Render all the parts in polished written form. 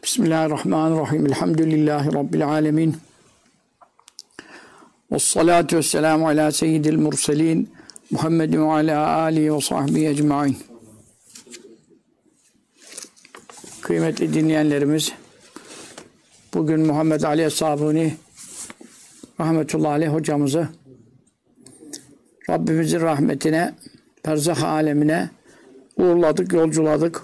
Bismillahirrahmanirrahim. Elhamdülillahi Rabbil alemin. Vessalatu vesselamu ala seyyidil murselin. Muhammedin ve ala alihi ve sahbihi ecmain. Kıymetli dinleyenlerimiz, bugün Muhammed Ali Sabuni rahmetullahi aleyh hocamızı Rabbimizin rahmetine, berzah alemine uğurladık, yolculadık.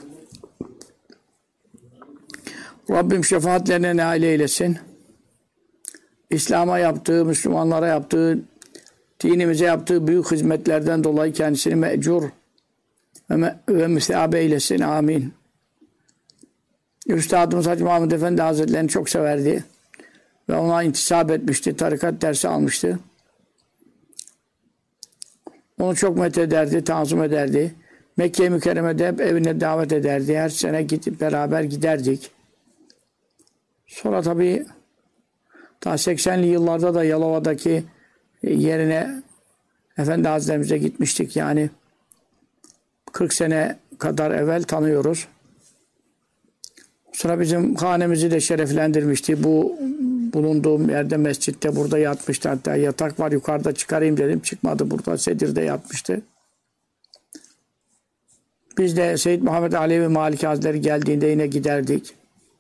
Rabbim şefaatlerine nail eylesin. İslam'a yaptığı, Müslümanlara yaptığı, dinimize yaptığı büyük hizmetlerden dolayı kendisini mecur ve müstehabe eylesin. Amin. Üstadımız Hacı Mahmud Efendi Hazretleri'ni çok severdi. Ve ona intisap etmişti. Tarikat dersi almıştı. Onu çok methederdi, tazım ederdi. Mekke-i Mükerreme'de hep evine davet ederdi. Her sene gidip beraber giderdik. Sonra tabii daha 80'li yıllarda da Yalova'daki yerine Efendi Hazretlerimize gitmiştik. Yani 40 sene kadar evvel tanıyoruz. Sonra bizim hanemizi de şereflendirmişti. Bu bulunduğum yerde mescitte burada yatmıştı. Hatta yatak var yukarıda çıkarayım dedim. Çıkmadı, burada sedirde yatmıştı. Biz de Seyyid Muhammed Alevi Maliki Hazretleri geldiğinde yine giderdik.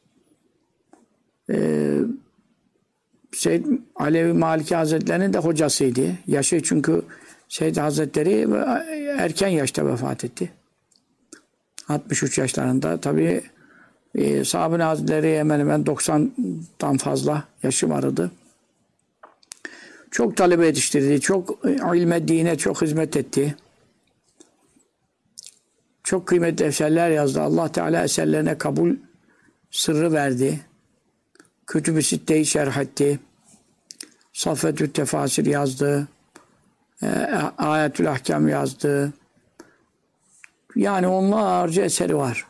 Seyyid Alevi Maliki Hazretleri'nin de hocasıydı. Yaşı çünkü Seyyid Hazretleri erken yaşta vefat etti. 63 yaşlarında. Tabii Sahabe Hazretleri hemen hemen 90'dan fazla yaşı vardı. Çok talebe yetiştirdi. Çok ilme, dine çok hizmet etti. Çok kıymetli eserler yazdı. Allah Teala eserlerine kabul sırrı verdi. Kütüb-i Sitte'yi şerh etti. Saffetü Tefasir yazdı. Ayetül Ahkam yazdı. Yani onlarca eseri var.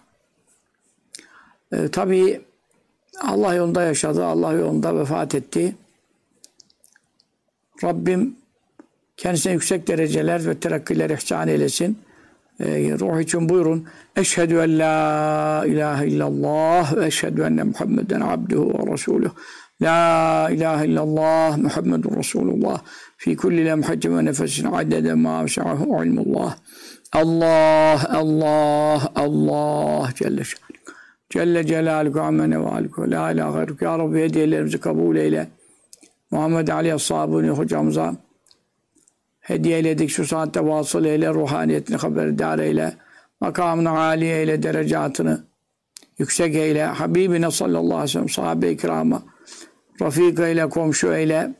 Tabii Allah yolunda yaşadı. Allah yolunda vefat etti. Rabbim kendisine yüksek dereceler ve terakkiler ihsan eylesin. Ruh için buyurun. Eşhedü en la ilahe illallah ve eşhedü enne Muhammeden abduhu ve resuluhu. La ilahe illallah Muhammedun Resulullah. Fi kulli lemhatin ve nefesin adede ma şa'ahu ilmullah. Allah, Allah, Allah Celle Şanuhu. Celle Celaluhu ammene ve aliku. La ilahe gayruk. Ya Rabbi hediyelerimizi kabul eyle. Muhammed Ali Sabuni hocamıza hediye eyledik. Şu saatte vasıl eyle. Ruhaniyetini haberdar eyle. Makamını âli eyle. Derecatını yüksek eyle. Habibine sallallahu aleyhi ve sellem sahabe-i kirama rafik eyle. Komşu eyle.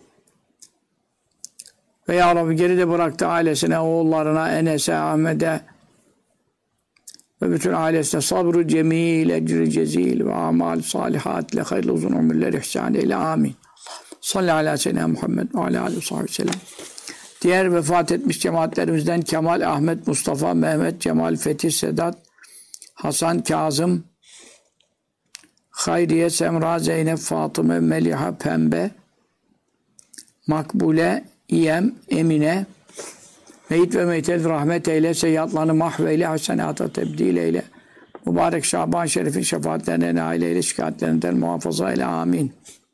Ve Ya Rabbi geride bıraktı ailesine, oğullarına, Enes'e, Ahmet'e ve bütün ailesine sabrı cemil, ecri cezil ve amal salihatle hayırlı uzun ömürler ihsan eyle. Amin. Sallallahu aleyhi ve sellem Muhammed ve aleyhi ve sellem. Diğer vefat etmiş cemaatlerimizden Kemal, Ahmet, Mustafa, Mehmet, Cemal, Fethi, Sedat, Hasan, Kazım, Hayriye, Semra, Zeynep, Fatıma, Meliha, Pembe, Makbule, İyem, Emine, Meyit ve meytel rahmet eyle, seyyatlarını mahveyle, hasenata tebdil eyle. Mübarek Şaban Şerif'in şefaatlerine nail eyle, şikayetlerinden muhafaza eyle. Amin.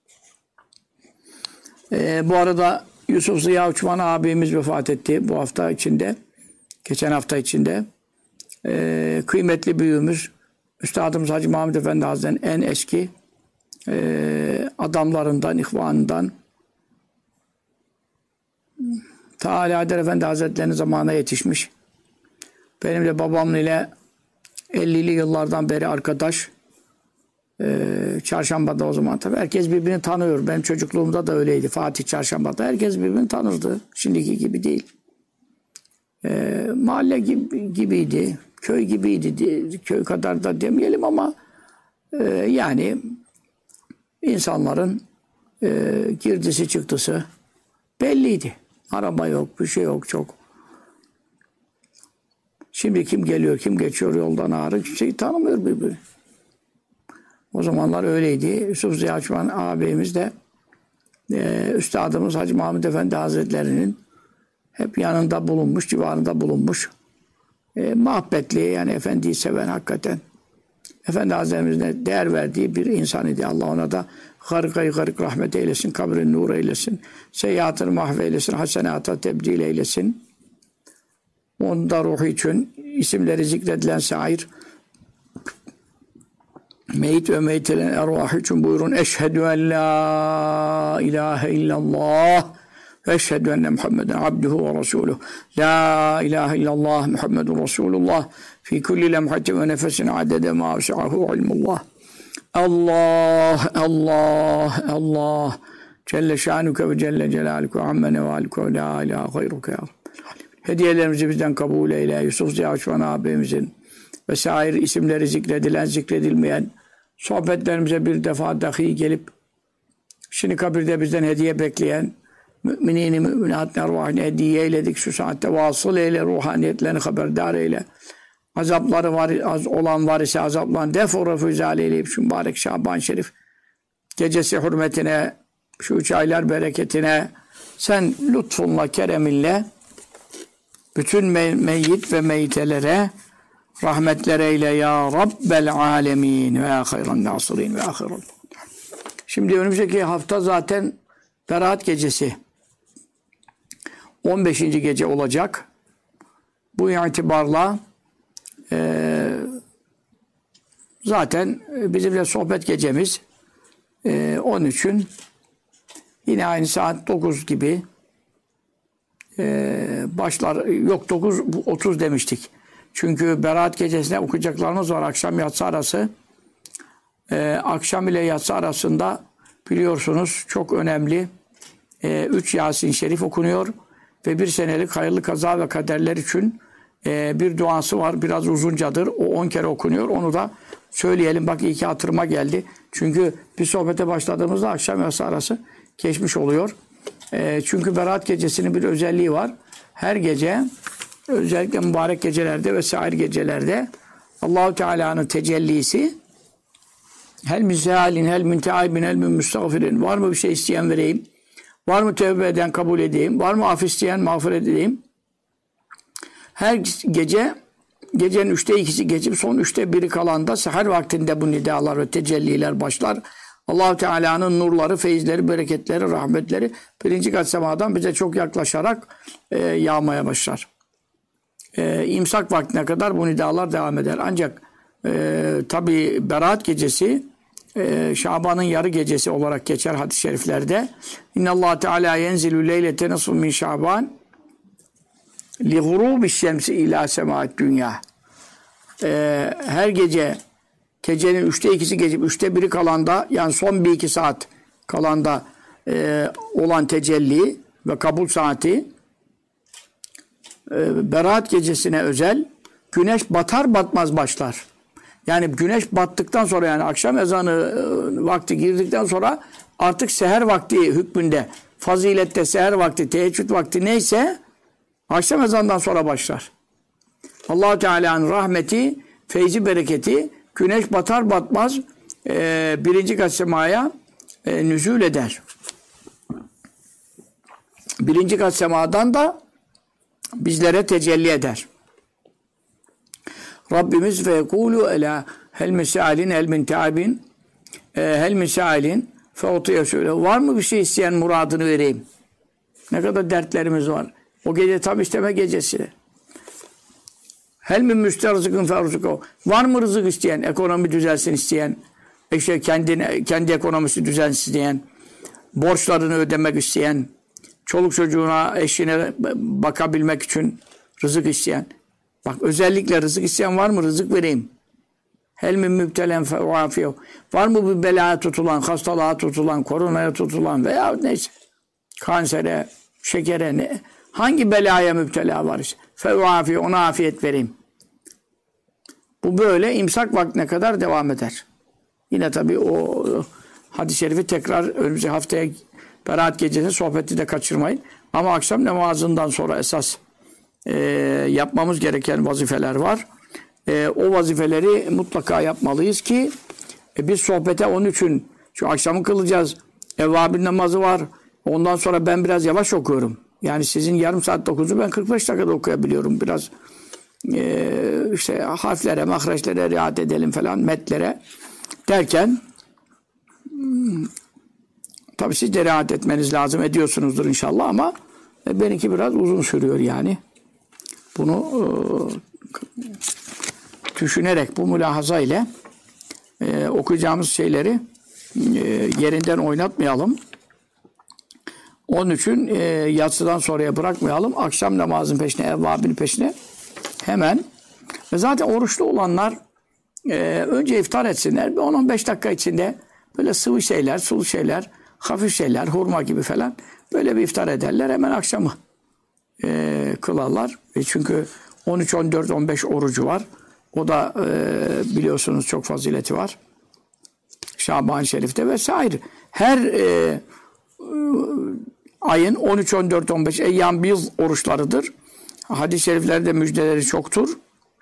Bu arada Yusuf Ziya Uçman abimiz vefat etti bu hafta içinde. Geçen hafta içinde. Kıymetli büyüğümüz, Üstadımız Hacı Mahmud Efendi Hazretleri'nin en eski adamlarından, ihvanından. Ta Ali Haydar Efendi Hazretleri'nin zamanına yetişmiş. Benim de babamın ile 50'li yıllardan beri arkadaş. Çarşamba'da o zaman tabii. Herkes birbirini tanıyor. Benim çocukluğumda da öyleydi. Fatih Çarşamba'da. Herkes birbirini tanırdı. Şimdiki gibi değil. Mahalle gibiydi. Köy gibiydi. Köy kadar da demeyelim ama yani insanların girdisi çıktısı belliydi. Araba yok, bir şey yok çok. Şimdi kim geliyor, kim geçiyor yoldan ağrı, kimseyi tanımıyor birbirini. O zamanlar öyleydi. Yusuf Ziya Uçman ağabeyimiz de Üstadımız Hacı Mahmud Efendi Hazretleri'nin hep yanında bulunmuş, civarında bulunmuş. Muhabbetli, yani efendiyi seven hakikaten Efendi Hazretlerimizin değer verdiği bir insan idi. Allah ona da garık rahmet eylesin, kabrini nur eylesin, seyyiatını mahveylesin, hasenata tebdil eylesin. Onun da ruhu için isimleri zikredilen sair meyit ve meyitelen ervah için buyurun. Eşhedü en la ilahe illallah ve eşhedü enne Muhammeden abduhu ve resuluhu. La ilahe illallah Muhammedun Resulullah fi kulli lemhatin ve nefesin adede ma vesi'ahu ilmullah. Allah, Allah, Allah. Celle şanuke ve celle celaluke ve amme nevaluke ve la ilahe gayruke ya Rabbel alemin. Hediyelerimizi bizden kabul eyle. Yusuf Ziya Uçman abimizin vesaire isimleri zikredilen, zikredilmeyen sohbetlerimize bir defa dahi gelip şimdi kabirde bizden hediye bekleyen müminini, müminat ervahine hediye eyledik. Şu saatte vasıl eyle, ruhaniyetlerini haberdar eyle. Azapları olan var ise azaplarını defu refüzâle eyleyip şu mübarek Şaban Şerif gecesi hürmetine, şu 3 aylar bereketine sen lütfunla, kereminle bütün meyyit ve meyitelere rahmetler eyle ya Rabbel alemin ve ya hayran nasirin ve ahirin. Şimdi önümüzdeki hafta zaten Berat gecesi 15. gece olacak. Bu itibarla zaten bizimle sohbet gecemiz onun için yine aynı saat 9 gibi başlar. Yok 9.30 demiştik. Çünkü Berat gecesinde okuyacaklarımız var. Akşam yatsı arası. Akşam ile yatsı arasında biliyorsunuz çok önemli 3 Yasin Şerif okunuyor ve 1 senelik hayırlı kaza ve kaderler için bir duası var. Biraz uzuncadır. O 10 kere okunuyor. Onu da söyleyelim. Bak iyi ki hatırıma geldi. Çünkü bir sohbete başladığımızda akşam yatsı arası geçmiş oluyor. Çünkü Berat gecesinin bir özelliği var. Her gece özellikle mübarek gecelerde ve sair gecelerde Allah-u Teala'nın tecellisi hel müsealin, hel münteaibin, hel müstağfirin. Var mı bir şey isteyen vereyim? Var mı tövbe eden kabul edeyim? Var mı af isteyen mağfiret edeyim? Her gece gecenin 3'te 2'si geçip son 3'te 1'i kalanda seher vaktinde bu nidalar ve tecelliler başlar. Allah-u Teala'nın nurları, feyizleri, bereketleri, rahmetleri 1. kat semadan bize çok yaklaşarak yağmaya başlar. İmsak vaktine kadar bu nidalar devam eder. Ancak tabi Berat gecesi Şaban'ın yarı gecesi olarak geçer hadis-i şeriflerde. İnnallâhu Teâlâ yenzilü leylete nasfun min Şaban li gurûbi şemsi ilâ semâet dünya. Her gece gecenin 3'te 2'si geçip 3'te 1'i kalanda yani son 1-2 saat kalanda olan tecelli ve kabul saati Berat gecesine özel güneş batar batmaz başlar. Yani güneş battıktan sonra yani akşam ezanı vakti girdikten sonra artık seher vakti hükmünde fazilette seher vakti, teheccüd vakti neyse akşam ezandan sonra başlar. Allah-u Teala'nın rahmeti, feyzi, bereketi güneş batar batmaz 1. kat semaya nüzul eder. 1. kat semadan da bizlere tecelli eder. Rabbimiz ve yekulu ela hel mesalin hel min taabin hel mesalin fe otuya söyle. Var mı bir şey isteyen muradını vereyim? Ne kadar dertlerimiz var. O gece tam isteme gecesi. Hel min müsterızıkın ferzuko. Var mı rızık isteyen, ekonomi düzelsin isteyen, işte kendi ekonomisi düzensin isteyen, borçlarını ödemek isteyen, çoluk çocuğuna, eşine bakabilmek için rızık isteyen. Bak özellikle rızık isteyen var mı? Rızık vereyim. Hel min mübtelen fe'uafiyev. Var mı bir belaya tutulan, hastalığa tutulan, koronaya tutulan veya neyse kansere, şekere ne? Hangi belaya müptela var ise fe'uafiyev, ona afiyet vereyim. Bu böyle imsak vaktine kadar devam eder. Yine tabii o hadis-i şerifi tekrar önümüzdeki haftaya Berat gecesinin sohbeti de kaçırmayın. Ama akşam namazından sonra esas yapmamız gereken vazifeler var. O vazifeleri mutlaka yapmalıyız ki biz sohbete onun için şu akşamı kılacağız. Evvabin namazı var. Ondan sonra ben biraz yavaş okuyorum. Yani sizin yarım saat 9'u ben 45 dakikada okuyabiliyorum. Biraz işte harflere, mahreçlere riayet edelim falan, metlere derken tabii siz de riayet etmeniz lazım, ediyorsunuzdur inşallah ama benimki biraz uzun sürüyor yani. Bunu düşünerek, bu mülahaza ile okuyacağımız şeyleri yerinden oynatmayalım. Onun için yatsıdan sonraya bırakmayalım. Akşam namazın peşine, evvabinin peşine hemen. Ve zaten oruçlu olanlar önce iftar etsinler. 10-15 dakika içinde böyle sıvı şeyler, sulu şeyler, hafif şeyler, hurma gibi falan böyle bir iftar ederler. Hemen akşamı kılarlar. Çünkü 13, 14, 15 orucu var. O da biliyorsunuz çok fazileti var. Şaban-ı Şerif'te vesaire. Her ayın 13, 14, 15 eyyam biz oruçlarıdır. Hadis-i şeriflerde müjdeleri çoktur.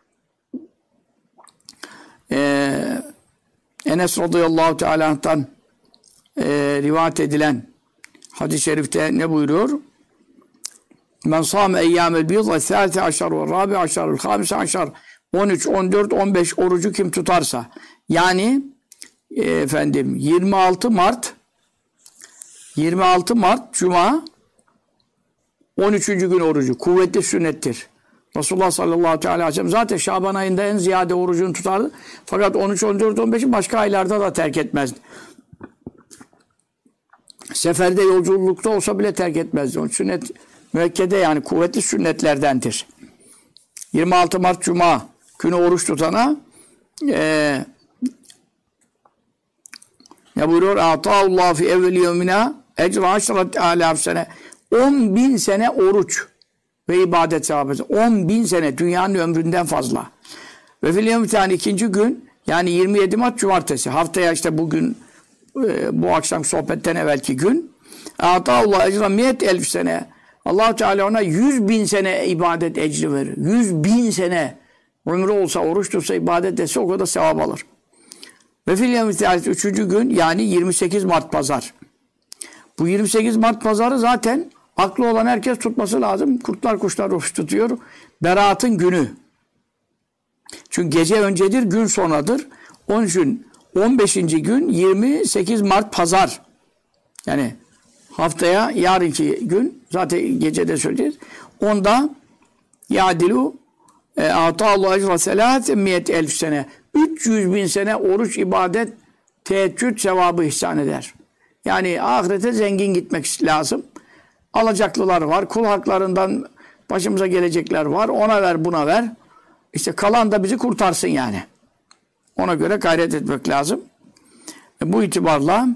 Enes radıyallahu teala anh'tan rivayet edilen hadis-i şerifte ne buyuruyor? Men sâme eyyâmel bîz ve sâlite aşar ve râbi aşar ve hâmise aşar 13, 14, 15 orucu kim tutarsa yani 26 Mart Cuma 13. gün orucu. Kuvvetli sünnettir. Resulullah sallallahu aleyhi ve sellem zaten Şaban ayında en ziyade orucunu tutardı. Fakat 13, 14, 15'i başka aylarda da terk etmezdi. Seferde, yolculukta olsa bile terk etmezdi. O sünnet müekkede yani kuvvetli sünnetlerdendir. 26 Mart Cuma günü oruç tutana ne buyuruyor? Ata'ullah fi evveli yevmina ecra aşrat alaf sene 10.000 sene oruç ve ibadet sevabı. 10.000 sene dünyanın ömründen fazla. Ve fil yevmiten ikinci gün yani 27 Mart Cumartesi. Haftaya işte bugün bu akşam sohbetten evvelki gün. Ata'ullah ecra 100.000 sene. Allah Teala ona 100.000 sene ibadet ecri verir. 100.000 sene ömrü olsa, oruç tutsa, ibadet etse o kadar sevap alır. Ve fil yevmiten 3. gün yani 28 Mart Pazar. Bu 28 Mart Pazarı zaten aklı olan herkes tutması lazım. Kurtlar kuşlar oruç tutuyor. Berat'ın günü. Çünkü gece öncedir, gün sonradır. Onun için 15. gün 28 Mart Pazar. Yani haftaya yarınki gün zaten gecede söyleyeceğiz. Onda yadilu ata'allahu ecra selâten miyet sene 300.000 sene oruç, ibadet, teheccüd sevabı ihsan eder. Yani ahirete zengin gitmek lazım. Alacaklılar var. Kul haklarından başımıza gelecekler var. Ona ver, buna ver. İşte kalan da bizi kurtarsın yani. Ona göre gayret etmek lazım. Bu itibarla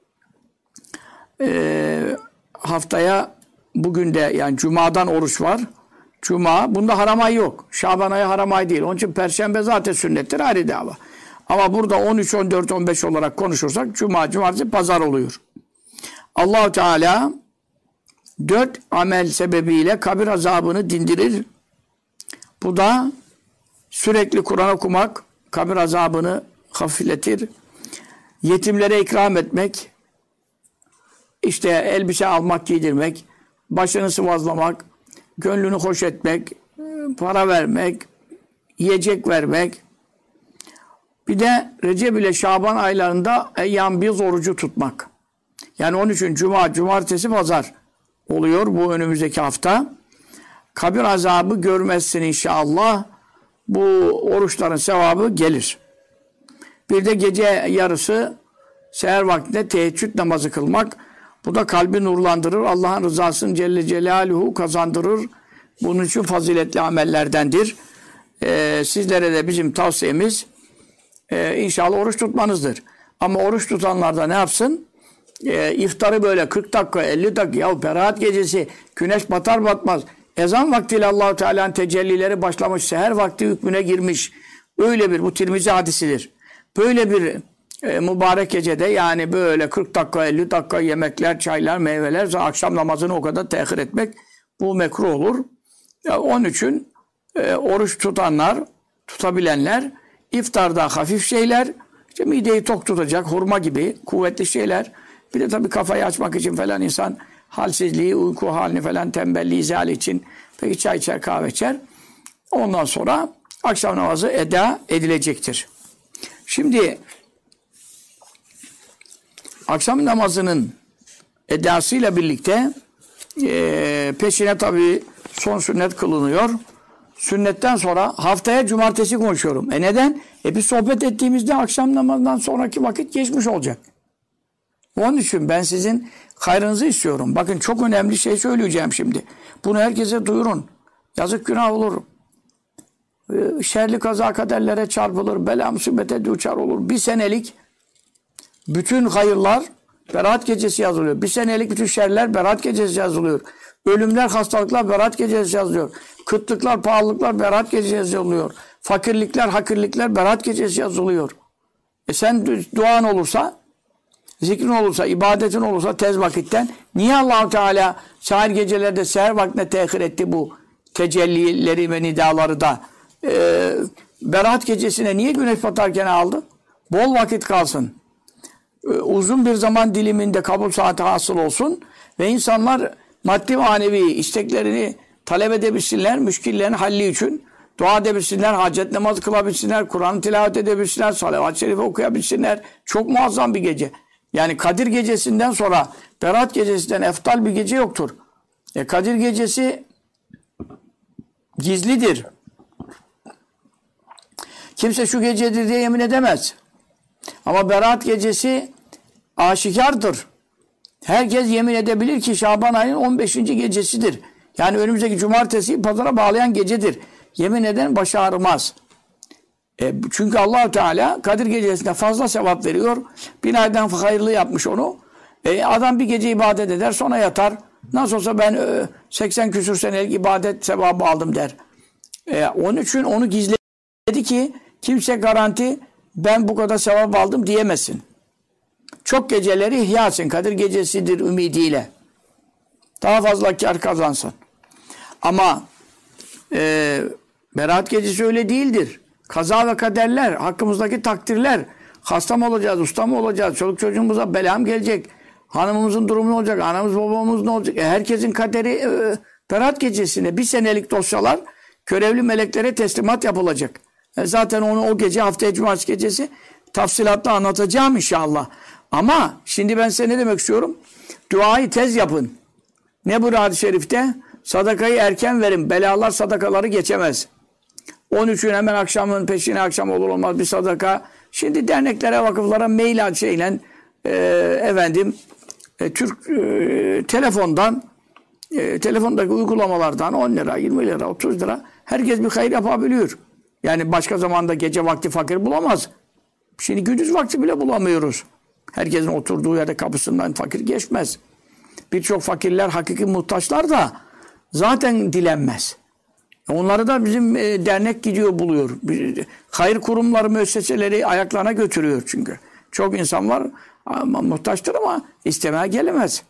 haftaya bugün de yani Cuma'dan oruç var. Cuma, bunda haram ay yok. Şaban ayı haram ay değil. Onun için Perşembe zaten sünnettir, ayrı dava. Ama burada 13, 14, 15 olarak konuşursak Cuma, Cumartesi, Pazar oluyor. Allah-u Teala 4 amel sebebiyle kabir azabını dindirir. Bu da sürekli Kur'an okumak kabir azabını hafifletir. Yetimlere ikram etmek, işte elbise almak, giydirmek, başını sıvazlamak, gönlünü hoş etmek, para vermek, yiyecek vermek. Bir de Recep ile Şaban aylarında eyyam biz orucu tutmak. Yani onun için Cuma, Cumartesi, Pazar oluyor bu önümüzdeki hafta. Kabir azabı görmezsin inşallah. Bu oruçların sevabı gelir. Bir de gece yarısı seher vaktinde teheccüd namazı kılmak. Bu da kalbi nurlandırır. Allah'ın rızasını Celle Celaluhu kazandırır. Bunun için faziletli amellerdendir. Sizlere de bizim tavsiyemiz inşallah oruç tutmanızdır. Ama oruç tutanlar da ne yapsın? İftarı böyle 40 dakika, 50 dakika. Ya Berat gecesi güneş batar batmaz. Ezan vaktiyle Allah-u Teala'nın tecellileri başlamış. Seher vakti hükmüne girmiş. Öyle bir, bu Tirmizi hadisidir. Böyle bir mübarek gecede yani böyle 40 dakika, 50 dakika yemekler, çaylar, meyveler, akşam namazını o kadar tehir etmek bu mekruh olur. Onun için oruç tutanlar, tutabilenler iftarda hafif şeyler, işte mideyi tok tutacak, hurma gibi kuvvetli şeyler. Bir de tabii kafayı açmak için falan insan halsizliği, uyku halini falan, tembelliği izale için peki çay içer, kahve içer. Ondan sonra akşam namazı eda edilecektir. Şimdi akşam namazının edasıyla birlikte peşine tabii son sünnet kılınıyor. Sünnetten sonra haftaya cumartesi konuşuyorum. Neden? Biz sohbet ettiğimizde akşam namazından sonraki vakit geçmiş olacak. Onun için ben sizin hayrınızı istiyorum. Bakın çok önemli şey söyleyeceğim şimdi. Bunu herkese duyurun. Yazık günah olur. Şerli kaza kaderlere çarpılır. Bela musibete düçar olur. Bir senelik bütün hayırlar Berat gecesi yazılıyor. Bir senelik bütün şerler Berat gecesi yazılıyor. Ölümler, hastalıklar Berat gecesi yazılıyor. Kıtlıklar, pahalılıklar Berat gecesi yazılıyor. Fakirlikler, hakirlikler Berat gecesi yazılıyor. Sen duan olursa, zikrin olursa, ibadetin olursa tez vakitten niye Allah-u Teala sahir gecelerde seher vaktine tehir etti bu tecellileri ve nidaları da? Berat gecesine niye güneş batarken aldı? Bol vakit kalsın. Uzun bir zaman diliminde kabul saati hasıl olsun ve insanlar maddi manevi isteklerini talep edebilsinler, müşkillerin halli için dua edebilsinler, hacet namazı kılabilsinler, Kur'an tilavet edebilsinler, salavat-ı şerife okuyabilsinler. Çok muazzam bir gece. Yani Kadir gecesinden sonra Berat gecesinden eftal bir gece yoktur. Kadir gecesi gizlidir. Kimse şu gecedir diye yemin edemez. Ama Berat gecesi aşikardır. Herkes yemin edebilir ki Şaban ayının 15. gecesidir. Yani önümüzdeki cumartesi pazara bağlayan gecedir. Yemin eden başı ağrımaz. Çünkü Allah-u Teala Kadir gecesinde fazla sevap veriyor. Bin aydan hayırlı yapmış onu. Adam bir gece ibadet eder sonra yatar. Nasıl olsa ben 80 küsur senelik ibadet sevabı aldım der. Onun için onu gizledi ki kimse garanti ben bu kadar sevap aldım diyemesin. Çok geceleri ihya etsin. Kadir gecesidir ümidiyle. Daha fazla kar kazansın. Ama Berat gecesi öyle değildir. Kaza ve kaderler, hakkımızdaki takdirler, hasta mı olacağız, usta mı olacağız, çoluk çocuğumuza belam gelecek, hanımımızın durumu ne olacak, anamız babamız ne olacak? Herkesin kaderi Berat gecesine bir senelik dosyalar görevli meleklere teslimat yapılacak. Zaten onu o gece haftaya cumartesi gecesi tafsilatla anlatacağım inşallah. Ama şimdi ben size ne demek istiyorum? Duayı tez yapın. Ne bu hadis-i şerifte? Sadakayı erken verin. Belalar sadakaları geçemez. Onun için hemen akşamın peşine akşam olur olmaz bir sadaka. Şimdi derneklere, vakıflara mail şeyle telefondan telefondaki uygulamalardan 10 lira, 20 lira, 30 lira herkes bir hayır yapabiliyor. Yani başka zamanda gece vakti fakir bulamaz. Şimdi gündüz vakti bile bulamıyoruz. Herkesin oturduğu yerde kapısından fakir geçmez. Birçok fakirler, hakiki muhtaçlar da zaten dilenmez. Onları da bizim dernek gidiyor buluyor. Hayır kurumları, müesseseleri ayaklarına götürüyor çünkü. Çok insan var muhtaçtır ama istemeye gelemez.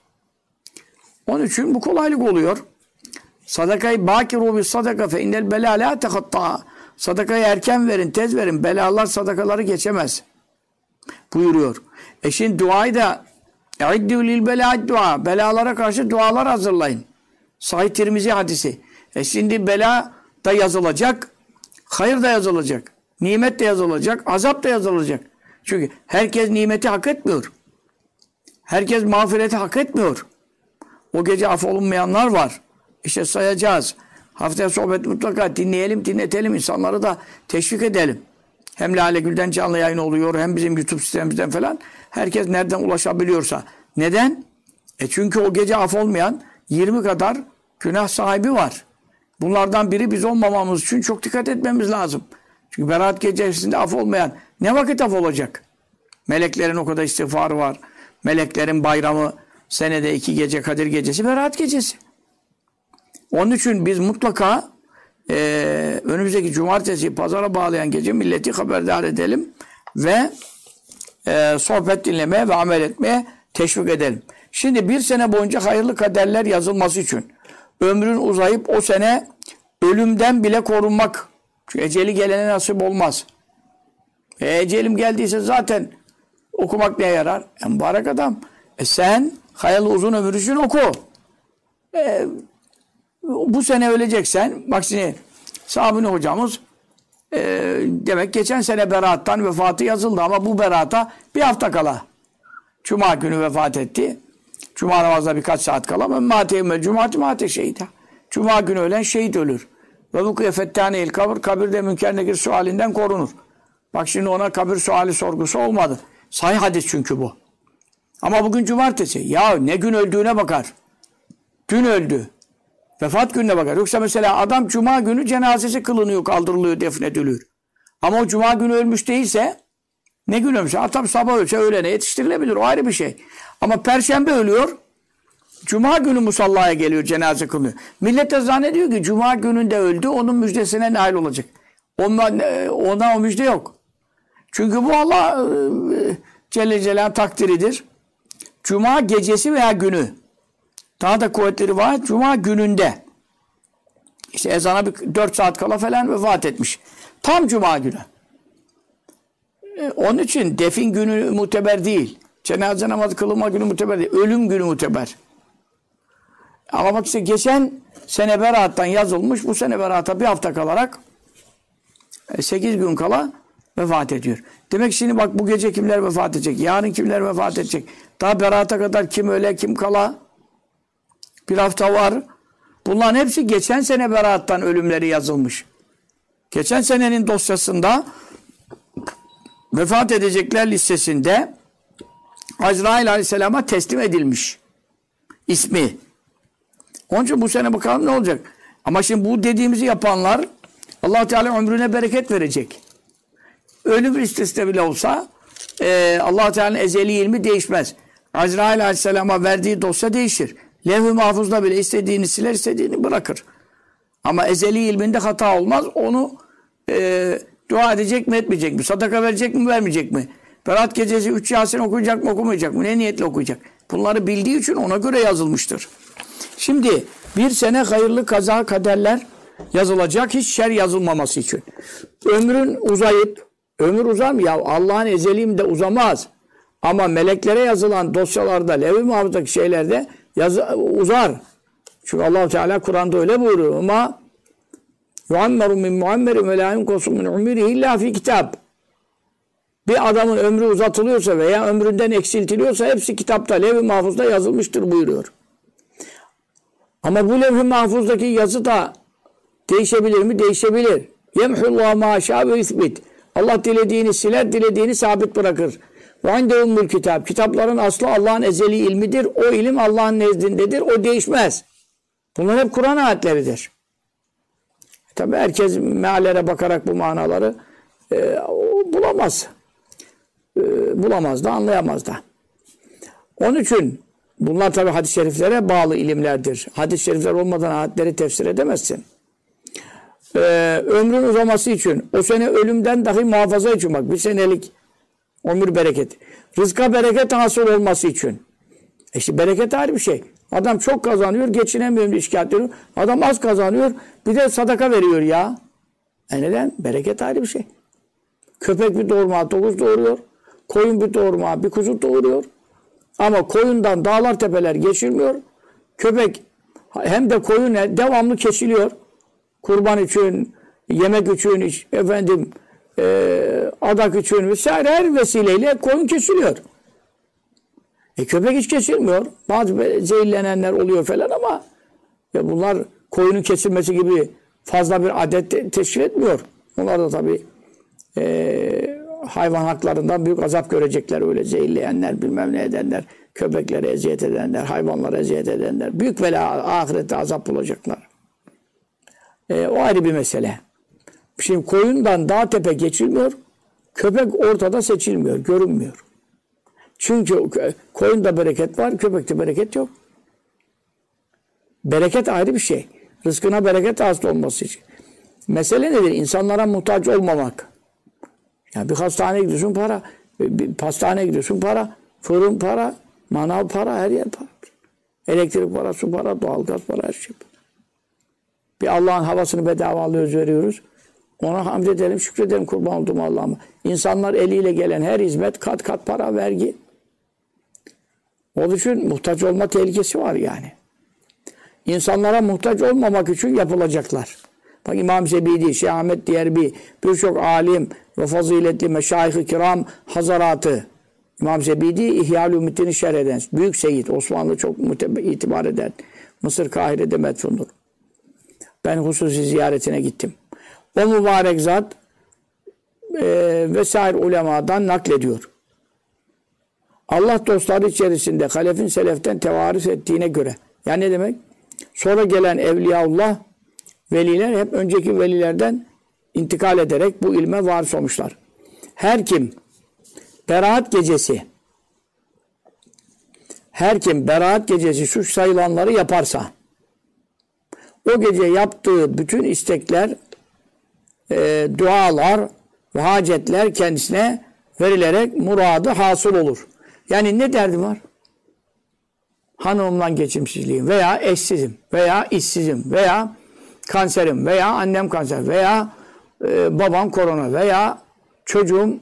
Onun için bu kolaylık oluyor. Sadakayı bakiru bis sadaka fe innel bela la tehatta. Sadakayı erken verin, tez verin. Belalar sadakaları geçemez. Buyuruyor. Şimdi duayı da e'iddü lil bela dua. Belalara karşı dualar hazırlayın. Sahih Tirmizi hadisi. Şimdi bela da yazılacak, hayır da yazılacak, nimet de yazılacak, azap da yazılacak. Çünkü herkes nimeti hak etmiyor. Herkes mağfireti hak etmiyor. O gece affolunmayanlar var. İşte sayacağız. Haftaya sohbet mutlaka dinleyelim, dinletelim. İnsanları da teşvik edelim. Hem Lale Gül'den canlı yayın oluyor, hem bizim YouTube sistemimizden falan. Herkes nereden ulaşabiliyorsa. Neden? Çünkü o gece affolmayan 20 kadar günah sahibi var. Bunlardan biri biz olmamamız için çok dikkat etmemiz lazım. Çünkü Berat gecesinde af olmayan ne vakit af olacak? Meleklerin o kadar istiğfarı var. Meleklerin bayramı senede 2 gece Kadir gecesi, Berat gecesi. Onun için biz mutlaka önümüzdeki cumartesi pazara bağlayan gece milleti haberdar edelim ve sohbet dinlemeye ve amel etmeye teşvik edelim. Şimdi bir sene boyunca hayırlı kaderler yazılması için ömrün uzayıp o sene ölümden bile korunmak. Çünkü eceli gelene nasip olmaz. Ecelim geldiyse zaten okumak neye yarar? Mübarek adam. Sen hayırlı uzun ömür için oku. Bu sene öleceksen, bak şimdi Sabuni hocamız demek geçen sene beraattan vefatı yazıldı ama bu beraata bir hafta kala Cuma günü vefat etti. Cuma namazda birkaç saat kala ama Cuma şehit. Cuma günü ölen şehit ölür. Ve bu kıyafettâneyil kabir, kabirde münker nekir sualinden korunur. Bak şimdi ona kabir suali sorgusu olmadı. Sahih hadis çünkü bu. Ama bugün cumartesi. Ya ne gün öldüğüne bakar. Dün öldü. Vefat gününe bakar. Yoksa mesela adam cuma günü cenazesi kılınıyor, kaldırılıyor, defnediliyor. Ama o cuma günü ölmüş değilse ne gün ölmüş? Tabi sabah ölse öğlene yetiştirilebilir. O ayrı bir şey. Ama perşembe ölüyor. Cuma günü musallaya geliyor, cenaze kılınıyor. Millet de zannediyor ki cuma gününde öldü, onun müjdesine nail olacak. Ona o müjde yok. Çünkü bu Allah Celle Celaluhu takdiridir. Cuma gecesi veya günü. Daha da kuvvetleri var. Cuma gününde. İşte ezana bir 4 saat kala falan vefat etmiş. Tam cuma günü. Onun için defin günü muteber değil. Cenaze namazı kılınma günü muteber değil. Ölüm günü muteber. Ama bak işte geçen sene beraattan yazılmış. Bu sene beraata bir hafta kalarak 8 gün kala vefat ediyor. Demek şimdi bak bu gece kimler vefat edecek? Yarın kimler vefat edecek? Daha beraata kadar kim öle kim kala? Bir hafta var. Bunların hepsi geçen sene beraattan ölümleri yazılmış. Geçen senenin dosyasında vefat edecekler listesinde Azrail Aleyhisselam'a teslim edilmiş. İsmi. Onun için bu sene bakalım ne olacak. Ama şimdi bu dediğimizi yapanlar Allah Teala ömrüne bereket verecek. Ölüm listesinde bile olsa Allah Teala'nın ezeli ilmi değişmez. Azrail Aleyhisselam'a verdiği dosya değişir. Levh-i Mahfuz'da bile istediğini siler, istediğini bırakır. Ama ezeli ilminde hata olmaz. Onu dua edecek mi, etmeyecek mi? Sadaka verecek mi, vermeyecek mi? Berat gecesi 3 Yasin okuyacak mı, okumayacak mı? Ne niyetle okuyacak? Bunları bildiği için ona göre yazılmıştır. Şimdi bir sene hayırlı kaza kaderler yazılacak, hiç şer yazılmaması için. Ömrün uzayıp, ömür uzar mı? Ya Allah'ın ezeliğinde uzamaz. Ama meleklere yazılan dosyalarda, Levh-i Mahfuz'daki şeylerde uzar. Çünkü Allah Teala Kur'an'da öyle buyuruyor. Ama yuammeru min muammerin ve la yunqasu min umrihi illa fi kitab. Bir adamın ömrü uzatılıyorsa veya ömründen eksiltiliyorsa hepsi kitapta, Levh-i Mahfuz'da yazılmıştır buyuruyor. Ama bu Levh-i Mahfuz'daki yazı da değişebilir mi? Değişebilir. Yemhullahu ma şâ ve isbit. Allah dilediğini siler, dilediğini sabit bırakır. Ve indehumul kitap. Kitapların aslı Allah'ın ezeli ilmidir. O ilim Allah'ın nezdindedir. O değişmez. Bunlar hep Kur'an ayetleridir. Tabi herkes meallere bakarak bu manaları bulamaz. Bulamaz da, anlayamaz da. Onun için bunlar tabi hadis-i şeriflere bağlı ilimlerdir. Hadis-i şerifler olmadan ayetleri tefsir edemezsin. Ömrün uzaması için, o sene ölümden dahi muhafaza için bak, bir senelik ömür bereket. Rızka bereket hasıl olması için. İşte bereket ayrı bir şey. Adam çok kazanıyor, geçinemiyor, şikayet ediyor. Adam az kazanıyor, bir de sadaka veriyor ya. Neden? Bereket ayrı bir şey. Köpek bir doğurma 9 doğuruyor. Koyun bir doğurma bir kuzu doğuruyor. Ama koyundan dağlar tepeler geçilmiyor. Köpek hem de koyun devamlı kesiliyor. Kurban için, yemek için, efendim adak için vesaire her vesileyle koyun kesiliyor. Köpek hiç kesilmiyor. Bazı zehirlenenler oluyor falan ama ya bunlar koyunun kesilmesi gibi fazla bir adet teşkil etmiyor. Onlar da tabii hayvan haklarından büyük azap görecekler, öyle zehirleyenler, bilmem ne edenler, köpeklere eziyet edenler, hayvanlara eziyet edenler. Büyük bela, ahirette azap bulacaklar. O ayrı bir mesele. Şimdi koyundan dağ tepe geçilmiyor, köpek ortada seçilmiyor, görünmüyor. Çünkü koyunda bereket var, köpekte bereket yok. Bereket ayrı bir şey. Rızkına bereket hasıl olması için. Mesele nedir? İnsanlara muhtaç olmamak. Yani bir hastaneye gidiyorsun para, bir pastaneye gidiyorsun para, fırın para, manav para, her yer para. Elektrik para, su para, doğalgaz para, her şey para. Bir Allah'ın havasını bedava alıyoruz, veriyoruz. Ona hamd edelim, şükredelim, kurban olduğum Allah'ıma. İnsanlar eliyle gelen her hizmet kat kat para, vergi. Onun için muhtaç olma tehlikesi var yani. İnsanlara muhtaç olmamak için yapılacaklar. Bak İmam Zebidi, Şeyh Ahmet Diyerbi, birçok alim ve faziletli meşayih-i kiram hazaratı. İmam Zebidi İhya-ül-Ümmettin'i şerh eden büyük seyit. Osmanlı çok itibar eder. Mısır Kahire'de metfundur. Ben hususi ziyaretine gittim. O mübarek zat vesaire ulemadan naklediyor. Allah dostları içerisinde halefin seleften tevarüs ettiğine göre. Yani ne demek? Sonra gelen Evliyaullah veliler hep önceki velilerden intikal ederek bu ilme varis olmuşlar. Her kim Berat gecesi suç sayılanları yaparsa o gece yaptığı bütün istekler, dualar ve hacetler kendisine verilerek muradı hasıl olur. Yani ne derdi var? Hanımımla geçimsizliğim veya eşsizim veya işsizim veya kanserim veya annem kanser veya babam korona veya çocuğum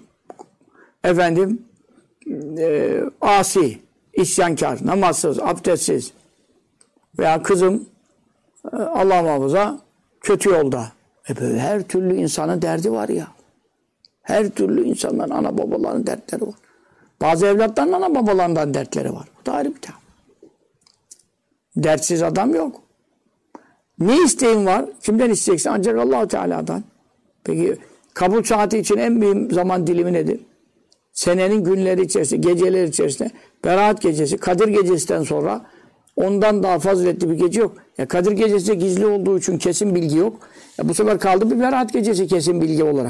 asi, isyankar, namazsız, abdestsiz veya kızım Allah muhafaza kötü yolda. Böyle her türlü insanın derdi var ya. Her türlü insanların, ana babaların dertleri var. Bazı evlatların ana babalarından dertleri var. Bu da ayrı bir taraf. Dertsiz adam yok. Ne isteğin var? Kimden isteyeceksin? Ancak Allah-u Teala'dan. Peki kabul saati için en büyük zaman dilimi nedir? Senenin günleri içerisinde, geceleri içerisinde Berat gecesi, Kadir gecesinden sonra ondan daha faziletli bir gece yok. Ya Kadir gecesi de gizli olduğu için kesin bilgi yok. Bu sefer kaldı bir Berat gecesi kesin bilgi olarak.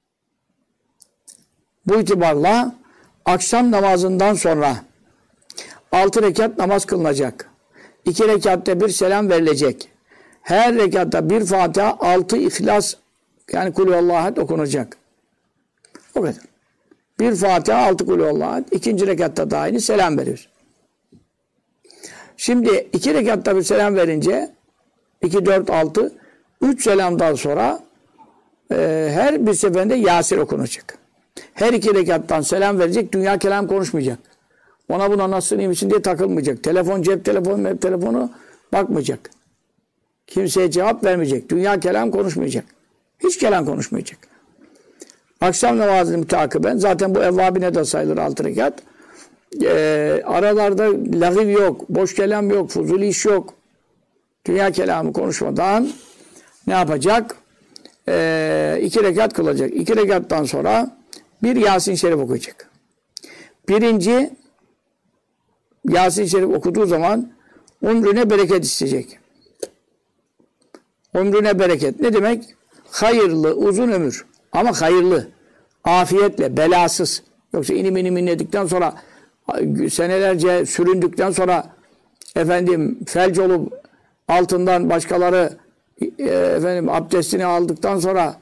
Bu itibarla akşam namazından sonra 6 rekat namaz kılınacak. 2 rekatta bir selam verilecek. Her rekatta bir Fatiha, 6 İhlas yani Kulüvallahu Ahad okunacak. O kadar. Bir Fatiha, 6 Kulüvallahu Ahad. 2. rekatta da aynı selam veriyoruz. Şimdi 2 rekatta bir selam verince 2, 4, 6 3 selamdan sonra her bir seferinde Yasin okunacak. Her 2 rekattan selam verecek. Dünya kelam konuşmayacak. Ona buna nasılsın iyi misin diye takılmayacak. Telefon, cep telefonu bakmayacak. Kimseye cevap vermeyecek. Dünya kelam konuşmayacak. Hiç kelam konuşmayacak. Akşam namazını mütakiben zaten bu evvabine de sayılır 6 rekat. Aralarda lagiv yok, boş kelam yok, fuzuli iş yok. Dünya kelamı konuşmadan ne yapacak? 2 rekat kılacak. 2 rekattan sonra bir Yasin-i Şerif okuyacak. Birinci Yasin-i Şerif okuduğu zaman ömrüne bereket isteyecek. Ömrüne bereket. Ne demek? Hayırlı, uzun ömür. Ama hayırlı. Afiyetle, belasız. Yoksa inim inledikten sonra senelerce süründükten sonra felç olup altından başkaları abdestini aldıktan sonra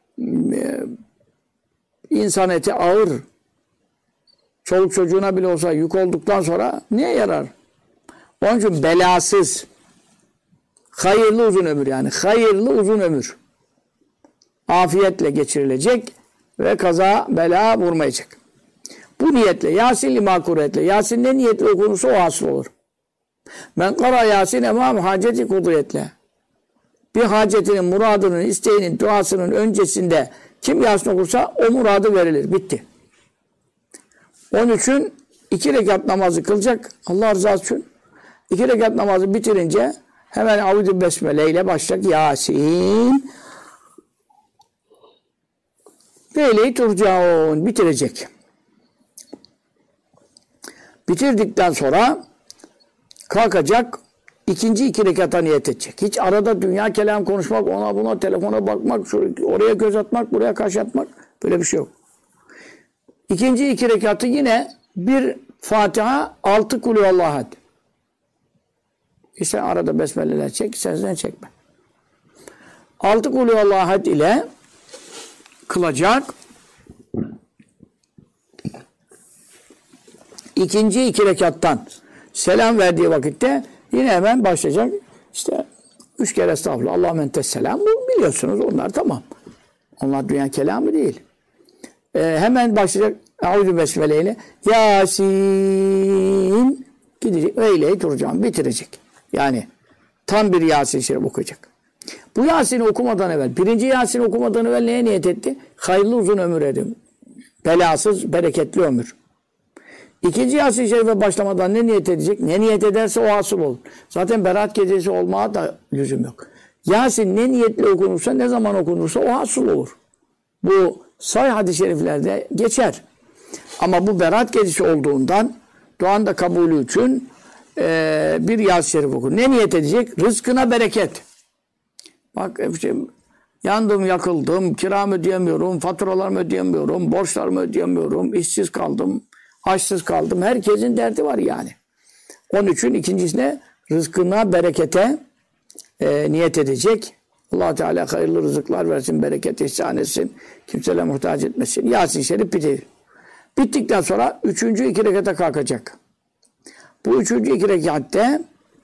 insan eti ağır, çoluk çocuğuna bile olsa yük olduktan sonra neye yarar? Onun için belasız, hayırlı uzun ömür yani. Hayırlı uzun ömür. Afiyetle geçirilecek ve kaza, bela vurmayacak. Bu niyetle, Yasin lima kuretle, Yasin ne niyetle okunursa o hasıl olur. Men kara Yasin emam haceti kudretle. Bir hacetinin, muradının, isteğinin, duasının öncesinde kim Yasin okursa o muradı verilir. Bitti. Onun için 2 rekat namazı kılacak. Allah rızası için. 2 rekat namazı bitirince hemen Avuzu Besmele ile başlayacak. Yasin. Böyle turcaun bitirecek. Bitirdikten sonra kalkacak. 2 rekata niyet edecek. Hiç arada dünya kelam konuşmak, ona buna telefona bakmak, oraya göz atmak, buraya kaş atmak böyle bir şey yok. 2 rekatı yine bir Fatiha, 6 Kulüvallahu Ahad. İşte arada besmeleler çek, istersen çekme. 6 Kulüvallahu Ahad ile kılacak. 2 rekattan selam verdiği vakitte yine hemen başlayacak. İşte 3 kere estağfurullah. Allahümme entes selam. Bu biliyorsunuz onlar tamam. Onlar dünya kelamı değil. Hemen başlayacak. Eûzü besmele ile Yasin gidecek. Öyle duracağım. Bitirecek. Yani tam bir Yasin Şerif okuyacak. Bu Yasin'i okumadan evvel, birinci Yasin'i okumadan evvel neye niyet etti? Hayırlı uzun ömür edim. Belasız, bereketli ömür. İkinci Yasin-i Şerif'e başlamadan ne niyet edecek? Ne niyet ederse o hasıl olur. Zaten Berat gecesi olmaya da lüzum yok. Yasin ne niyetle okunursa, ne zaman okunursa o hasıl olur. Bu sahih hadis-i şeriflerde geçer. Ama bu Berat gecesi olduğundan duanın da kabulü için bir Yasin-i Şerif okur. Ne niyet edecek? Rızkına bereket. Bak yandım, yakıldım, kiramı ödeyemiyorum, faturalarımı ödeyemiyorum, borçlarımı ödeyemiyorum, işsiz kaldım, açsız kaldım. Herkesin derdi var yani. Onun için ikincisine rızkına, berekete niyet edecek. Allah Teala hayırlı rızıklar versin, bereket ihsan etsin, kimseyle muhtaç etmesin. Yasin-i Şerif bitir. Bittikten sonra 3. 2 rekata kalkacak. Bu 3. 2 rekatte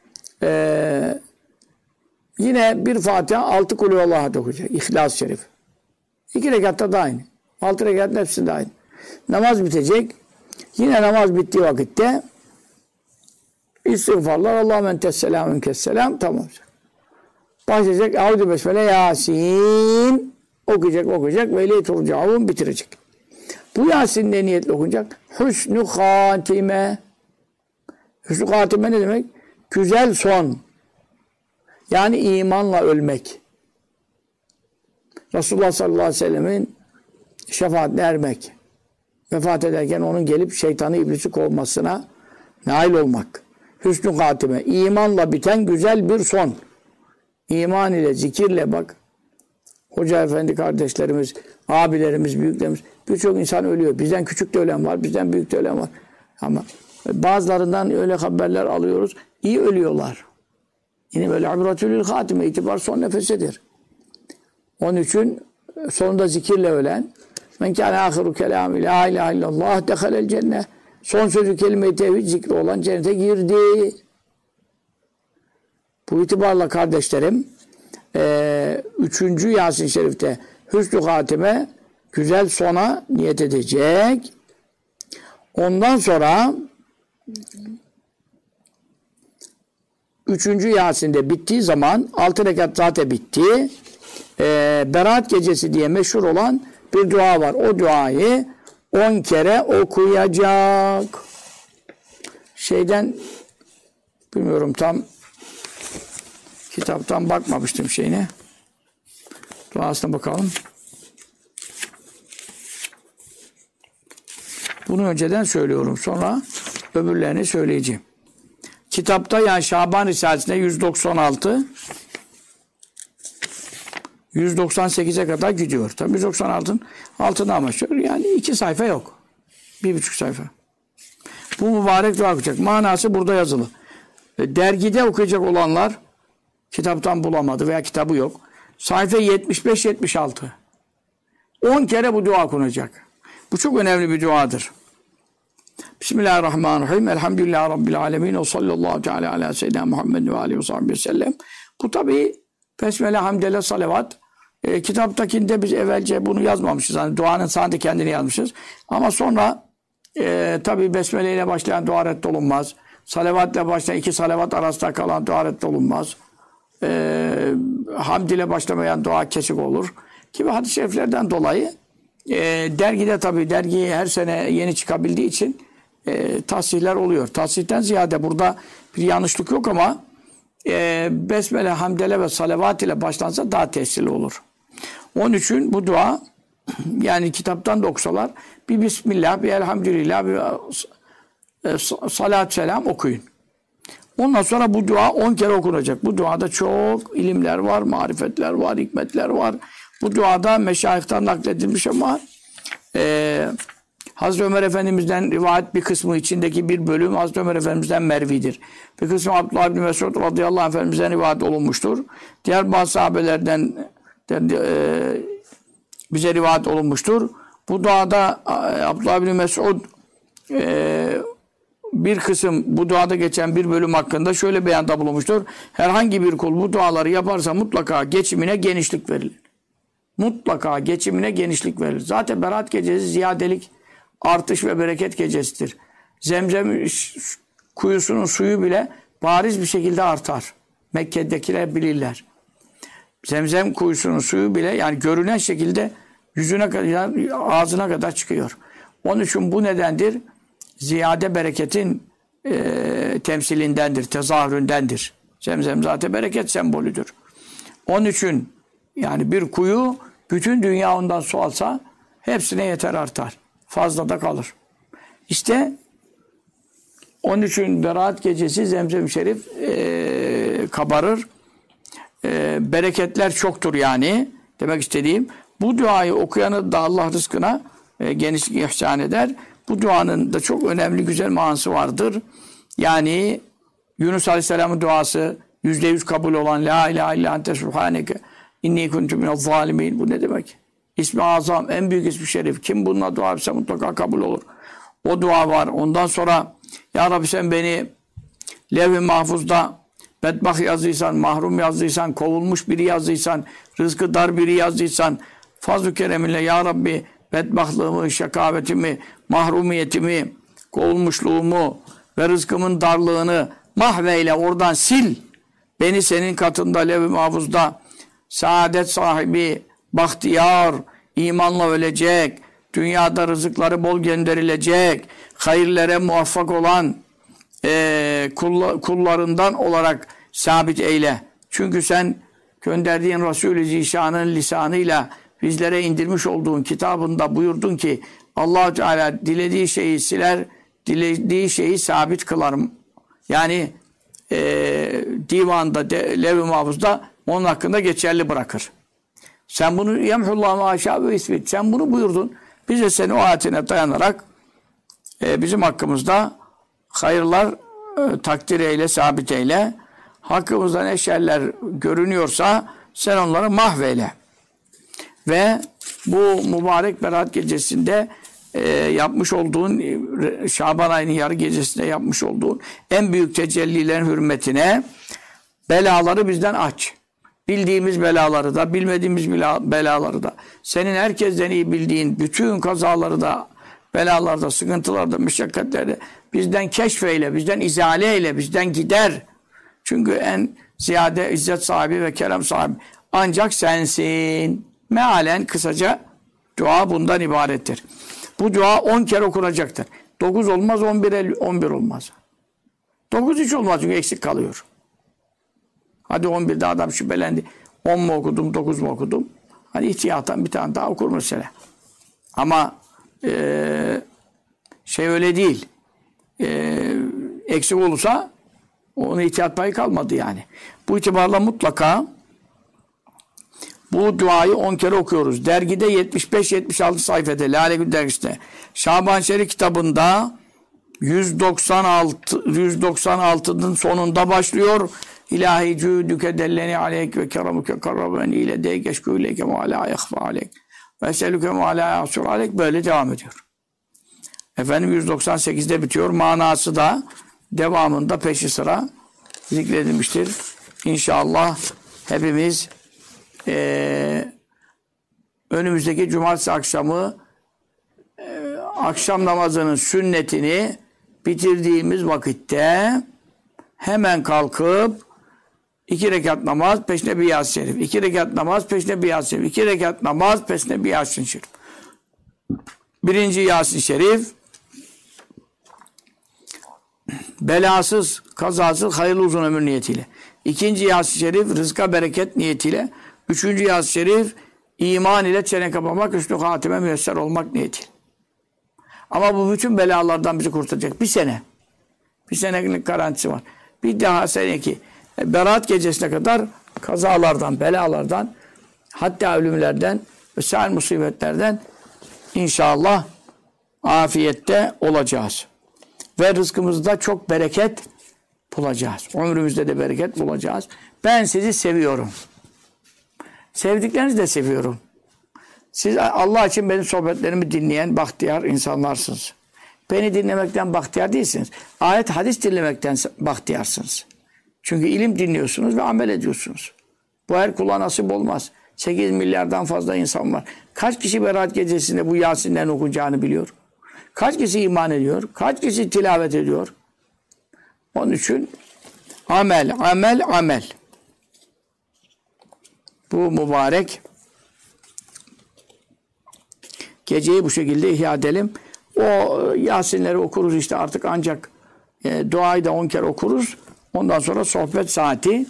yine bir Fatiha, 6 Kulühullah'a okuyacak. İhlas-ı Şerif. 2 rekatta da aynı. 6 rekatın hepsinde aynı. Namaz bitecek. Yine namaz bittiği vakitte istiğfarlar, Allahümme entesselamün kesselam, tamam. Başlayacak. Eûzü besmele Yasin okuyacak ve ileyhi turcaun bitirecek. Bu Yasin ne niyetle okunacak? Hüsnü hatime. Hüsnü hatime ne demek? Güzel son. Yani imanla ölmek. Resulullah sallallahu aleyhi ve sellemin şefaatine ermek. Vefat ederken onun gelip şeytanı, iblisi kovmasına nail olmak. Hüsnü hatime. İmanla biten güzel bir son. İman ile, zikirle bak. Hoca efendi kardeşlerimiz, abilerimiz, büyüklerimiz, birçok insan ölüyor. Bizden küçük de ölen var, bizden büyük de ölen var. Ama bazılarından öyle haberler alıyoruz. İyi ölüyorlar. Yine böyle ibretülül hatime, itibar son nefesidir. Onun için sonunda zikirle ölen, men kâne âhiru kelâmi lâ ilâhe illallah dehalel cennet. Son sözü kelime-i tevhid zikri olan cennete girdi. Bu itibarla kardeşlerim 3. Yasin-i Şerif'te hüsnü hatime, güzel sona niyet edecek. Ondan sonra 3. Yasin'de bittiği zaman 6 rekat zaten bitti. Berat gecesi diye meşhur olan bir dua var. O duayı 10 kere okuyacak. Bilmiyorum tam kitaptan bakmamıştım şeyine. Duasına bakalım. Bunu önceden söylüyorum. Sonra öbürlerini söyleyeceğim. Kitapta yani Şaban Risalesi'nde 196 198'e kadar gidiyor. Tabii 196'ın altına amaçlıyor. Yani 2 sayfa yok. 1,5 sayfa. Bu mübarek dua okuyacak. Manası burada yazılı. Dergide okuyacak olanlar kitaptan bulamadı veya kitabı yok. Sayfa 75-76. 10 kere bu dua okunacak. Bu çok önemli bir duadır. Bismillahirrahmanirrahim. Elhamdülillahi Rabbil alemin. Ve sallallahu teala ala seyyidina Muhammed ve aleyhi ve sahibi ve sellem. Bu tabi Besmele, Hamdele, Salavat. Kitaptakinde biz evvelce bunu yazmamışız. Yani duanın sadece kendini yazmışız. Ama sonra tabi Besmele ile başlayan dua reddolunmaz. Salavat ile başlayan 2 salavat arasında kalan dua reddolunmaz. Hamd ile başlamayan dua kesik olur. Gibi hadis-i şeriflerden dolayı dergide tabi dergi her sene yeni çıkabildiği için tahsihler oluyor. Tahsihten ziyade burada bir yanlışlık yok ama Besmele, Hamdele ve Salavat ile başlansa daha tesirli olur. Onun için bu dua yani kitaptan da okusalar bir Bismillah, bir Elhamdülillah, bir Salat selam okuyun. Ondan sonra bu dua 10 kere okunacak. Bu duada çok ilimler var, marifetler var, hikmetler var. Bu duada meşayihtan nakledilmiş ama Hazreti Ömer Efendimiz'den rivayet bir kısmı içindeki bir bölüm Hazreti Ömer Efendimiz'den mervidir. Bir kısmı Abdullah ibn Mesud radıyallahu anh Efendimiz'den rivayet olunmuştur. Diğer bazı sahabelerden bize rivayet olunmuştur. Bu duada Abdullah ibn Mesud bir kısım bu duada geçen bir bölüm hakkında şöyle beyanda bulunmuştur. Herhangi bir kul bu duaları yaparsa mutlaka geçimine genişlik verilir. Mutlaka geçimine genişlik verilir. Zaten Berat gecesi ziyadelik, artış ve bereket gecesidir. Zemzem kuyusunun suyu bile bariz bir şekilde artar. Mekke'dekiler bilirler. Zemzem kuyusunun suyu bile yani görünen şekilde yüzüne kadar, ağzına kadar çıkıyor. Onun için bu nedendir? Ziyade bereketin temsilindendir, tezahüründendir. Zemzem zaten bereket sembolüdür. Onun için yani bir kuyu bütün dünya ondan su alsa hepsine yeter artar. Fazla da kalır. İşte onun için Berat gecesi Zemzem-i Şerif kabarır. Bereketler çoktur yani. Demek istediğim bu duayı okuyanı da Allah rızkına genişlik ihsan eder. Bu duanın da çok önemli güzel manası vardır. Yani Yunus Aleyhisselam'ın duası %100 kabul olan La ilahe illa ente subhaneke inni kuntu minez zalimin. Bu ne demek? İsmi azam, en büyük ismi şerif. Kim bununla dua etse mutlaka kabul olur. O dua var. Ondan sonra Ya Rabbi sen beni levh-i mahfuzda bedbaht yazdıysan, mahrum yazdıysan, kovulmuş biri yazdıysan, rızkı dar biri yazdıysan, fazl-ı kereminle Ya Rabbi bedbahtlığımı, şakavetimi, mahrumiyetimi, kovulmuşluğumu ve rızkımın darlığını mahveyle oradan sil. Beni senin katında levh-i mahfuzda saadet sahibi, bahtiyar, imanla ölecek, dünyada rızıkları bol gönderilecek, hayırlara muvaffak olan kullarından olarak sabit eyle. Çünkü sen gönderdiğin Resul-i Zişan'ın lisanıyla bizlere indirmiş olduğun kitabında buyurdun ki Allah-u Teala dilediği şeyi siler, dilediği şeyi sabit kılarım. Yani divanda, levh-i mahfuzda onun hakkında geçerli bırakır. Sen bunu yemhullahu ma aşâ ve isbit. Sen bunu buyurdun. Biz de senin o ayetine dayanarak bizim hakkımızda hayırlar takdir eyle, sabit eyle. Hakkımızda ne şerler görünüyorsa sen onları mahveyle. Ve bu mübarek Berat gecesinde yapmış olduğun, Şaban ayının yarı gecesinde yapmış olduğun en büyük tecellilerin hürmetine belaları bizden aç. Bildiğimiz belaları da, bilmediğimiz belaları da, senin herkesten iyi bildiğin bütün kazaları da, belalarda, sıkıntılarda, müşakkatlerde bizden keşfeyle, bizden izale eyle, bizden gider. Çünkü en ziyade izzet sahibi ve kerem sahibi ancak sensin. Mealen kısaca dua bundan ibarettir. Bu dua 10 kere okunacaktır. 9 olmaz, 11 olmaz. 9 hiç olmaz çünkü eksik kalıyor. Hadi 11'de adam şüphelendi. 10 mu okudum, 9 mu okudum? Hani ihtiyatan bir tane daha okur mesela. Ama şey öyle değil. Eksik olursa onun ihtiyat payı kalmadı yani. Bu itibarla mutlaka bu duayı 10 kere okuyoruz. Dergide 75-76 sayfada Lale Gül dergisinde. Şaban Şerif kitabında 196'nın sonunda başlıyor. İlahi cüdüke delleni aleyk ve keramuke karrabeni ile deygeşkü ileyke ma la yakhfa aleyk ve eselüke ma la yasur aleyk, böyle devam ediyor. Efendim 198'de bitiyor. Manası da devamında peşi sıra zikredilmiştir. İnşallah hepimiz önümüzdeki cumartesi akşamı akşam namazının sünnetini bitirdiğimiz vakitte hemen kalkıp 2 rekat namaz peşine bir Yasin Şerif. 2 rekat namaz peşine bir Yasin Şerif. 2 rekat namaz peşine bir Yasin Şerif. Birinci Yasin Şerif belasız, kazasız, hayırlı uzun ömür niyetiyle. İkinci Yasin Şerif rızka bereket niyetiyle. Üçüncü Yasin Şerif iman ile çene kapamak, hüsnü hatime müyesser olmak niyetiyle. Ama bu bütün belalardan bizi kurtaracak. Bir sene. Bir senelik garantisi var. Bir daha seneki Berat gecesine kadar kazalardan, belalardan, hatta ölümlerden ve sair musibetlerden inşallah afiyette olacağız. Ve rızkımızda çok bereket bulacağız. Ömrümüzde de bereket bulacağız. Ben sizi seviyorum. Sevdiklerinizi de seviyorum. Siz Allah için benim sohbetlerimi dinleyen bahtiyar insanlarsınız. Beni dinlemekten bahtiyar değilsiniz. Ayet, hadis dinlemekten bahtiyarsınız. Çünkü ilim dinliyorsunuz ve amel ediyorsunuz. Bu her kula nasip olmaz. 8 milyardan fazla insan var. Kaç kişi Berat gecesinde bu Yasin'den okunacağını biliyor? Kaç kişi iman ediyor? Kaç kişi tilavet ediyor? Onun için amel, amel, amel. bu mübarek geceyi bu şekilde ihya edelim. O Yasinleri okuruz işte artık ancak duayı da 10 kere okuruz. Ondan sonra sohbet saati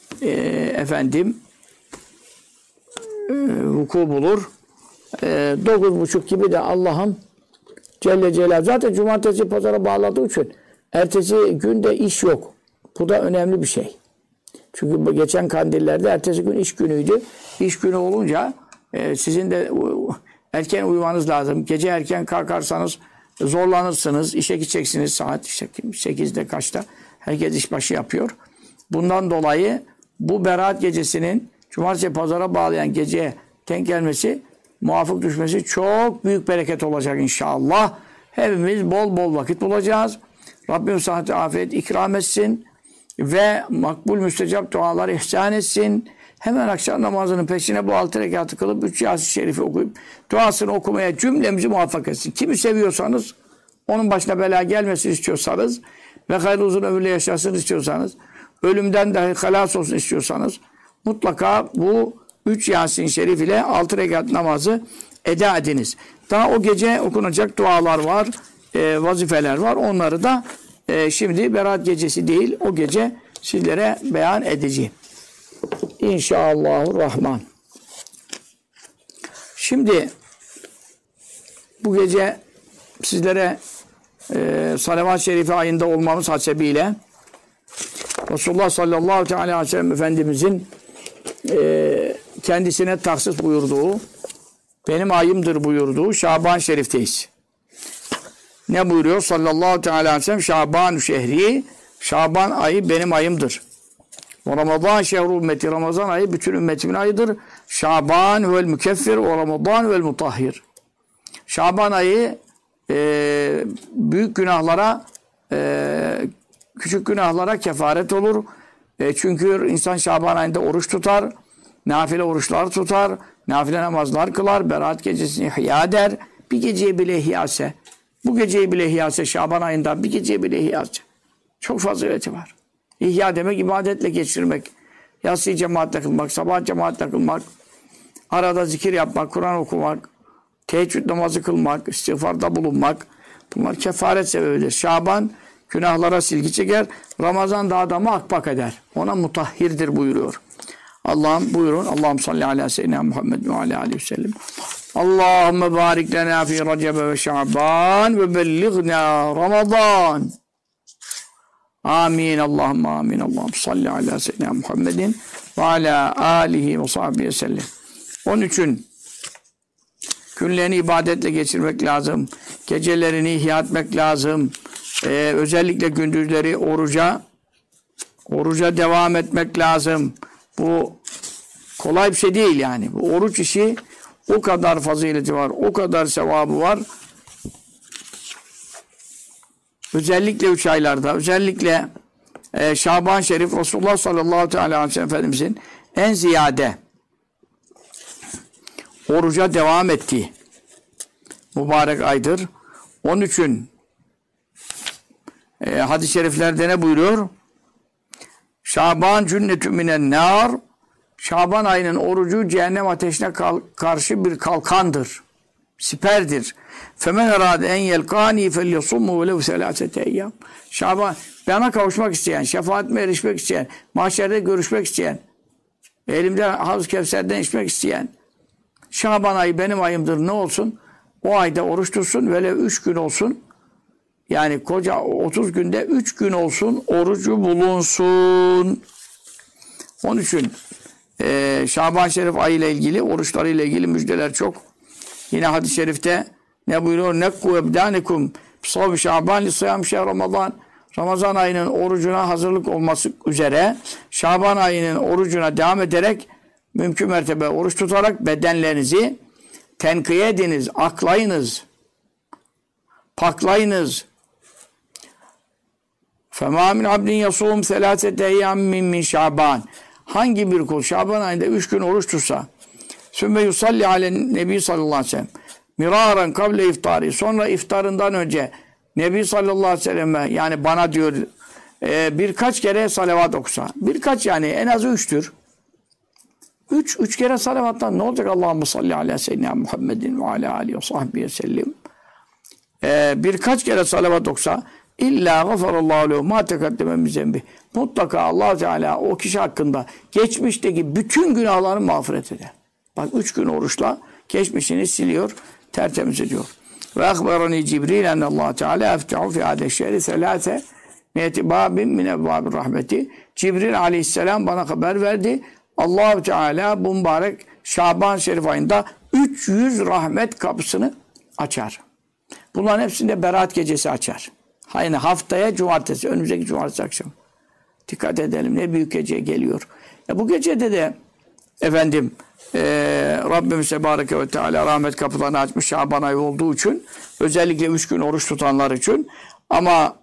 vuku bulur. 9.30 gibi de Allah'ım Celle Celaluhu zaten cumartesi pazara bağladığı için ertesi günde iş yok. Bu da önemli bir şey. Çünkü geçen kandillerde ertesi gün iş günüydü. İş günü olunca sizin de erken uyumanız lazım. Gece erken kalkarsanız zorlanırsınız. İşe gideceksiniz saat işte 8'de kaçta. Herkes işbaşı yapıyor. Bundan dolayı bu Berat gecesinin cumartesi pazara bağlayan geceye denk gelmesi, muvafık düşmesi çok büyük bereket olacak inşallah. Hepimiz bol bol vakit bulacağız. Rabbim sıhhat afiyet ikram etsin ve makbul müstecap dualar ihsan etsin. Hemen akşam namazının peşine bu 6 rekatı kılıp 3 Yasin-i Şerif'i okuyup duasını okumaya cümlemizi muvaffak etsin. Kimi seviyorsanız, onun başına bela gelmesin istiyorsanız ve hayırlı uzun ömürle yaşasın istiyorsanız, ölümden dahi halas olsun istiyorsanız mutlaka bu 3 Yasin-i Şerif ile 6 rekat namazı eda ediniz. Daha o gece okunacak dualar var, vazifeler var. Onları da şimdi Berat gecesi değil, o gece sizlere beyan edeceğim. İnşallahurrahman. Şimdi bu gece sizlere salavat-ı şerife ayında olmamız hasebiyle Resulullah sallallahu aleyhi ve sellem Efendimizin kendisine tahsis buyurduğu, benim ayımdır buyurduğu Şaban-ı Şerif'teyiz. Ne buyuruyor? Sallallahu aleyhi ve sellem Şaban-ı şehri, Şaban ayı benim ayımdır. O Ramazan şehru ümmeti, Ramazan ayı bütün ümmetimin ayıdır. Şaban vel mükeffir, o Ramazan vel mutahhir. Şaban ayı büyük günahlara, küçük günahlara kefaret olur. Çünkü insan Şaban ayında oruç tutar, nafile oruçlar tutar, nafile namazlar kılar, Berat gecesini ihya eder. Bir geceye bile ihyase, bu geceyi bile ihyase, Şaban ayında bir geceye bile ihyase. Çok fazileti var. İhya demek ibadetle geçirmek. Yatsı cemaatle kılmak, sabah cemaatle kılmak, arada zikir yapmak, Kur'an okumak, teheccüd namazı kılmak, istiğfarda bulunmak. Bunlar kefaret sebebidir. Şaban günahlara silgi çeker. Ramazan da adamı akbak eder. Ona mutahhirdir buyuruyor. Allah'ım buyurun. Allah'ım salli ala seyyidina Muhammed ve ala aleyhi ve sellem. Allahümme barik lena fi Recebe ve Şaban ve bellighna Ramazan. Amin. Allahümme amin. Allahümme salli ala seyyidina Muhammedin ve ala alihi ve sahbihi sellem. Onun için günlerini ibadetle geçirmek lazım. Gecelerini ihya etmek lazım. Özellikle gündüzleri oruca devam etmek lazım. Bu kolay bir şey değil yani. Bu oruç işi o kadar fazileti var, o kadar sevabı var. Özellikle 3 aylarda, özellikle Şaban Şerif Resulullah sallallahu aleyhi ve sellem Efendimizin en ziyade oruca devam ettiği mübarek aydır. Onun için hadis-i şeriflerde ne buyuruyor? Şaban cünnetü minen nar. Şaban ayının orucu cehennem ateşine karşı bir kalkandır. Siperdir. Femen erade en yelkani felyasummu velev selasete eyyam. Şaban, bana kavuşmak isteyen, şefaatime erişmek isteyen, mahşerde görüşmek isteyen, elimde Havz-ı Kevser'den içmek isteyen, Şaban ayı benim ayımdır ne olsun? O ayda oruç tutsun, velev 3 gün olsun. Yani koca 30 günde 3 gün olsun, orucu bulunsun. Onun için Şaban Şerif ayı ile ilgili, oruçları ile ilgili müjdeler çok. Yine hadis-i şerifte ne buyuruyor? Nekku ebdânekum bisavmi Şaban li sıyam şehr Ramazan. Ramazan ayının orucuna hazırlık olması üzere Şaban ayının orucuna devam ederek mümkün mertebe oruç tutarak bedenlerinizi tenkiye ediniz, aklayınız, paklayınız. فَمَا مِنْ عَبْدٍ يَصُومْ ثَلَاثَةَ اَيَّامٍ مِنْ Şaban. Hangi bir kul Şaban ayında 3 gün oruç tutsa, sümme yusalli alen Nebi sallallahu aleyhi ve sellem miraren kavle iftari, sonra iftarından önce Nebi sallallahu aleyhi ve selleme, yani bana diyor birkaç kere salavat okusa, birkaç yani en az 3'tür. Üç kere salavattan ne olacak? Allahümme salli ala seyyidina Muhammedin ve ala alihi ve sahbihi sellem. Birkaç kere salavat oksa illa gafarallahu lehu ma tekaddeme min zembi. Mutlaka Allah Teala o kişi hakkında geçmişteki bütün günahlarını mağfiret eder. Bak 3 gün oruçla geçmişini siliyor, tertemiz ediyor. Ve akbarani Cibril ennallahu Teala eftehu fi hâde şehri selâse miyeti babin min evvâbir rahmeti. Cibril aleyhisselam bana haber verdi. Allah Teala bu mübarek Şaban Şerif ayında 300 rahmet kapısını açar. Bunların hepsinde Berat gecesi açar. Yani haftaya cumartesi, önümüzdeki cumartesi akşam. Dikkat edelim, ne büyük gece geliyor. Bu gecede de efendim Rabbimiz Tebareke ve Teala rahmet kapılarını açmış Şaban ayı olduğu için, özellikle 3 gün oruç tutanlar için, ama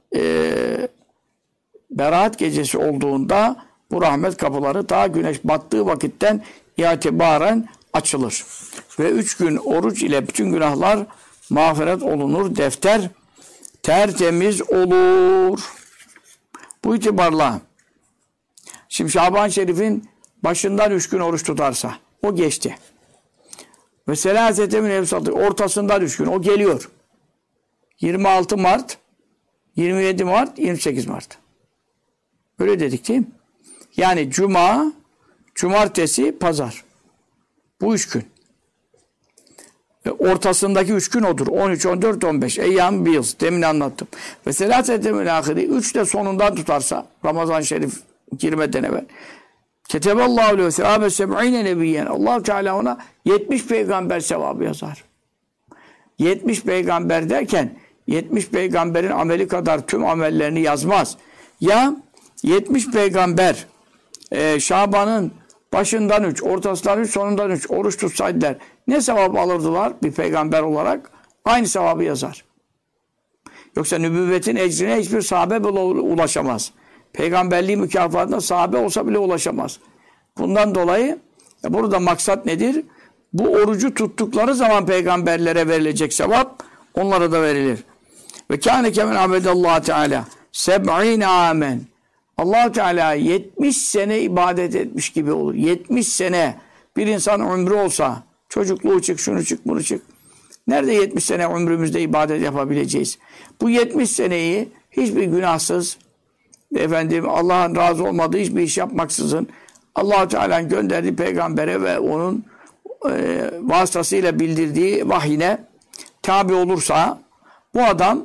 Berat gecesi olduğunda bu rahmet kapıları daha güneş battığı vakitten itibaren açılır. Ve 3 gün oruç ile bütün günahlar mağfiret olunur, defter tertemiz olur. Bu itibarla şimdi Şaban Şerif'in başından 3 gün oruç tutarsa o geçti. Ve selâsete min evsatı ortasından 3 gün o geliyor. 26 Mart, 27 Mart, 28 Mart. Öyle dedik değil mi? Yani cuma, cumartesi, pazar. Bu 3 gün. Ortasındaki 3 gün odur. 13, 14, 15. Eyyam bir yıl. Demin anlattım. Ve selâsete min âhiri 3 de sonundan tutarsa Ramazan Şerif girmeden evvel. Keteballahu lehu sevâbe seb'ine nebiyyen. Allah Teala ona 70 peygamber sevabı yazar. 70 peygamber derken 70 peygamberin ameli kadar tüm amellerini yazmaz. Ya 70 peygamber Şaban'ın başından 3, ortasından 3, sonundan 3 oruç tutsaydılar ne sevabı alırdılar bir peygamber olarak? Aynı sevabı yazar. Yoksa nübüvvetin ecrine hiçbir sahabe bile ulaşamaz. Peygamberliği mükafatına sahabe olsa bile ulaşamaz. Bundan dolayı burada maksat nedir? Bu orucu tuttukları zaman peygamberlere verilecek sevap onlara da verilir. Ve kâne kemen abedallahu teâlâ seb'îne âmen. Allah Teala 70 sene ibadet etmiş gibi olur. 70 sene bir insan ömrü olsa, çocukluğu çık, şunu çık, bunu çık. Nerede 70 sene ömrümüzde ibadet yapabileceğiz? Bu 70 seneyi hiçbir günahsız, efendim Allah'ın razı olmadığı hiçbir iş yapmaksızın Allah Teala'nın gönderdiği peygambere ve onun vasıtasıyla bildirdiği vahyine tabi olursa bu adam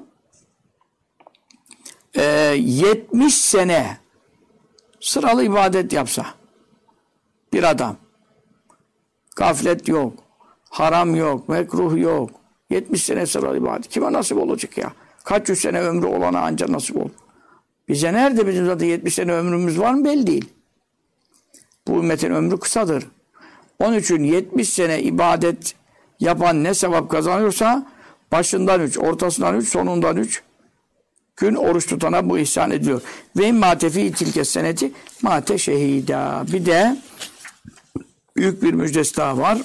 70 sene sıralı ibadet yapsa bir adam, gaflet yok, haram yok, mekruh yok, 70 sene sıralı ibadet kime nasip olacak ya? Kaç yüz sene ömrü olana ancak nasip olur. Bize nerede, bizim zaten 70 sene ömrümüz var mı belli değil. Bu ümmetin ömrü kısadır. Onun için 70 sene ibadet yapan ne sevap kazanıyorsa başından 3, ortasından 3, sonundan 3 gün oruç tutana bu ihsan ediliyor. Ve matefi tilke seneti mate şehida. Bir de büyük bir müjdesi daha var.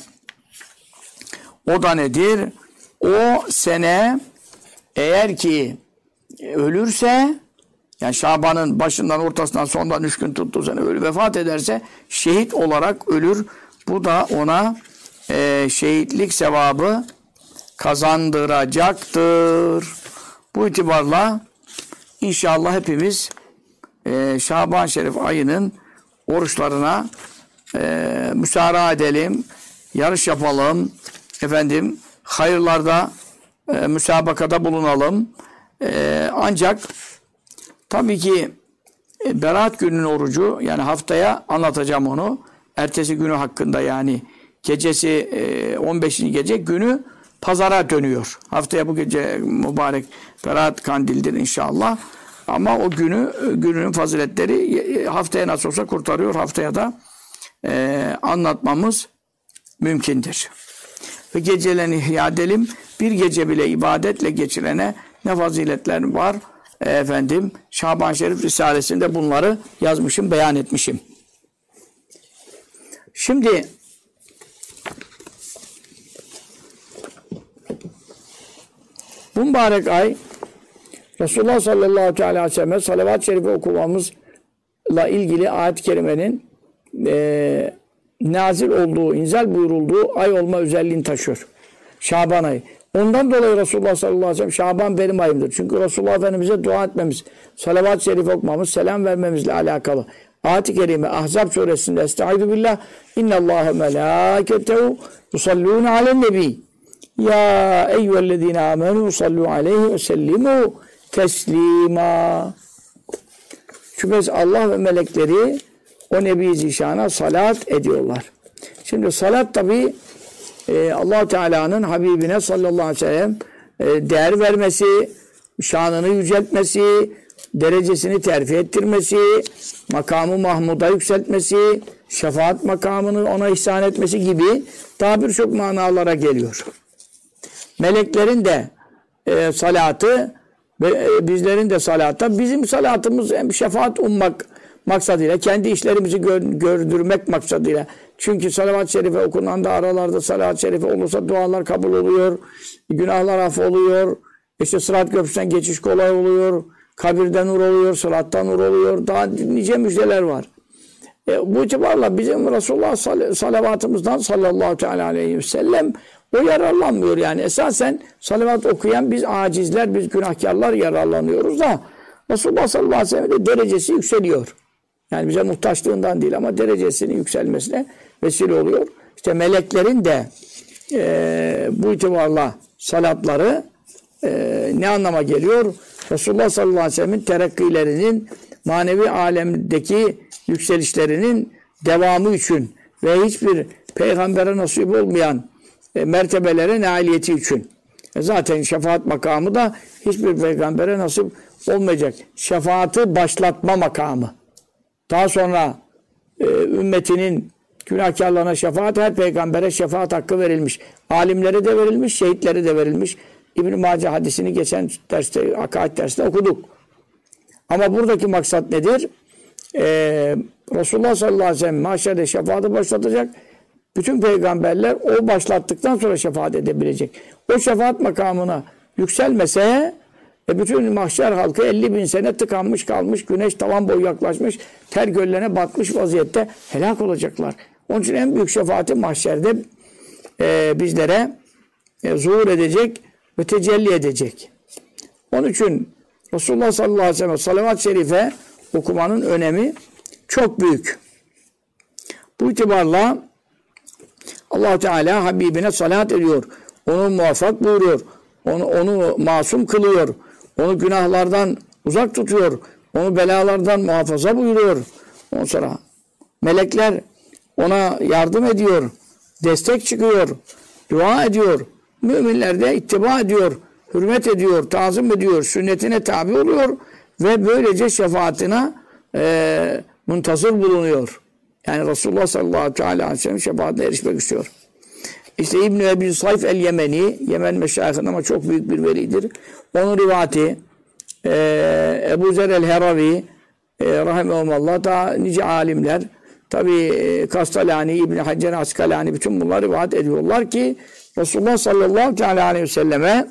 O da nedir? O sene eğer ki ölürse, yani Şaban'ın başından ortasından sondan 3 gün tuttuğu sene vefat ederse şehit olarak ölür. Bu da ona şehitlik sevabı kazandıracaktır. Bu itibarla İnşallah hepimiz Şaban Şerif ayının oruçlarına müsaade edelim, yarış yapalım, efendim hayırlarda müsabakada bulunalım. Ancak tabii ki Berat gününün orucu, yani haftaya anlatacağım onu. Ertesi günü hakkında, yani gecesi 15. gece günü pazara dönüyor. Haftaya bu gece mübarek Berat kandildir inşallah. Ama o günün faziletleri haftaya nasıl olsa kurtarıyor. Haftaya da anlatmamız mümkündür. Ve gecelerini ihya edelim. Bir gece bile ibadetle geçirene ne faziletler var. Efendim Şaban Şerif Risalesi'nde bunları yazmışım, beyan etmişim. Şimdi bu mübarek ay Resulullah sallallahu aleyhi ve sellem salavat-ı şerife okumamızla ilgili ayet-i kerimenin nazil olduğu, inzal buyurulduğu ay olma özelliğini taşıyor. Şaban ayı. Ondan dolayı Resulullah sallallahu aleyhi ve sellem Şaban benim ayımdır. Çünkü Resulullah Efendimiz'e dua etmemiz, salavat-ı şerif okumamız, selam vermemizle alakalı. Ayet-i Kerime Ahzab suresinde Estaizu billah İnnallâhe melâketehu yusallûne alen nebi ya eyyühellezîne âmenû yusallû aleyhi ve sellimû teslîmâ. Şüphesiz Allah ve melekleri o Nebi Zişan'a salat ediyorlar. Şimdi salat tabi Allah-u Teala'nın Habibine sallallahu aleyhi ve sellem değer vermesi, şanını yüceltmesi, derecesini terfi ettirmesi, makamı Mahmud'a yükseltmesi, şefaat makamını ona ihsan etmesi gibi daha birçok manalara geliyor. Meleklerin de salatı ve bizlerin de salatı, bizim salatımız hem şefaat ummak maksadıyla, kendi işlerimizi gördürmek maksadıyla. Çünkü salavat-ı şerife okunan da aralarda salavat-ı şerife olursa dualar kabul oluyor, günahlar affoluyor, işte Sırat Köprüsü'nden geçiş kolay oluyor, kabirden nur oluyor, sırattan nur oluyor, daha nice müjdeler var. Bu itibarla bizim Resulullah salavatımızdan sallallahu teala aleyhi ve sellem o yararlanmıyor yani. Esasen salavat okuyan biz acizler, biz günahkarlar yararlanıyoruz da Resulullah sallallahu aleyhi ve sellem de derecesi yükseliyor. Yani bize muhtaçlığından değil ama derecesinin yükselmesine vesile oluyor. İşte meleklerin de bu itibarla salatları ne anlama geliyor? Resulullah sallallahu aleyhi ve sellem'in terakkilerinin, manevi alemdeki yükselişlerinin devamı için ve hiçbir peygambere nasip olmayan mertebelere nailiyeti için. Zaten şefaat makamı da hiçbir peygambere nasip olmayacak. Şefaati başlatma makamı. Daha sonra ümmetinin günahkarlarına şefaat, her peygambere şefaat hakkı verilmiş. Alimlere de verilmiş, şehitlere de verilmiş. İbn-i Mace hadisini geçen derste, akaid dersinde okuduk. Ama buradaki maksat nedir? Resulullah sallallahu aleyhi ve sellem mahşerde şefaatı başlatacak. Bütün peygamberler o başlattıktan sonra şefaat edebilecek. O şefaat makamına yükselmese bütün mahşer halkı 50.000 sene tıkanmış kalmış, güneş tavan boyu yaklaşmış, ter göllerine batmış vaziyette helak olacaklar. Onun için en büyük şefaati mahşerde bizlere zuhur edecek ve tecelli edecek. Onun için Resulullah sallallahu aleyhi ve sellem salavat-ı şerife okumanın önemi çok büyük. Bu itibarla Allah Teala Habibine salat ediyor. Onu muvaffak buyuruyor. Onu masum kılıyor. Onu günahlardan uzak tutuyor. Onu belalardan muhafaza buyuruyor. Ondan sonra melekler ona yardım ediyor. Destek çıkıyor. Dua ediyor. Müminler de ittiba ediyor. Hürmet ediyor. Tazim ediyor. Sünnetine tabi oluyor. Ve böylece şefaatine muntazır bulunuyor. Yani Resulullah sallallahu aleyhi ve sellem şefaatine erişmek istiyor. İşte İbn-i Ebi Sayf el-Yemeni, Yemen meşayihinden ama çok büyük bir velidir. Onun rivati, Ebu Zer el-Heravi, rahimehumullah, daha nice alimler, tabi Kastalani, İbn-i Hacer Askalani, bütün bunlar rivayet ediyorlar ki Resulullah sallallahu aleyhi ve selleme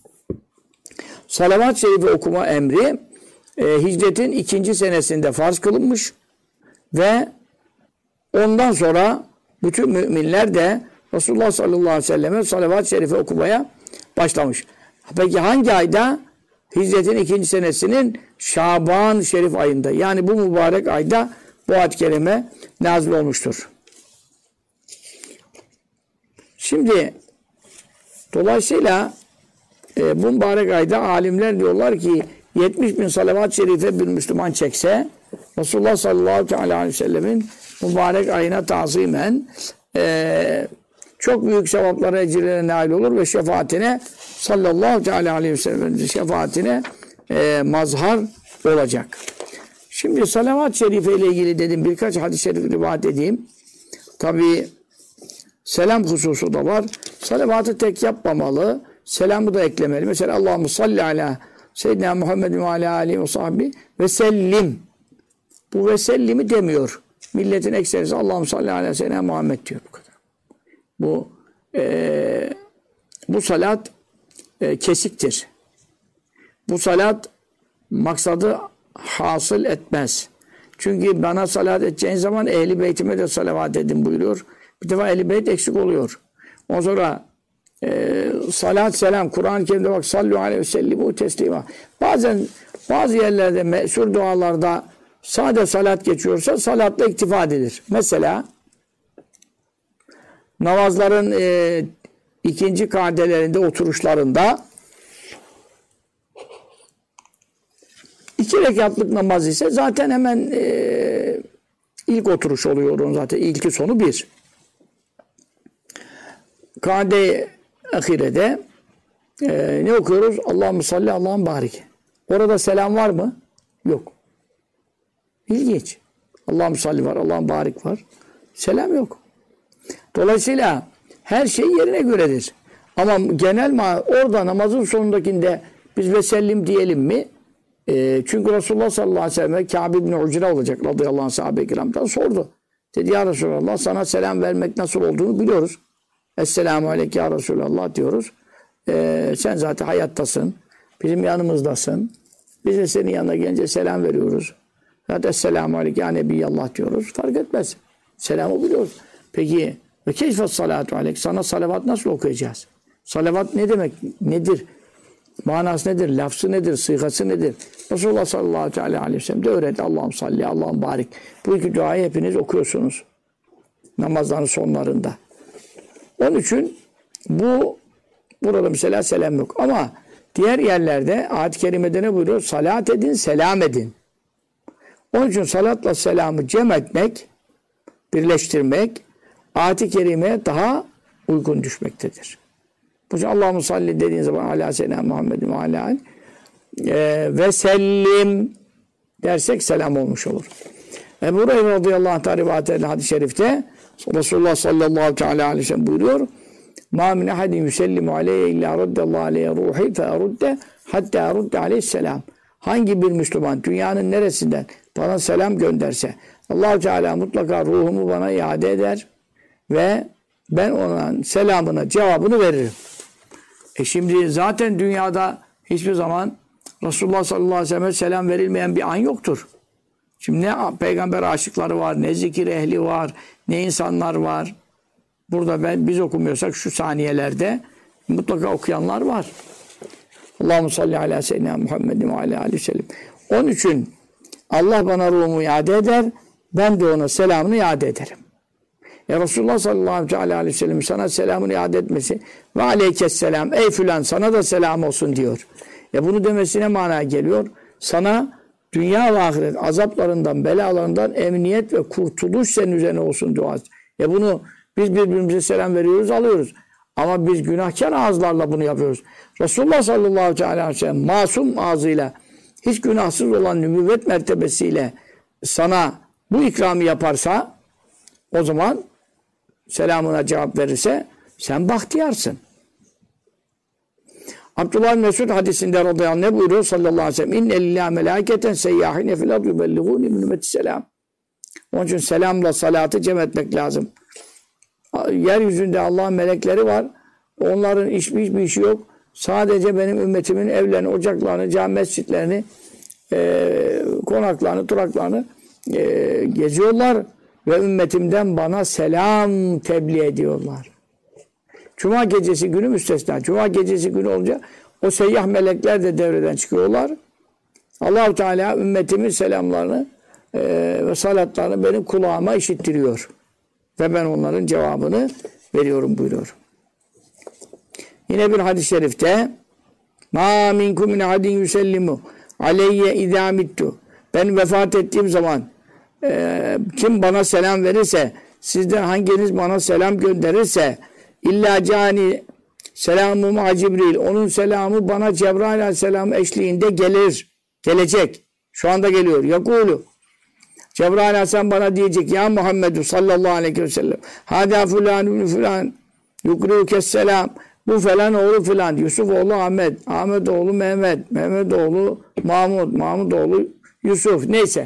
salavat-ı şerife okuma emri hicretin 2. senesinde farz kılınmış ve ondan sonra bütün müminler de Resulullah sallallahu aleyhi ve selleme salavat-ı şerife okumaya başlamış. Peki hangi ayda? Hicretin 2. senesinin Şaban şerif ayında. Yani bu mübarek ayda bu ayet-i kerime nazil olmuştur. Şimdi dolayısıyla bu mübarek ayda alimler diyorlar ki 70.000 salavat-ı şerife bir Müslüman çekse Resulullah sallallahu aleyhi ve sellemin mübarek ayına tazimen çok büyük sevaplara, ecirlere nail olur ve şefaatine sallallahu aleyhi ve sellem şefaatine mazhar olacak. Şimdi salavat-ı şerife ile ilgili dedim birkaç hadis-i şerif rivayet edeyim. Tabi selam hususu da var. Salavatı tek yapmamalı. Selamı da eklemeli. Mesela Allahümme salli ala seyyidina Muhammed ve ala alihi ve sahbihi ve sellim. Bu ve sellimi demiyor. Milletin ekserisi Allahümme salli ala seyyidina Muhammed diyor bu kadar. Bu salat kesiktir. Bu salat maksadı hasıl etmez. Çünkü bana salat edeceğin zaman ehli beytime de salavat edin buyuruyor. Bir defa ehli beyt eksik oluyor. Ondan sonra salat selam Kur'an-ı Kerim'de bak sallu aleyhi ve sellimu teslima. Bazen bazı yerlerde meşhur dualarda sade salat geçiyorsa salatla iktifa edilir. Mesela namazların ikinci kadelerinde oturuşlarında 2 rekatlık namaz ise zaten hemen ilk oturuş oluyor onun zaten. İlki sonu 1. Kade ahirede ne okuyoruz? Allahümme salli Allah'ın barik. Orada selam var mı? Yok. İlginç. Allah'ım salli var, Allah'ım barik var. Selam yok. Dolayısıyla her şey yerine göredir. Ama genel orada namazın sonundakinde biz vesellim diyelim mi? Çünkü Resulullah sallallahu aleyhi ve sellem Kâb ibn Ucre olacak radıyallahu anh sahabe-i kiramdan sordu. Dedi ya Resulallah sana selam vermek nasıl olduğunu biliyoruz. Esselamu aleyke ya Resulallah diyoruz. Sen zaten hayattasın. Bizim yanımızdasın. Biz de senin yanına gelince selam veriyoruz. Zaten Esselamu aleyke ya Nebiyallah diyoruz. Fark etmez. Selamı biliyoruz. Peki ve keyfet salatu aleyk. Sana salavat nasıl okuyacağız? Salavat ne demek? Nedir? Manası nedir? Lafzı nedir? Sıygası nedir? Resulullah sallallahu aleyhi ve sellem de öğretti. Allah'ım salli, Allah'ım barik. Bu iki duayı hepiniz okuyorsunuz. Namazların sonlarında. Onun için burada mesela selam yok. Ama diğer yerlerde ayet-i kerimede ne buyuruyor? Salat edin, selam edin. Onun için salatla selamı cem etmek, birleştirmek ayet-i kerimeye daha uygun düşmektedir. Bu için Allah'ım salli dediğin zaman ala selam Muhammedin ve ala ve sellim dersek selam olmuş olur. Ebu Hureyre radıyallahu anh rivayet edilen hadis-i şerifte Resulullah sallallahu aleyhi ve sellem buyuruyor. Ma min ahadin yusellimu aleyye illa raddallahu aleyye ruhi fe erudde hatta erudde aleyhisselam. Hangi bir Müslüman dünyanın neresinden bana selam gönderse Allah-u Teala mutlaka ruhumu bana iade eder ve ben onun selamına cevabını veririm. Şimdi zaten dünyada hiçbir zaman Resulullah sallallahu aleyhi ve sellem selam verilmeyen bir an yoktur. Şimdi ne peygamber aşıkları var, ne zikir ehli var, ne insanlar var. Burada biz okumuyorsak şu saniyelerde mutlaka okuyanlar var. Allahu salli ala seyyidina Muhammedin ve ala aleyhi ve sellem. Onun için Allah bana ruhumu iade eder, ben de ona selamını iade ederim. Resulullah sallallahu aleyhi ve sellem sana selamını iade etmesi ve aleykesselam ey filan sana da selam olsun diyor. Bunu demesine mana geliyor. Sana dünya ve ahiret azaplarından, belalarından emniyet ve kurtuluş senin üzerine olsun duası. Bunu biz birbirimize selam veriyoruz, alıyoruz. Ama biz günahkar ağızlarla bunu yapıyoruz. Resulullah sallallahu aleyhi ve sellem masum ağzıyla hiç günahsız olan nübüvvet mertebesiyle sana bu ikramı yaparsa o zaman selamına cevap verirse sen bahtiyarsın. Abdullah bin Mesud hadisinde radıyallahu anh ne buyuruyor sallallahu aleyhi ve sellem? İnne lillahi melâketen seyyâhine fil ardı yubelligûni min ümmeti selam. Onun için selamla salatı cem etmek lazım. Yeryüzünde Allah'ın melekleri var. Onların hiçbir işi yok. Sadece benim ümmetimin evlerini, ocaklarını, cami mescitlerini, konaklarını, duraklarını geziyorlar ve ümmetimden bana selam tebliğ ediyorlar. Cuma gecesi günü müstesna. Cuma gecesi günü olunca o seyyah melekler de devreden çıkıyorlar. Allah-u Teala ümmetimin selamlarını ve salatlarını benim kulağıma işittiriyor. Ve ben onların cevabını veriyorum buyuruyor. Yine bir hadis-i şerifte مَا مِنْكُمْ مِنْ عَدٍ يُسَلِّمُ عَلَيَّ اِذَا مِتُّ Ben vefat ettiğim zaman kim bana selam verirse, sizden hanginiz bana selam gönderirse illa cani selamu ma Cibril. Onun selamı bana Cebrail aleyhisselam eşliğinde gelecek. Şu anda geliyor. Yakulu. Cebrail aleyhisselam bana diyecek ya Muhammed sallallahu aleyhi ve sellem hâdâ fulân ibn fulân yukriukes selam. Bu falan oğlu filan. Yusuf oğlu Ahmet. Ahmet oğlu Mehmet. Mehmet oğlu Mahmud. Mahmud oğlu Yusuf. Neyse.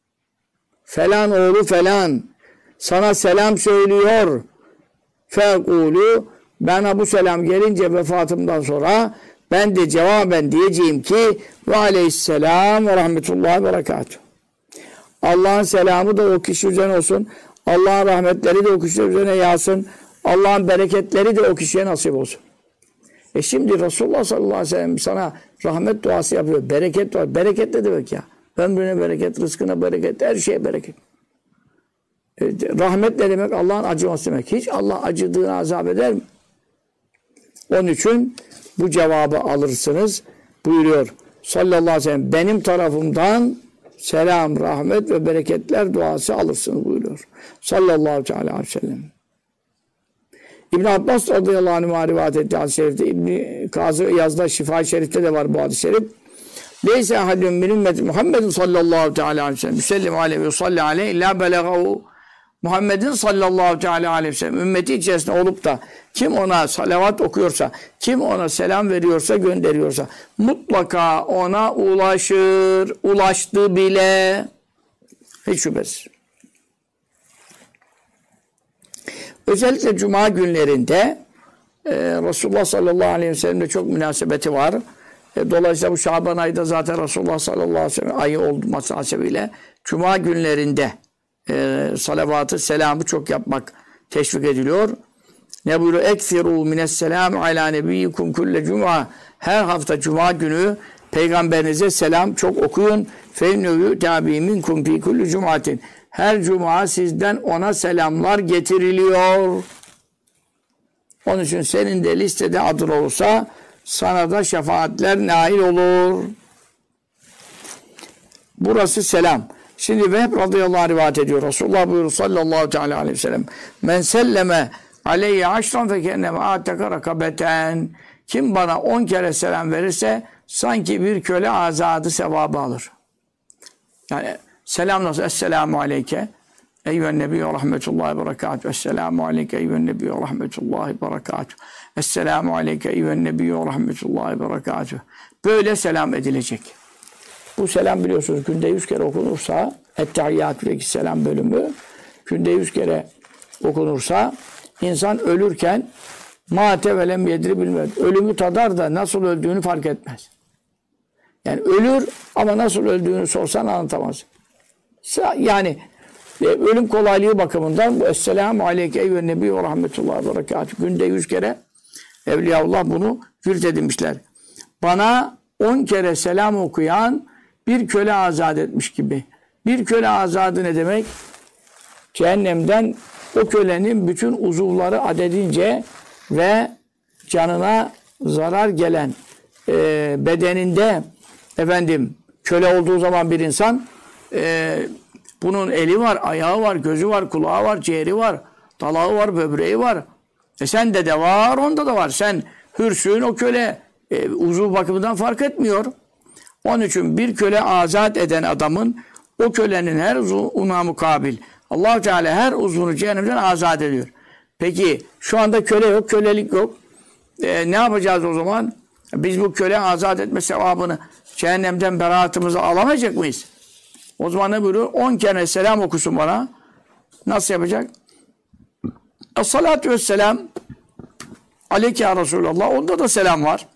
Falan oğlu falan. Sana selam söylüyor. Fekulu. Bana bu selam gelince vefatımdan sonra ben de cevaben diyeceğim ki ve aleyhisselam ve rahmetullahi ve berekatuhu. Allah'ın selamı da o kişi üzerine olsun. Allah'ın rahmetleri de o kişi üzerine yağsın. Allah'ın bereketleri de o kişiye nasip olsun. Şimdi Resulullah sallallahu aleyhi ve sellem sana rahmet duası yapıyor. Bereket duası. Bereket ne demek ya? Ömrüne bereket, rızkına bereket, her şeye bereket. Rahmet ne demek? Allah'ın acıması demek. Hiç Allah acıdığını azap eder mi? Onun için bu cevabı alırsınız buyuruyor sallallahu aleyhi ve sellem. Benim tarafımdan selam, rahmet ve bereketler duası alırsınız buyuruyor sallallahu aleyhi ve sellem. İbn Abbas radıyallahu anh'a rivayet ettiği hadis-i şerifte, İbn Kazı İyaz'da Şifa-i Şerif'te de var bu hadis-i şerif. Leyse ahadun min ümmeti Muhammedin sallallahu aleyhi ve sellem müsellim aleyhi ve salli aleyhi illa belagahu. Muhammed'in sallallahu aleyhi ve sellem ümmeti içerisinde olup da kim ona salavat okuyorsa, kim ona selam veriyorsa, gönderiyorsa mutlaka ona ulaşır. Ulaştı bile. Hiç şüphesiz. Özellikle cuma günlerinde Resulullah sallallahu aleyhi ve sellem'le çok münasebeti var. Dolayısıyla bu Şaban ayında zaten Resulullah sallallahu aleyhi ve sellem ayı olması hasebiyle cuma günlerinde salavatı, selamı çok yapmak teşvik ediliyor. Ne buyuruyor? Ekfiru minesselam ala nebiyyikum kulle cuma. Her hafta cuma günü peygamberinize selam çok okuyun. Feinnehu tabi minkum fi kulli cumatin. Her cuma sizden ona selamlar getiriliyor. Onun için senin de listede adın olursa sana da şefaatler nail olur. Burası selam. Şimdi Vehb radıyallahu anh rivayet ediyor. Resulullah buyuruyor sallallahu aleyhi ve sellem. Men selleme aleyye aşran fekenneme ateka rakabeten. Kim bana 10 kere selam verirse sanki bir köle azadı sevabı alır. Yani selam nasıl? Esselamu aleyke eyyühen nebiyyü rahmetullahi berekatuhu. Esselamu aleyke eyyühen nebiyyü rahmetullahi berekatuhu. Esselamu aleyke eyyühen nebiyyü rahmetullahi berekatuhu. Böyle selam edilecek. Bu selam biliyorsunuz günde 100 kere okunursa, Ettehiyyatü'deki selam bölümü günde 100 kere okunursa insan ölürken mate ve lem yedri bilmez. Ölümü tadar da nasıl öldüğünü fark etmez. Yani ölür ama nasıl öldüğünü sorsan anlatamaz. Yani ölüm kolaylığı bakımından bu Esselamu aleyke eyyühen nebiyyü ve rahmetullahi ve berekatuhu. Günde 100 kere Evliyaullah bunu virt edinmişler. Bana 10 kere selam okuyan bir köle azat etmiş gibi. Bir köle azadı ne demek? Cehennemden o kölenin bütün uzuvları adedince ve canına zarar gelen bedeninde köle olduğu zaman bir insan bunun eli var, ayağı var, gözü var, kulağı var, ciğeri var, dalağı var, böbreği var. Sende de var, onda da var. Sen hürsün, o köle uzuv bakımından fark etmiyor. Onun için bir köle azat eden adamın o kölenin her uzvuna mukabil Allah-u Teala her uzvunu cehennemden azat ediyor. Peki şu anda köle yok, kölelik yok. Ne yapacağız o zaman? Biz bu köle azat etme sevabını cehennemden beraatımızı alamayacak mıyız? O zaman ne buyuruyor? 10 kere selam okusun bana. Nasıl yapacak? Es-salatu vesselam aleyke ya Resulallah. Onda da selam var.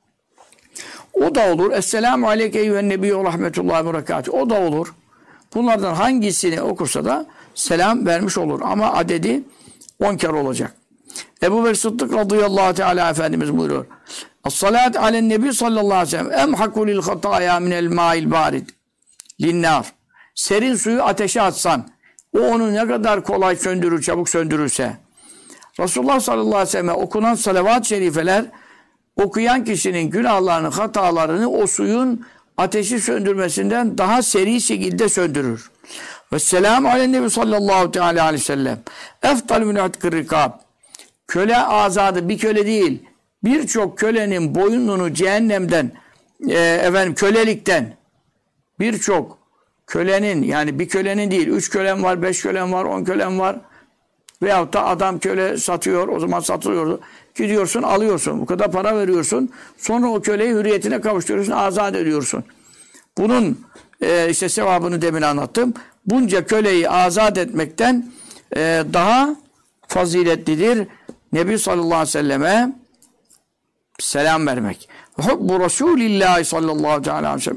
O da olur. Esselamu aleyke eyyühen nebiyyü ve rahmetullahi ve berekatuhu. O da olur. Bunlardan hangisini okursa da selam vermiş olur. Ama adedi 10 kere olacak. Ebu Bekir Sıddık radıyallahu teala Efendimiz buyuruyor. Es-salat alen nebi sallallahu aleyhi ve sellem emhaku lil hataya minel ma'il barid linnar. Serin suyu ateşe atsan o onu ne kadar kolay söndürür, çabuk söndürürse. Resulullah sallallahu aleyhi ve sellem'e okunan salavat-ı şerifeler okuyan kişinin günahlarını, hatalarını o suyun ateşi söndürmesinden daha seri şekilde söndürür. Vesselamu aleyhi sallallahu aleyhi ve sellem. Eftal min atkir rikab. Köle azadı bir köle değil. Birçok kölenin boynunu cehennemden kölelikten birçok kölenin yani bir kölenin değil 3 kölen var, 5 kölen var, 10 kölen var. Veyahut da adam köle satıyor. O zaman satılıyordu. Gidiyorsun alıyorsun. Bu kadar para veriyorsun. Sonra o köleyi hürriyetine kavuşturuyorsun. Azat ediyorsun. Bunun işte sevabını demin anlattım. Bunca köleyi azat etmekten daha faziletlidir. Nebi sallallahu aleyhi ve selleme selam vermek. Hubbu Resulillahi sallallahu aleyhi ve sellem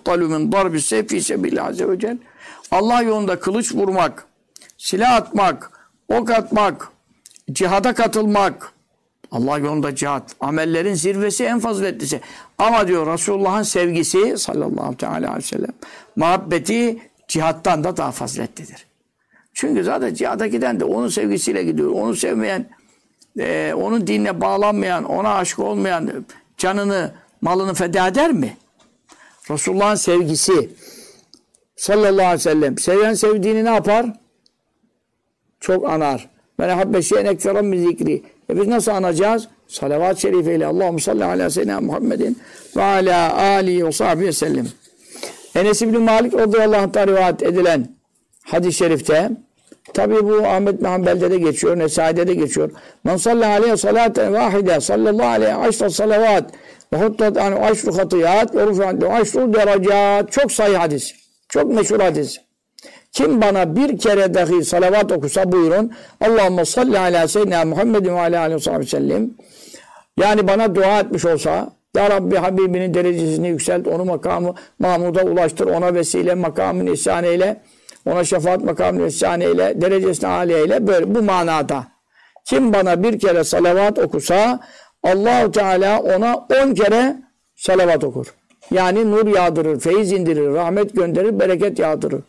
eftalu min darbi seyfi sebillah azze ve celle. Allah yolunda kılıç vurmak, silah atmak, ok atmak, cihada katılmak, Allah yolunda cihat, amellerin zirvesi en faziletlisi. Ama diyor Resulullah'ın sevgisi sallallahu aleyhi ve sellem, muhabbeti cihattan da daha faziletlidir. Çünkü zaten cihada giden de onun sevgisiyle gidiyor. Onu sevmeyen, onun dinine bağlanmayan, ona aşık olmayan canını, malını feda eder mi? Resulullah'ın sevgisi sallallahu aleyhi ve sellem. Seven sevdiğini ne yapar? Çok anar. Ben habbe şeyen ekferan min zikri. Biz nasıl anacağız? Salavat-ı şerifeyle. Allahumme salli ala seyyidina Muhammedin ve ala alihi ve sahbihi ve sellem. Enes İbni Malik radıyallahu anh'tan rivayet edilen hadis-i şerifte, tabi bu Ahmet bin Hanbel'de de geçiyor, Nesai'de de geçiyor. Men salli aleyhe salaten vahide sallallahu aleyhe aşra salavat ve huttat anu aşru hatiyat ve rufu'an aşru derecat. Çok sahih hadis. Çok meşhur hadis. Kim bana bir kere dahi salavat okusa buyurun. Allahümme salli ala seyyidina Muhammedin ve ala aleyhi ve sellem. Yani bana dua etmiş olsa, Ya Rabbi Habibinin derecesini yükselt, onu makamı Mahmud'a ulaştır, ona vesile makamını ihsan eyle, ona şefaat makamını ihsan eyle, derecesini âli eyle, böyle bu manada. Kim bana bir kere salavat okusa, Allah-u Teala ona 10 kere salavat okur. Yani nur yağdırır, feyiz indirir, rahmet gönderir, bereket yağdırır.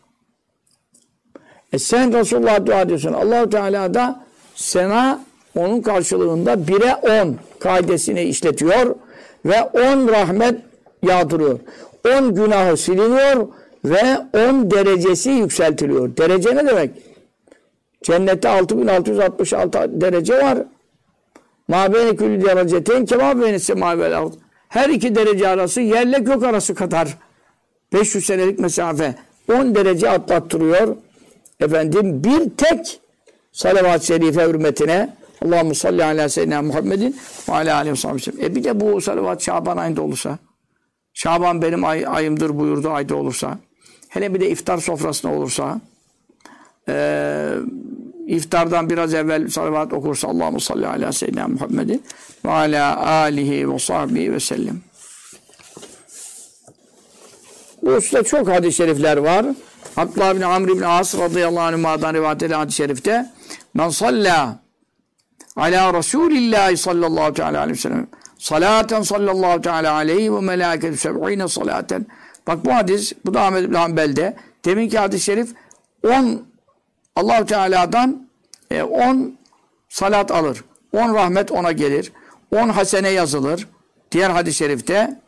Sen Resulullah'a dua ediyorsun. Allah-u Teala da sana onun karşılığında 1'e 10 kaidesini işletiyor ve 10 rahmet yağdırıyor. 10 günahı siliniyor ve 10 derecesi yükseltiliyor. Derece ne demek? Cennette 6666 derece var. Mâ beyne külli dereceteyn kemâ beyne semâ vel ard. Her iki derece arası yerle gök arası kadar 500 senelik mesafe 10 derece atlattırıyor. Efendim bir tek salavat-ı şerife hürmetine Allahümme salli ala seyyidina Muhammedin ve ala aleyhi ve sellem. Bir de bu salavat Şaban ayında olursa, Şaban benim ayımdır buyurduğu ayda olursa, hele bir de iftar sofrasında olursa, iftardan biraz evvel salavat okursa Allahümme salli ala seyyidina Muhammedin ve ala alihi ve sahbihi ve sellem. Bu usta çok hadis-i şerifler var. Abdullah bin Amr bin As radıyallahu anh'dan rivayet edilen hadis-i şerifte men salla ala Resulillahi sallallahu aleyhi ve sellem salaten sallallahu aleyhi ve melâketü seb'ine salaten. Bak bu hadis, bu da Ahmed bin Hanbel'de. Deminki hadis-i şerif 10 Allah-u Teala'dan 10 salat alır. 10 rahmet ona gelir. 10 hasene yazılır. Diğer hadis-i şerifte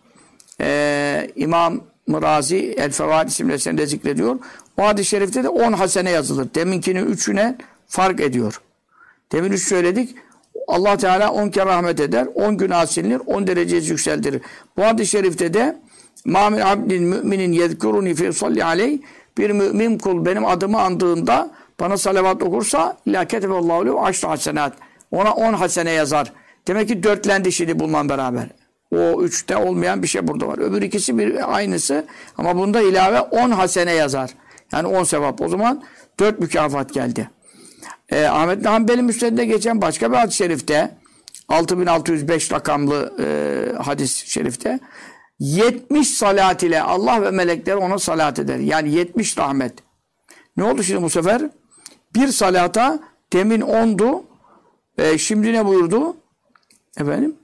İmam Razi El-Fevaid isimli eserinde zikrediyor. O hadis-i şerifte de 10 hasene yazılır. Deminkinin 3'üne fark ediyor. Demin 3 söyledik. Allah Teala 10 kere rahmet eder. 10 günah silinir. 10 derecesi yükseltirir. Bu hadis-i şerifte de مَا مِنْ عَبْدٍ مُؤْمِنٍ يَذْكُرُنِي فِي صَلِّ عَلَيْهِ. Bir mümin kul benim adımı andığında bana salavat okursa لَا كَتَبَ اللّٰهُ لَهُ عَشْرَ hasenat. Ona 10 hasene yazar. Demek ki dörtlendi şimdi bununla beraber. O 3'te olmayan bir şey burada var. Öbür ikisi bir aynısı ama bunda ilave 10 hasene yazar. Yani 10 sevap. O zaman 4 mükafat geldi. Ahmet bin Hanbel'in müsnedinde geçen başka bir hadis-i şerifte 6605 rakamlı hadis-i şerifte 70 salat ile Allah ve melekler ona salat eder. Yani 70 rahmet. Ne oldu şimdi bu sefer? Bir salata demin 10'du. Şimdi ne buyurdu? Efendim?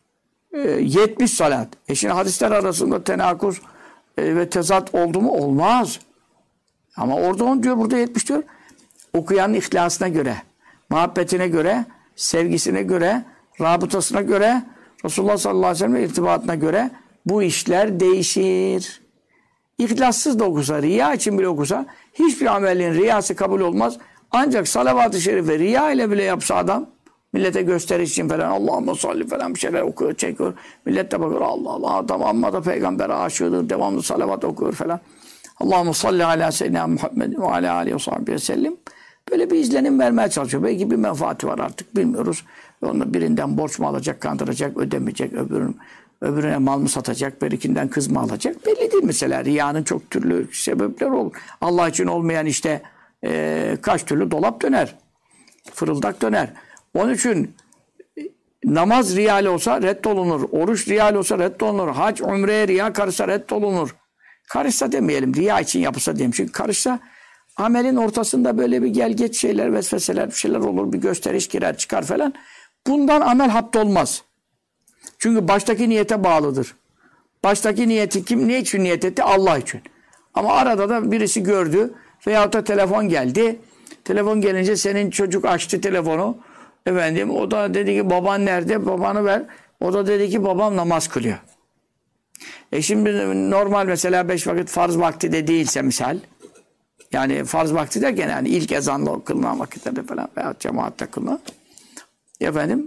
70 salat. Şimdi hadisler arasında tenakuz ve tezat oldu mu? Olmaz. Ama orada 10 diyor, burada 70 diyor. Okuyanın ihlasına göre, muhabbetine göre, sevgisine göre, rabıtasına göre, Resulullah sallallahu aleyhi ve sellem irtibatına göre bu işler değişir. İhlassız da okusa, riya için bile okusa, hiçbir amelin riyası kabul olmaz. Ancak salavat-ı şerife riya ile bile yapsa adam, millete gösteriş için falan Allahümme salli falan bir şeyler okuyor, çekiyor. Millet de bakıyor Allah Allah adam amma da peygambere aşığıdır, devamlı salavat okuyor falan. Allahümme salli ala seyyidina Muhammed ve ala aleyhi ve sellem. Böyle bir izlenim vermeye çalışıyor. Belki bir menfaati var artık bilmiyoruz. Onu birinden borç mu alacak, kandıracak, ödemeyecek, öbürüne mal mı satacak, birikinden kız mı alacak? Belli değil mesela. Riyanın çok türlü sebepleri olur. Allah için olmayan işte kaç türlü dolap döner. Fırıldak döner. Onun için namaz riyal olsa reddolunur. Oruç riyal olsa reddolunur. Hac, umreye riya karışsa reddolunur. Karışsa demeyelim, riya için yapılsa diyelim. Çünkü karışsa amelin ortasında böyle bir gel geç şeyler, vesveseler, bir şeyler olur, bir gösteriş girer çıkar falan. Bundan amel haptolmaz. Çünkü baştaki niyete bağlıdır. Baştaki niyeti kim, ne için niyet etti? Allah için. Ama arada da birisi gördü veyahut da telefon geldi. Telefon gelince senin çocuk açtı telefonu. Efendim o da dedi ki baban nerede? Babanı ver. O da dedi ki babam namaz kılıyor. Şimdi normal mesela 5 vakit farz vakti de değilse misal. Yani farz vakti derken yani ilk ezanla kılınan vakitlerde falan veya cemaatle kılınan. Efendim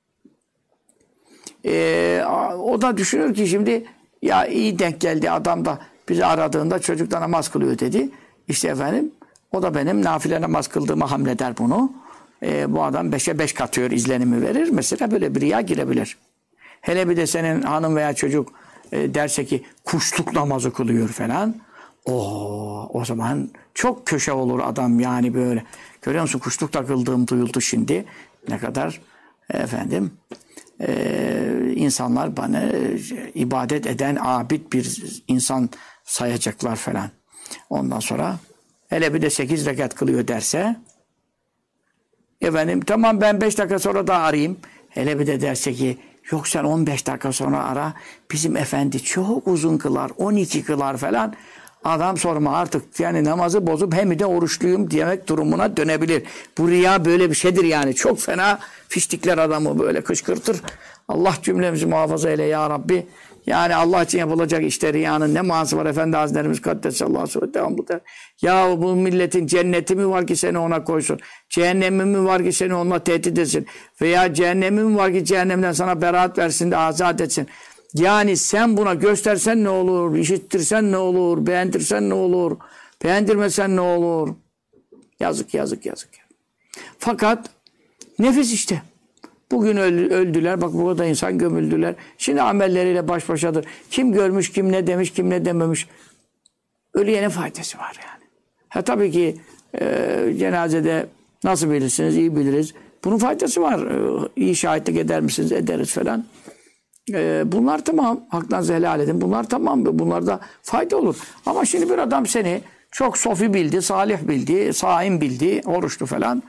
o da düşünür ki şimdi ya iyi denk geldi adam da bizi aradığında çocuk da namaz kılıyor dedi. İşte efendim o da benim nafile namaz kıldığıma hamleder bunu. Bu adam 5'e 5 katıyor izlenimi verir. Mesela böyle bir riya girebilir. Hele bir de senin hanım veya çocuk derse ki kuşluk namazı kılıyor falan. O zaman çok köşe olur adam yani böyle. Görüyor musun kuşluk takıldığım duyuldu şimdi. Ne kadar efendim insanlar bana ibadet eden abid bir insan sayacaklar falan. Ondan sonra hele bir de 8 rekat kılıyor derse efendim tamam ben 5 dakika sonra da arayayım. Hele bir de derse ki yok sen 15 dakika sonra ara. Bizim efendi çok uzun kılar. 12 kılar falan. Adam sorma artık yani namazı bozup hem de oruçluyum demek durumuna dönebilir. Bu riya böyle bir şeydir yani. Çok fena fiştikler adamı böyle kışkırtır. Allah cümlemizi muhafaza eyle ya Rabbi. Yani Allah için yapılacak işte riyanın ne manası var Efendi Hazretlerimiz Kaddesallahu aleyhi ve sellem. Ya bu milletin cenneti mi var ki seni ona koysun? Cehennemi mi var ki seni onunla tehdit etsin? Veya cehennemi mi var ki cehennemden sana beraat versin de azat etsin? Yani sen buna göstersen ne olur? İşittirsen ne olur? Beğendirsen ne olur? Beğendirmesen ne olur? Yazık yazık yazık. Fakat nefis işte. Bugün öldüler. Bak burada insan gömüldüler. Şimdi amelleriyle baş başadır. Kim görmüş, kim ne demiş, kim ne dememiş. Ölüye ne faydası var yani. Ha tabii ki cenazede nasıl bilirsiniz, iyi biliriz. Bunun faydası var. İyi şahitlik eder misiniz, ederiz falan. Bunlar tamam. Haklarınızı helal edin. Bunlar tamam. Bunlarda fayda olur. Ama şimdi bir adam seni çok sofi bildi, salih bildi, saim bildi, oruçlu falan.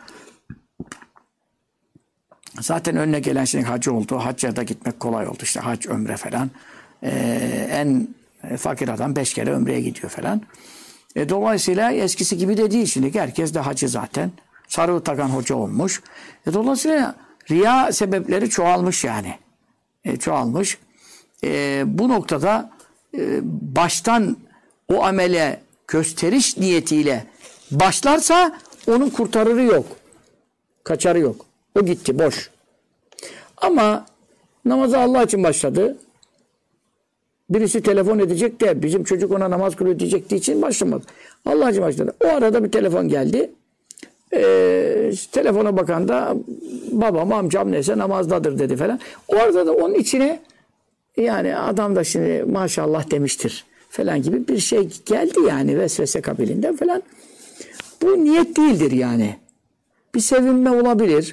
Zaten önüne gelen şimdi hacı oldu. Hacca da gitmek kolay oldu. İşte hac, ömre falan. En fakir adam 5 kere ömreye gidiyor falan. Dolayısıyla eskisi gibi de değil şimdi. Herkes de hacı zaten. Sarığı takan hoca olmuş. Dolayısıyla riya sebepleri çoğalmış yani. Çoğalmış. Bu noktada baştan o amele gösteriş niyetiyle başlarsa onun kurtarırı yok. Kaçarı yok. O gitti boş. Ama namaza Allah için başladı. Birisi telefon edecek de bizim çocuk ona namaz kılıyor diyecektiği için başlamadı. Allah için başladı. O arada bir telefon geldi. Telefona bakan da babam amcam neyse namazdadır dedi falan. O arada da onun içine yani adam da şimdi maşallah demiştir falan gibi bir şey geldi yani vesvese kabilinden falan. Bu niyet değildir yani. Bir sevinme olabilir.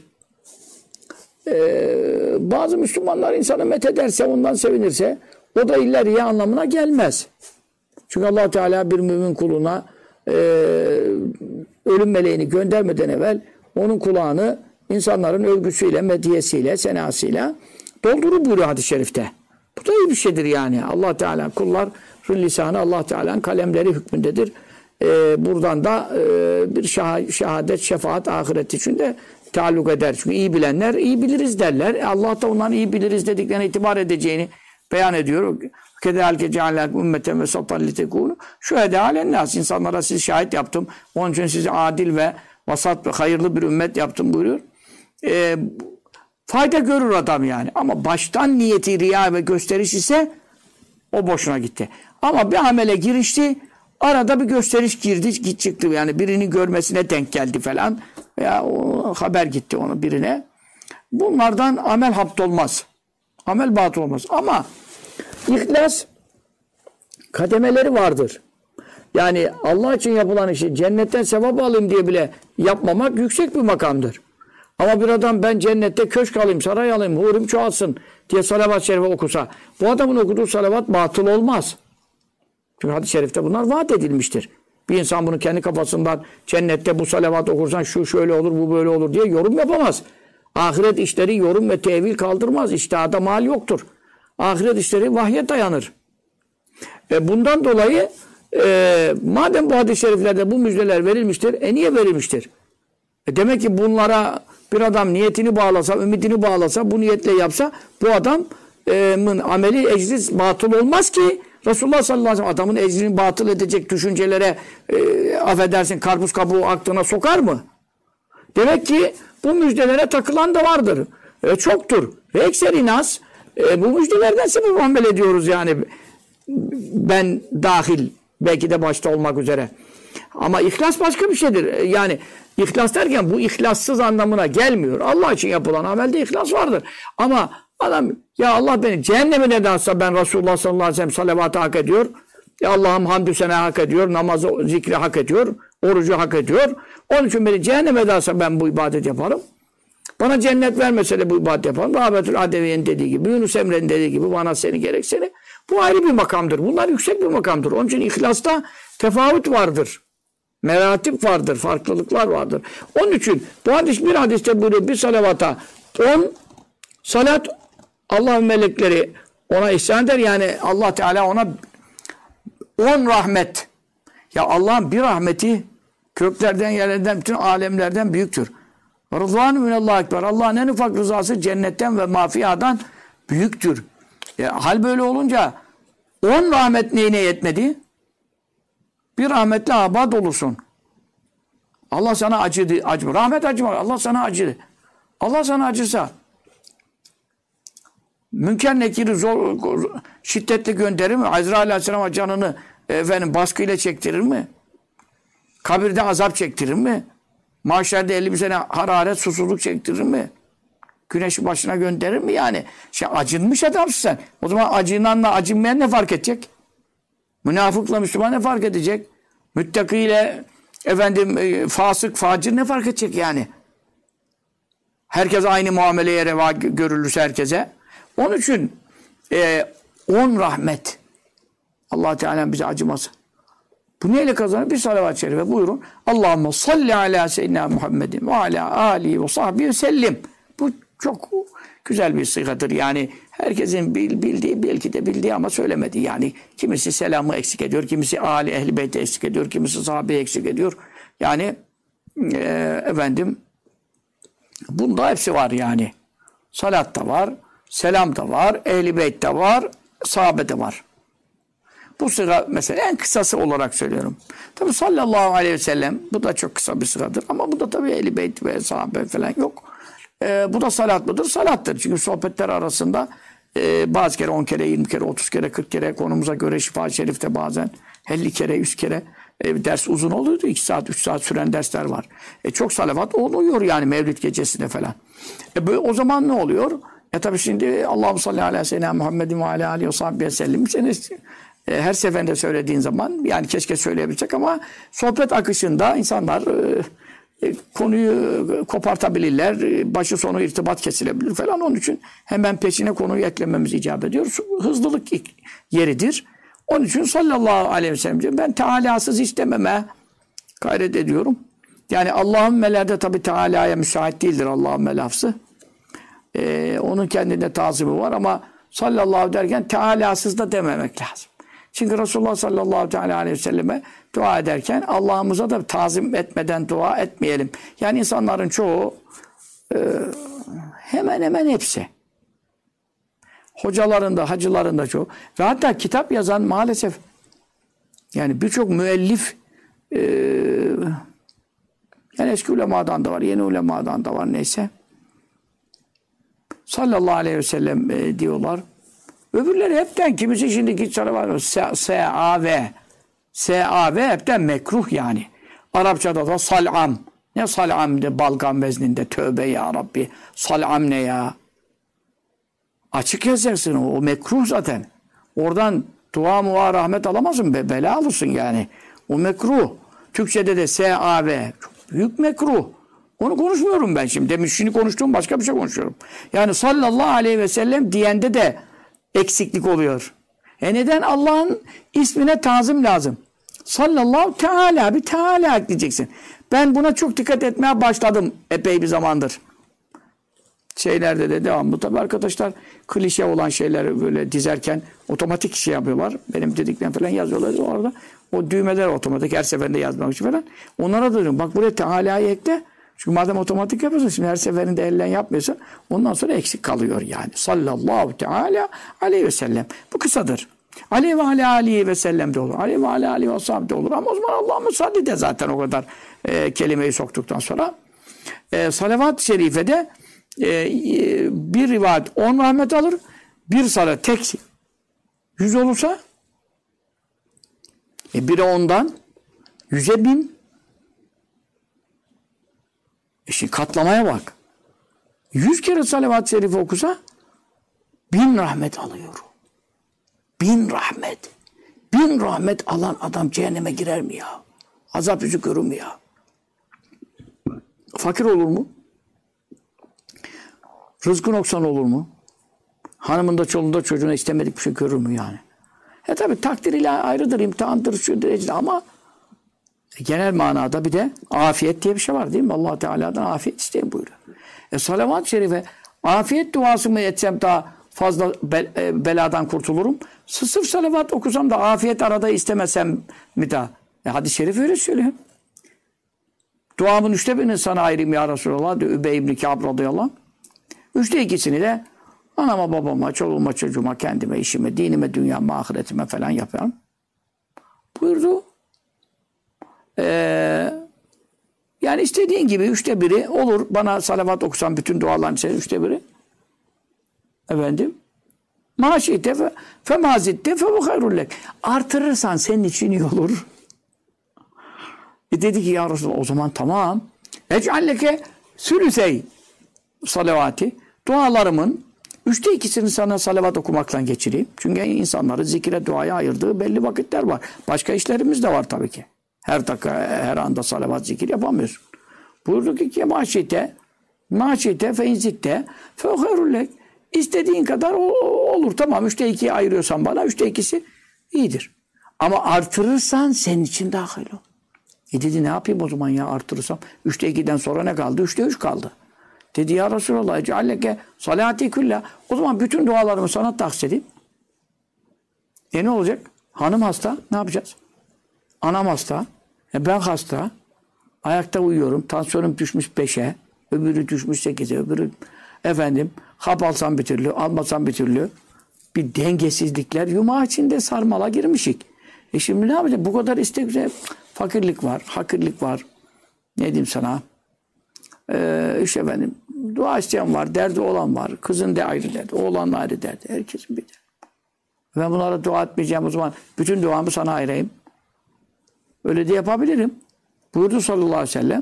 Bazı Müslümanlar insanı methederse ondan sevinirse o da illa riya anlamına gelmez. Çünkü Allah Teala bir mümin kuluna ölüm meleğini göndermeden evvel onun kulağını insanların övgüsüyle, mediyesiyle, senasıyla doldurur buyuruyor hadis-i şerifte. Bu da iyi bir şeydir yani. Allah Teala kullar lisanı Allah Teala'nın kalemleri hükmündedir. Buradan da bir şehadet, şefaat ahiret için de taalluk eder. Çünkü iyi bilenler iyi biliriz derler. Allah da onların iyi biliriz dediklerine itibar edeceğini beyan ediyor. Kedalike cealnakum ümmeten vesatan litekunu şuhedâ alennâs. İnsanlara sizi şahit yaptım. Onun için sizi adil ve vasat ve hayırlı bir ümmet yaptım buyuruyor. Fayda görür adam yani. Ama baştan niyeti riya ve gösteriş ise o boşuna gitti. Ama bir amele girişti. Arada bir gösteriş girdi, çıktı. Yani birini görmesine denk geldi falan. Veya o haber gitti ona birine. Bunlardan amel haptolmaz. Amel batıl olmaz. Ama İhlas kademeleri vardır. Yani Allah için yapılan işi cennetten sevap alayım diye bile yapmamak yüksek bir makamdır. Ama bir adam ben cennette köşk alayım, saray alayım, hurum çoğalsın diye salavat-ı şerife okusa bu adamın okuduğu salavat batıl olmaz. Çünkü hadis-i şerifte bunlar vaat edilmiştir. Bir insan bunu kendi kafasından cennette bu salavat okursan şu şöyle olur, bu böyle olur diye yorum yapamaz. Ahiret işleri yorum ve tevil kaldırmaz. İçtihada mal yoktur. Ahiret işleri vahye dayanır. Bundan dolayı madem bu hadis-i şeriflerde bu müjdeler verilmiştir, niye verilmiştir? Demek ki bunlara bir adam niyetini bağlasa, ümidini bağlasa, bu niyetle yapsa bu adamın ameli, ecri batıl olmaz ki. Resulullah sallallahu aleyhi ve sellem adamın ecrini batıl edecek düşüncelere affedersin karpuz kabuğu aklına sokar mı? Demek ki bu müjdelere takılan da vardır. Çoktur. Ve ekseri nas bu müjdelerden sebep amel ediyoruz yani. Ben dahil. Belki de başta olmak üzere. Ama ihlas başka bir şeydir. Yani ihlas derken bu ihlassız anlamına gelmiyor. Allah için yapılan amelde ihlas vardır. Ama adam ya Allah beni cehenneme neden atsa ben Resulullah sallallahu aleyhi ve sellem salavatı hak ediyor. Ya Allah'ım hamdü sena hak ediyor. Namazı, zikri hak ediyor. Orucu hak ediyor. Onun için beni cehenneme atsa ben bu ibadet yaparım. Bana cennet vermese de bu ibadet yaparım. Rahmetül Adeviye'nin dediği gibi, Yunus Emre'nin dediği gibi bana seni gerek seni. Bu ayrı bir makamdır. Bunlar yüksek bir makamdır. Onun için ihlasta tefavüt vardır. Meratip vardır. Farklılıklar vardır. Onun için bu hadis bir hadiste buyuruyor. Bir salavata 10 salat Allah'ın melekleri ona ihsan eder. Yani Allah Teala ona 10 rahmet. Ya Allah'ın bir rahmeti köklerden, yerlerden, bütün alemlerden büyüktür. Rıdvanu minallahu ekber. Allah'ın en ufak rızası cennetten ve mafiyadan büyüktür. Hal böyle olunca 10 rahmet neyine yetmedi? Bir rahmetle abad olursun. Allah sana acıdı. Rahmet acıma. Allah sana acıdı. Allah sana acırsa münker nekiri zor, şiddetli gönderir mi? Azrail Aleyhisselam'a canını baskıyla çektirir mi? Kabirde azap çektirir mi? Mahşerde 50 sene hararet, susuzluk çektirir mi? Güneşi başına gönderir mi yani? Acınmış adamsın sen. O zaman acınanla acınmayan ne fark edecek? Münafıkla Müslüman ne fark edecek? Müttakiyle fasık, facir ne fark edecek yani? Herkes aynı muameleye reva görülürse herkese. Onun için 10 rahmet. Allah Teala bize acımasın. Bu neyle kazanır? Bir salavat-ı şerife buyurun. Allahümme salli ala seyyidina Muhammedin ve ala alihi ve sahbihi ve sellim. Bu çok güzel bir sıgadır. Yani herkesin bildiği, belki de bildiği ama söylemediği. Yani kimisi selamı eksik ediyor, kimisi âli ehl-i beyti eksik ediyor, kimisi sahabeyi eksik ediyor. Yani bunda hepsi var yani. Salat da var, selam da var, ehl-i beyt de var, sahabe de var. Bu sıra mesela en kısası olarak söylüyorum. Tabi sallallahu aleyhi ve sellem bu da çok kısa bir sıradır ama bu da tabi ehl-i beyt ve sahabe falan yok. Bu da salat mıdır? Salattır. Çünkü sohbetler arasında bazı kere 10 kere, 20 kere, 30 kere, 40 kere konumuza göre Şifa-i Şerif'te bazen 50 kere, 100 kere ders uzun oluyordu. 2 saat, 3 saat süren dersler var. Çok salavat oluyor yani Mevlid gecesinde falan. O zaman ne oluyor? Tabi şimdi Allahu salli ala seyyidina Muhammedin ve ala alihi ve sahbihi sellem. Her seferinde söylediğin zaman yani keşke söyleyebilecek ama sohbet akışında insanlar konuyu kopartabilirler. Başı sonu irtibat kesilebilir falan. Onun için hemen peşine konuyu eklememiz icap ediyor. Hızlılık yeridir. Onun için sallallahu aleyhi ve sellem ben tealasız istememe gayret ediyorum. Yani Allahümme'lerde tabi teala'ya müsait değildir Allahümme lafzı. Onun kendinde tazimi var ama sallallahu derken tealasız da dememek lazım. Çünkü Resulullah sallallahu aleyhi ve selleme dua ederken Allah'ımıza da tazim etmeden dua etmeyelim. Yani insanların çoğu hemen hemen hepsi. Hocaların da, hacıların da çoğu. Ve hatta kitap yazan maalesef yani birçok müellif yani eski ulemadan da var, yeni ulemadan da var neyse. Sallallahu aleyhi ve sellem diyorlar. Öbürleri hepten kimisi şimdiki çare var. S-A-V. S-A-V hepten mekruh yani. Arapçada da sal'am. Ne sal'am de balgam vezninde. Tövbe ya Rabbi. Sal'am ne ya? Açık yazacaksın o mekruh zaten. Oradan dua muha rahmet alamazsın. Bela alırsın yani. O mekruh. Türkçede de S-A-V. Çok büyük mekruh. Onu konuşmuyorum ben şimdi. Demin şimdi konuştuğum başka bir şey konuşuyorum. Yani sallallahu aleyhi ve sellem diyende de eksiklik oluyor. Neden? Allah'ın ismine tazim lazım. Sallallahu teala, bir teala ekleyeceksin. Ben buna çok dikkat etmeye başladım epey bir zamandır. Şeylerde de devamlı. Tabii arkadaşlar klişe olan şeyleri böyle dizerken otomatik şey yapıyorlar. Benim dediklerim falan yazıyorlar orada. O düğmeler otomatik her seferinde yazmak için falan. Onlara da diyorum bak buraya teala'yı ekle. Çünkü madem otomatik yapıyorsun şimdi her seferinde ellen yapmıyorsa ondan sonra eksik kalıyor yani. Sallallahu teala aleyhi ve sellem. Bu kısadır. Aleyhi ve aleyhi ve sellem de olur. Aleyhi ve aleyhi ve sahabe de olur. Ama o zaman Allah'ın salli de zaten o kadar kelimeyi soktuktan sonra. Salavat-ı şerifede bir rivayet 10 rahmet alır. Bir salat tek 100 olursa biri ondan 100'e 1000. Şimdi katlamaya bak. 100 kere salavat-ı şerife okusa 1000 rahmet alıyor. 1000 rahmet. 1000 rahmet alan adam cehenneme girer mi ya? Azap yüzü görür mü ya? Fakir olur mu? Rızkı noksan olur mu? Hanımında, çoluğunda, çocuğuna istemedik bir şey görür mü yani? Tabi takdir ile ayrıdır, imtihandır, şu derecede ama genel manada bir de afiyet diye bir şey var değil mi? Allah Teala'dan afiyet isteyin buyuruyor. Salavat-ı şerife afiyet duası mı etsem daha fazla beladan kurtulurum. Sırf salavat okusam da afiyet arada istemesem mi daha? Hadis-i şerif öyle söylüyor. Duamın 1/3'ini sana ayırayım ya Resulallah diyor Übey ibn Kâb radıyallahu anh. 2/3'ünü de anama, babama, çoluğuma, çocuğuma, kendime, işime, dinime, dünyama, ahiretime falan yapıyorum. Buyurdu. Yani istediğin gibi 1/3 olur. Bana salavat okusan bütün duaların içerisinde 1/3. Efendim. Maşite fe mazitte fe bu hayrullek. Artırırsan senin için iyi olur. Dedi ki ya Resulallah o zaman tamam. Ec'alleke sülüsey salavati. Dualarımın 2/3'ünü sana salavat okumakla geçireyim. Çünkü insanları zikre, duaya ayırdığı belli vakitler var. Başka işlerimiz de var tabii ki. Her dakika, her anda salavat, zikir yapamıyorsun. Buyurdu ki maşite fe inzitte fe hayrullek. İstediğin kadar olur. Tamam 2/3 ayırıyorsan bana 2/3'si iyidir. Ama artırırsan senin için daha hayırlı olur. Dedi ne yapayım o zaman ya artırırsam? 2/3'den sonra ne kaldı? 3/3 kaldı. Dedi ya Resulallah cealleke salati külla. O zaman bütün dualarımı sana tahsis edeyim. Ne olacak? Hanım hasta. Ne yapacağız? Anam hasta. Ben hasta. Ayakta uyuyorum. Tansiyonum düşmüş 5'e. Öbürü düşmüş 8'e. Öbürü efendim hap alsam bir türlü, almasam bir türlü. Bir dengesizlikler yumağı içinde sarmala girmişik. Şimdi ne yapacağız? Bu kadar istek, fakirlik var, hakirlik var. Ne diyeyim sana? İşte efendim dua isteyen var, derdi olan var. Kızın da ayrı derdi, oğlanın ayrı derdi. Herkesin bir derdi. Ben bunlara dua etmeyeceğim o zaman. Bütün duamı sana ayırayım. Öyle de yapabilirim. Buyurdu sallallahu aleyhi ve sellem.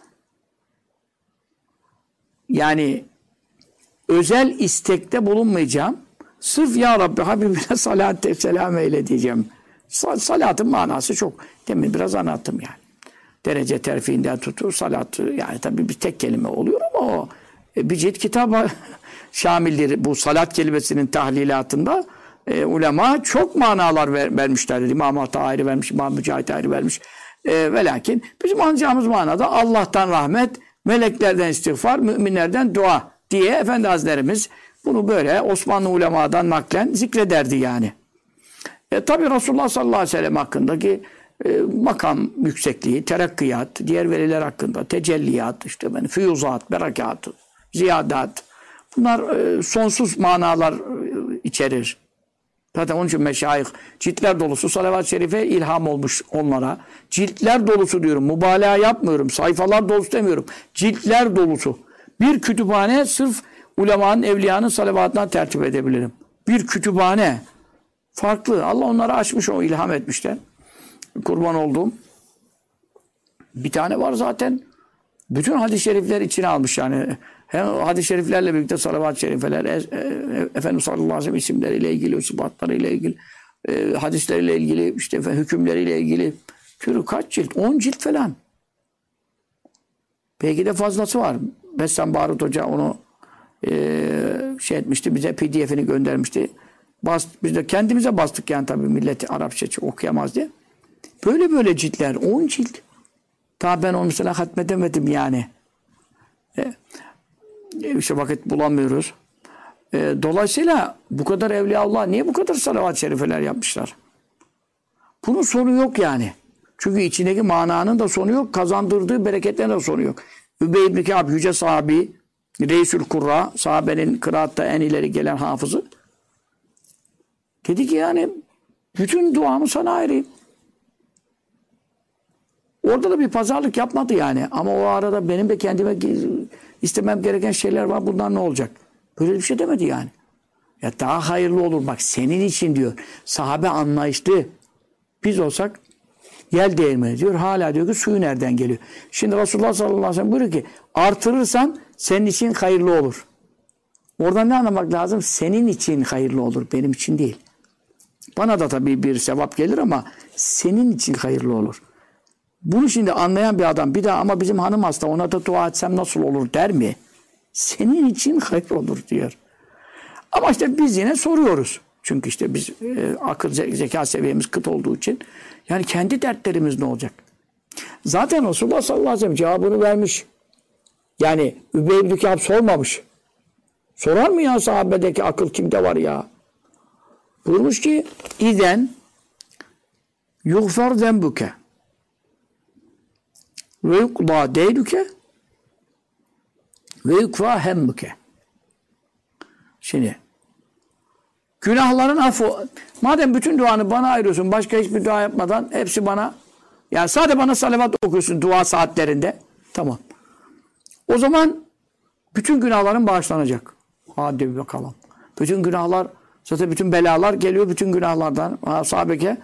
Yani özel istekte bulunmayacağım. Sırf ya Rabbi Habibine salat selam eyle diyeceğim. Salatın manası çok. Demin biraz anlattım yani. Derece terfiinden tutur salatı yani tabii bir tek kelime oluyor ama o bir cilt kitaba şamildir. Bu salat kelimesinin tahlilatında ulema çok manalar vermişler. İmam Hata ayrı vermiş, İmam Mücahit ayrı vermiş. Ve lakin bizim anlayacağımız manada Allah'tan rahmet, meleklerden istiğfar, müminlerden dua diye Efendi Hazretlerimiz bunu böyle Osmanlı ulemadan naklen zikrederdi yani. Tabi Resulullah sallallahu aleyhi ve sellem hakkındaki makam yüksekliği, terakkiyat, diğer veliler hakkında tecelliyat, işte ben füyuzat, berakat, ziyadat bunlar sonsuz manalar içerir. Zaten onun için meşayih ciltler dolusu salavat-ı şerife ilham olmuş onlara. Ciltler dolusu diyorum. Mübalağa yapmıyorum. Sayfalar dolusu demiyorum. Ciltler dolusu. Bir kütüphane sırf ulemanın, evliyanın salavatından tertip edebilirim. Bir kütüphane. Farklı. Allah onları açmış, o ilham etmişler. Kurban olduğum. Bir tane var zaten. Bütün hadis-i şerifler içine almış yani. Hem hadis-i şeriflerle birlikte salavat-ı şerifeler, Efendimiz sallallahu aleyhi ve sellem isimleriyle ilgili, sıfatlarıyla ilgili, hadisleriyle ilgili, işte hükümleriyle ilgili. Türü kaç cilt? 10 cilt falan. Belki de fazlası var. Bessam Barut Hoca onu şey etmişti, bize PDF'ini göndermişti. Biz de kendimize bastık yani tabii milleti Arapça okuyamaz diye. Böyle ciltler. 10 cilt. Daha ben onu mesela hatmedemedim yani. İşte vakit bulamıyoruz. Dolayısıyla bu kadar Evliyaullah niye bu kadar salavat-ı şerifeler yapmışlar? Bunun sonu yok yani. Çünkü içindeki mananın da sonu yok. Kazandırdığı bereketlerin de sonu yok. Übey ibn Kâb, yüce sahabi, Reisül Kurra, sahabenin kıraatta en ileri gelen hafızı. Dedi ki yani bütün duamı sana ayırayım. Orada da bir pazarlık yapmadı yani. Ama o arada benim de kendime istemem gereken şeyler var. Bunlar ne olacak? Böyle bir şey demedi yani. Ya daha hayırlı olur bak senin için diyor. Sahabe anlayışlı. Biz olsak yel değirmeni diyor. Hala diyor ki suyu nereden geliyor? Şimdi Resulullah sallallahu aleyhi ve sellem buyuruyor ki artırırsan senin için hayırlı olur. Oradan ne anlamak lazım? Senin için hayırlı olur. Benim için değil. Bana da tabii bir sevap gelir ama senin için hayırlı olur. Bunu şimdi anlayan bir adam bir daha ama bizim hanım hasta ona da dua etsem nasıl olur der mi? Senin için hayır olur diyor. Ama işte biz yine soruyoruz. Çünkü işte biz akıl zeka seviyemiz kıt olduğu için yani kendi dertlerimiz ne olacak? Zaten Resulullah sallallahu aleyhi ve sellem cevabını vermiş. Yani Übey ibn Kâb sormamış. Sorar mı ya sahabedeki akıl kimde var ya? Buyurmuş ki İden yughfar zenbuke ve yukla deyluke ve yukfa hemmuke. Şimdi günahların affı. Madem bütün duanı bana ayırıyorsun, başka hiçbir dua yapmadan hepsi bana, yani sadece bana salavat okuyorsun dua saatlerinde. Tamam. O zaman bütün günahların bağışlanacak. Hadi bir bakalım. Bütün günahlar, zaten bütün belalar geliyor bütün günahlardan. Sahabeke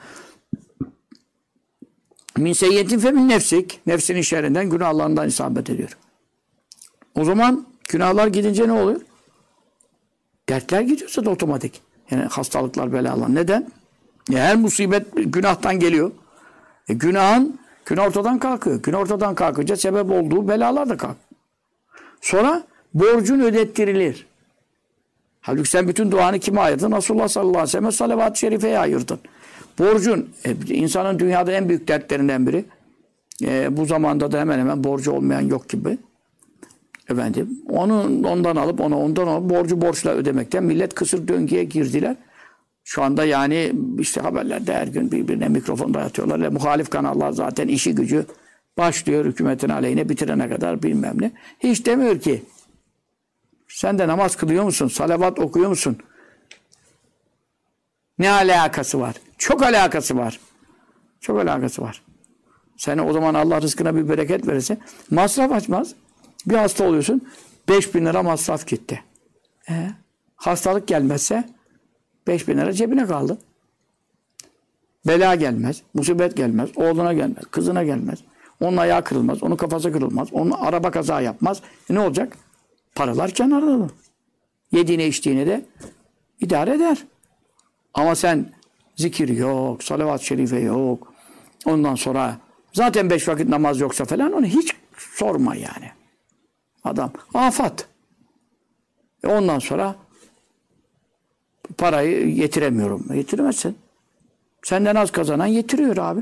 min seyyetin fe min nefsik. Nefsinin şerrinden, günahlarından isabet ediyor. O zaman günahlar gidince ne oluyor? Dertler gidiyorsa da otomatik. Yani hastalıklar, belalar. Neden? Her musibet günahtan geliyor. Günah ortadan kalkıyor. Günah ortadan kalkınca sebep olduğu belalar da kalkıyor. Sonra borcun ödettirilir. Halbuki sen bütün duanı kime ayırdın? Resulullah sallallahu aleyhi ve sellem salavat-ı şerifeye ayırdın. Borcun, insanın dünyada en büyük dertlerinden biri. Bu zamanda da hemen hemen borcu olmayan yok gibi. Efendim, ondan alıp borcu borçla ödemekten millet kısır döngüye girdiler. Şu anda yani işte haberlerde her gün birbirine mikrofon dayatıyorlar. Muhalif kanallar zaten işi gücü başlıyor hükümetin aleyhine bitirene kadar bilmem ne. Hiç demiyor ki sen de namaz kılıyor musun? Salavat okuyor musun? Ne alakası var? Çok alakası var. Çok alakası var. Sen o zaman Allah rızkına bir bereket verirse masraf açmaz. Bir hasta oluyorsun 5.000 lira masraf gitti. Hastalık gelmezse 5.000 lira cebine kaldı. Bela gelmez, musibet gelmez, oğluna gelmez, kızına gelmez. Onun ayağı kırılmaz, onun kafası kırılmaz, onun araba kaza yapmaz. Ne olacak? Paralar kenarda. Yediğine içtiğine de idare eder. Ama sen zikir yok, salavat-ı şerife yok. Ondan sonra zaten 5 vakit namaz yoksa falan onu hiç sorma yani. Adam afat. Ondan sonra parayı yetiremiyorum. Yetiremezsin. Senden az kazanan yetiriyor abi.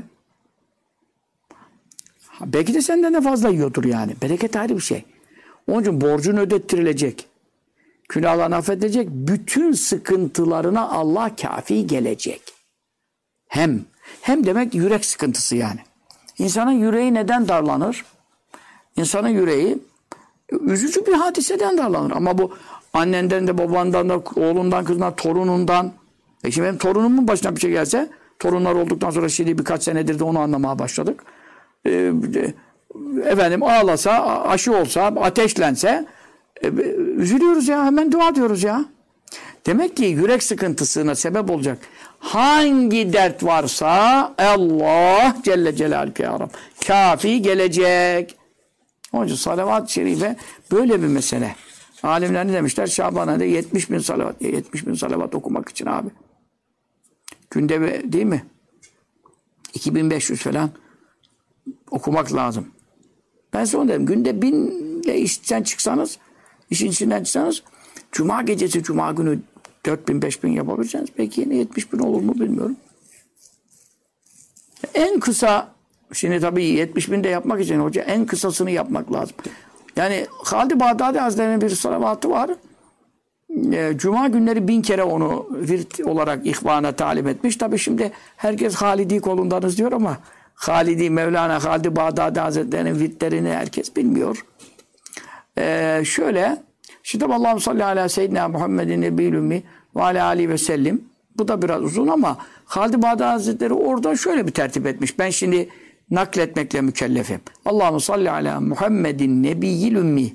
Belki de senden de fazla yiyordur yani. Bereket ayrı bir şey. Onun için borcun ödettirilecek. Günahlarını affedilecek. Bütün sıkıntılarına Allah kafi gelecek. Hem demek yürek sıkıntısı yani. İnsanın yüreği neden darlanır? İnsanın yüreği üzücü bir hadiseden darlanır. Ama bu annenden de babandan da oğlundan kızından torunundan. Şimdi benim torunumun başına bir şey gelse torunlar olduktan sonra şimdi birkaç senedir de onu anlamaya başladık. Efendim ağlasa, aşı olsa, ateşlense üzülüyoruz ya. Hemen dua diyoruz ya. Demek ki yürek sıkıntısına sebep olacak hangi dert varsa Allah Celle Celaluhu ya Rab kafi gelecek. Onun için salavat-ı şerife böyle bir mesele. Alimler ne demişler? Şaban ayında 70.000 salavat. 70.000 salavat okumak için abi. Günde değil mi? 2500 falan okumak lazım. Ben size onu dedim. Günde 1000 ile işten çıksanız, işin içinden çıksanız, Cuma gecesi, Cuma günü 4000, 5000 yapabilirseniz belki yine 70.000 olur mu bilmiyorum. En kısa, şimdi tabii 70.000 de yapmak için hoca en kısasını yapmak lazım. Yani Halid-i Bağdadi Hazretleri'nin bir salavatı var. Cuma günleri 1000 kere onu virt olarak ihvana talim etmiş. Tabii şimdi herkes Halidi kolundanız diyor ama Halidi, Mevlana Halid-i Bağdadi Hazretleri'nin virtlerini herkes bilmiyor. Şöyle, şimdi Allahu salli ala seyyidina Muhammedin nebiyül ümmi ve ala alihi ve sellim. Bu da biraz uzun ama Halid-i Bağdadi Hazretleri orada şöyle bir tertip etmiş. Ben şimdi nakletmekle mükellefim. Allahu salli ala Muhammedin nebiyyil ümmi.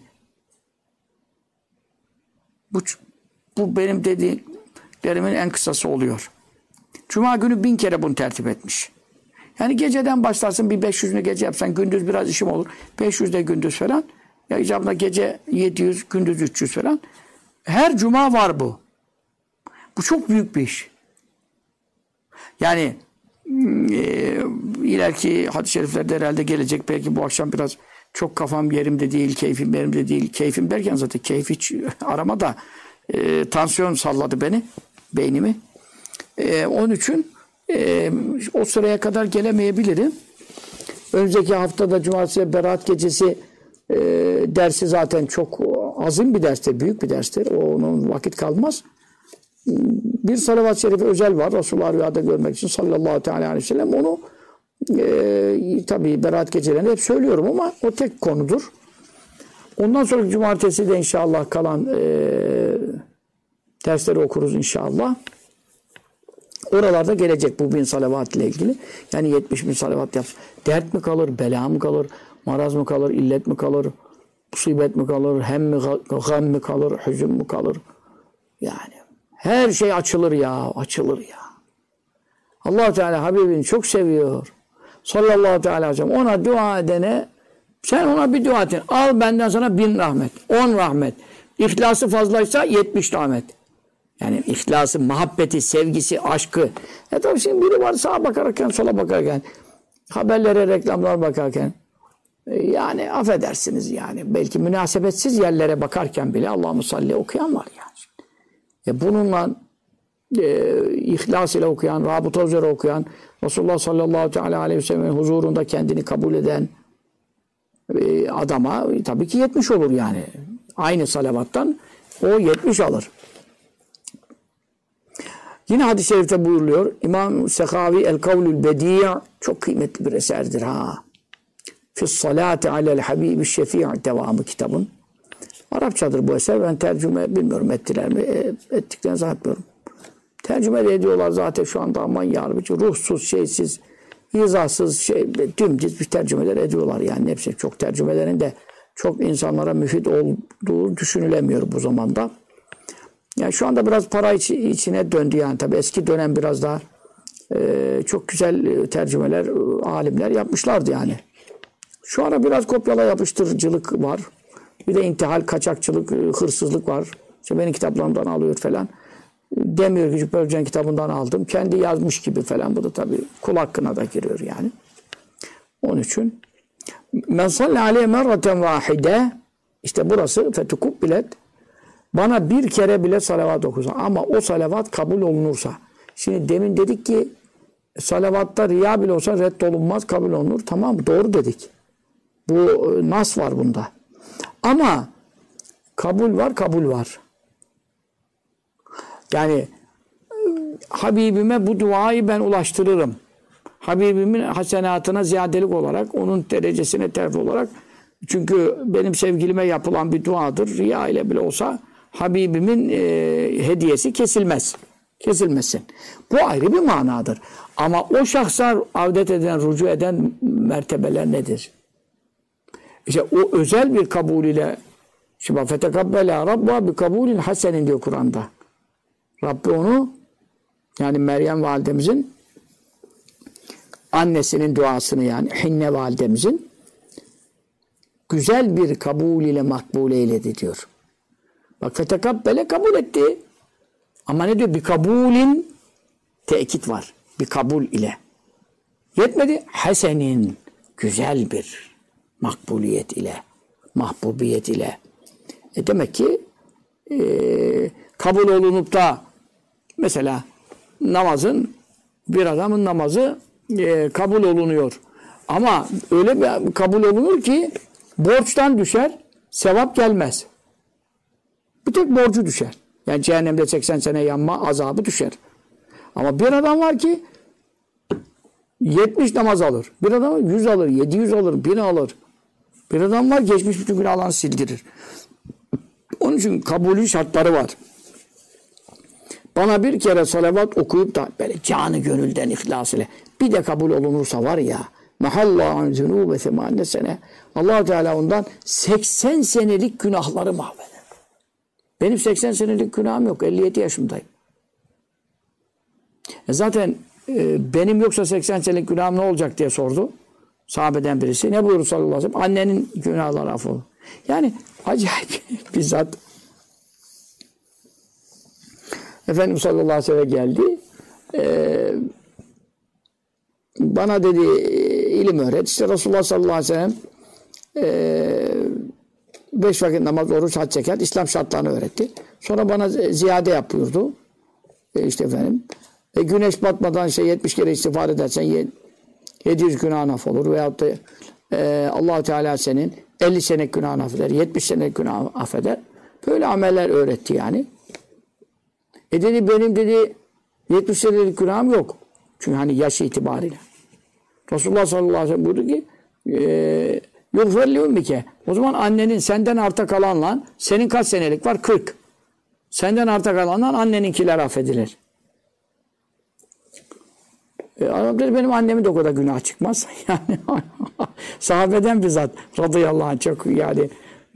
Bu benim dediklerimin en kısası oluyor. Cuma günü 1000 kere bunu tertip etmiş. Yani geceden başlarsın, bir 500'ünü gece yapsan, gündüz biraz işim olur. 500 de gündüz falan. Ya icabında gece 700, gündüz 300 falan. Her cuma var bu. Bu çok büyük bir iş. Yani ileriki hadis-i şeriflerde herhalde gelecek. Belki bu akşam biraz çok kafam yerimde değil, keyfim yerimde değil. Keyfim derken zaten keyif hiç arama da tansiyon salladı beni, beynimi. Onun için o sıraya kadar gelemeyebilirim. Önümüzdeki haftada cumartesi Berat gecesi dersi zaten çok azim bir derstir, büyük bir derstir. Onun vakit kalmaz. Bir salavat-ı şerife özel var. Resulullah rüyada görmek için sallallahu aleyhi ve sellem. Onu tabii Berat gecelerinde hep söylüyorum ama o tek konudur. Ondan sonra cumartesi de inşallah kalan dersleri okuruz inşallah. Oralarda gelecek bu 1000 salavat ile ilgili. Yani 70.000 salavat yapsın. Dert mi kalır, bela mı kalır, maraz mı kalır, illet mi kalır, musibet mi kalır, hem mi, gam mi kalır, hüzün mü kalır? Yani her şey açılır ya, açılır ya. Allah Teala Habibini çok seviyor. Sallallahu teala aleyhi ve sellem. Ona dua edene, sen ona bir dua et. Al benden sana 1000 rahmet, 10 rahmet. İhlası fazlaysa 70 rahmet. Yani ihlası, muhabbeti, sevgisi, aşkı. Tabii şimdi biri var sağa bakarken, sola bakarken, haberlere, reklamlara bakarken, yani affedersiniz yani. Belki münasebetsiz yerlere bakarken bile Allahümme salli okuyan var yani. Bununla ihlas ile okuyan, rabıta üzere okuyan, Resulullah sallallahu aleyhi ve sellem'in huzurunda kendini kabul eden adama tabii ki 70 olur yani. Aynı salavattan o 70 alır. Yine hadis-i şerifte buyuruluyor. İmam Sekavi El-Kavlül Bedi' çok kıymetli bir eserdir ha. Fis-salati alel habibi şefi' devamı kitabın. Arapçadır bu eser. Ben tercüme bilmiyorum ettiler mi? Ettiklerini zannetmiyorum. Tercüme de ediyorlar zaten şu anda aman yarabbim. Ruhsuz, şeysiz, izahsız, dümdüz bir tercümeler ediyorlar yani. Hepsi çok tercümelerin de çok insanlara müfit olduğu düşünülemiyor bu zamanda. Yani şu anda biraz para içine döndü yani. Tabii eski dönem biraz daha çok güzel tercümeler, alimler yapmışlardı yani. Şu ara biraz kopyala yapıştırıcılık var. Bir de intihal, kaçakçılık, hırsızlık var. İşte benim kitaplarımdan alıyor falan. Demir Küçük Bölgen kitabından aldım. Kendi yazmış gibi falan. Bu da tabii kul hakkına da giriyor yani. Onun için men salli aleyhe merraten vahide, işte burası fetukubbilet, bana bir kere bile salavat okusa ama o salavat kabul olunursa. Şimdi demin dedik ki salavatta riya bile olsa reddolunmaz, kabul olunur. Tamam, doğru dedik. Bu nas var bunda. Ama kabul var, kabul var. Yani Habibime bu duayı ben ulaştırırım. Habibimin hasenatına ziyadelik olarak, onun derecesine terfi olarak. Çünkü benim sevgilime yapılan bir duadır. Riya ile bile olsa Habibimin hediyesi kesilmez. Kesilmesin. Bu ayrı bir manadır. Ama o şahsa avdet eden, rücu eden mertebeler nedir? İşte o özel bir kabul ile şimdi fetekabbela rabba bi kabulin hasenin diyor Kur'an'da. Rabbi onu, yani Meryem validemizin annesinin duasını, yani Hinne validemizin güzel bir kabul ile makbul eyledi diyor. Bak fetekabbele kabul etti. Ama ne diyor? Bir kabulin tekit var. Bir kabul ile. Yetmedi. Hasenin güzel bir makbuliyet ile, mahbubiyet ile. Demek ki kabul olunup da Mesela bir adamın namazı kabul olunuyor. Ama öyle bir kabul olunur ki borçtan düşer, sevap gelmez. Bir tek borcu düşer. Yani cehennemde 80 sene yanma azabı düşer. Ama bir adam var ki 70 namaz alır. Bir adam 100 alır, 700 alır, 1000 alır. Bir adam var geçmiş bütün günahlarını sildirir. Onun için kabulü şartları var. Bana bir kere salavat okuyup da böyle canı gönülden ihlas ile bir de kabul olunursa var ya mehallahu zunube 80 sene Allah Teala ondan 80 senelik günahları mahveder. Benim 80 senelik günahım yok. 57 yaşındayım. Zaten benim yoksa 80 senelik günahım ne olacak diye sordu. Sahabeden birisi. Ne buyurdu sallallahu aleyhi ve sellem? Annenin günahları affolur. Yani acayip bizzat Efendimiz sallallahu aleyhi ve sellem geldi. Bana dedi ilim öğret. İşte Resulullah sallallahu aleyhi ve sellem 5 vakit namaz, oruç, hac, zekat, İslam şartlarını öğretti. Sonra bana ziyade yap buyurdu. İşte efendim. Güneş batmadan 70 kere istiğfar edersen 700 günahın affolur. Veyahut da Allah-u Teala senin 50 senelik günahını affeder. 70 senelik günahını affeder. Böyle ameller öğretti yani. Dedi benim dedi 70 senelik günahım yok. Çünkü hani yaş itibariyle. Resulullah sallallahu aleyhi ve sellem buyurdu ki yugferli ümmike. O zaman annenin senden arta kalanla senin kaç senelik var? 40. Senden arta kalanla anneninkiler affedilir. Adam dedi benim annemin de o kadar günah çıkmaz. Yani sahabeden bizzat radıyallahu anh çok yani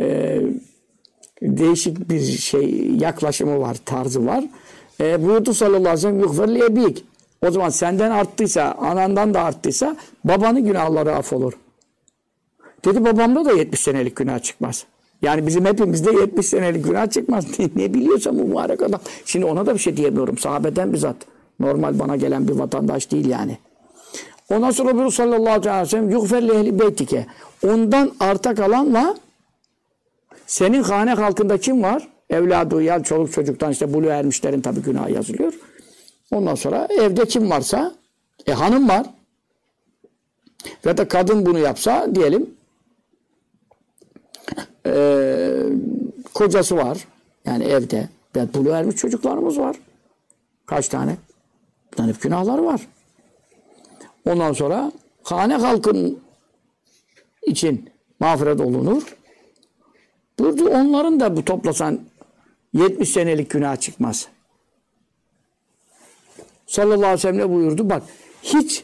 değişik bir yaklaşımı var, tarzı var. Buyurdu sallallahu aleyhi ve sellem yugferli ebik. O zaman senden arttıysa, anandan da arttıysa babanın günahları affolur. Dedi babamda da 70 senelik günah çıkmaz. Yani bizim hepimizde 70 senelik günah çıkmaz. Ne biliyorsa mübarek adam. Şimdi ona da bir şey diyemiyorum. Sahabeden bizzat. Normal bana gelen bir vatandaş değil yani. Ondan sonra buyuruyor sallallahu aleyhi ve sellem yugferli ehli beytike. Ondan arta kalanla senin hane halkında kim var? Evladı, ya çoluk çocuktan işte buluğa ermişlerin tabii günahı yazılıyor. Ondan sonra evde kim varsa hanım var. Ya da kadın bunu yapsa diyelim kocası var. Yani evde. Buluğa ermiş çocuklarımız var. Kaç tane? Bunların hep günahları var. Ondan sonra hane halkın için mağfiret olunur. Burada onların da bu toplasan 70 senelik günah çıkmaz. Sallallahu aleyhi ve sellem ne buyurdu? Bak hiç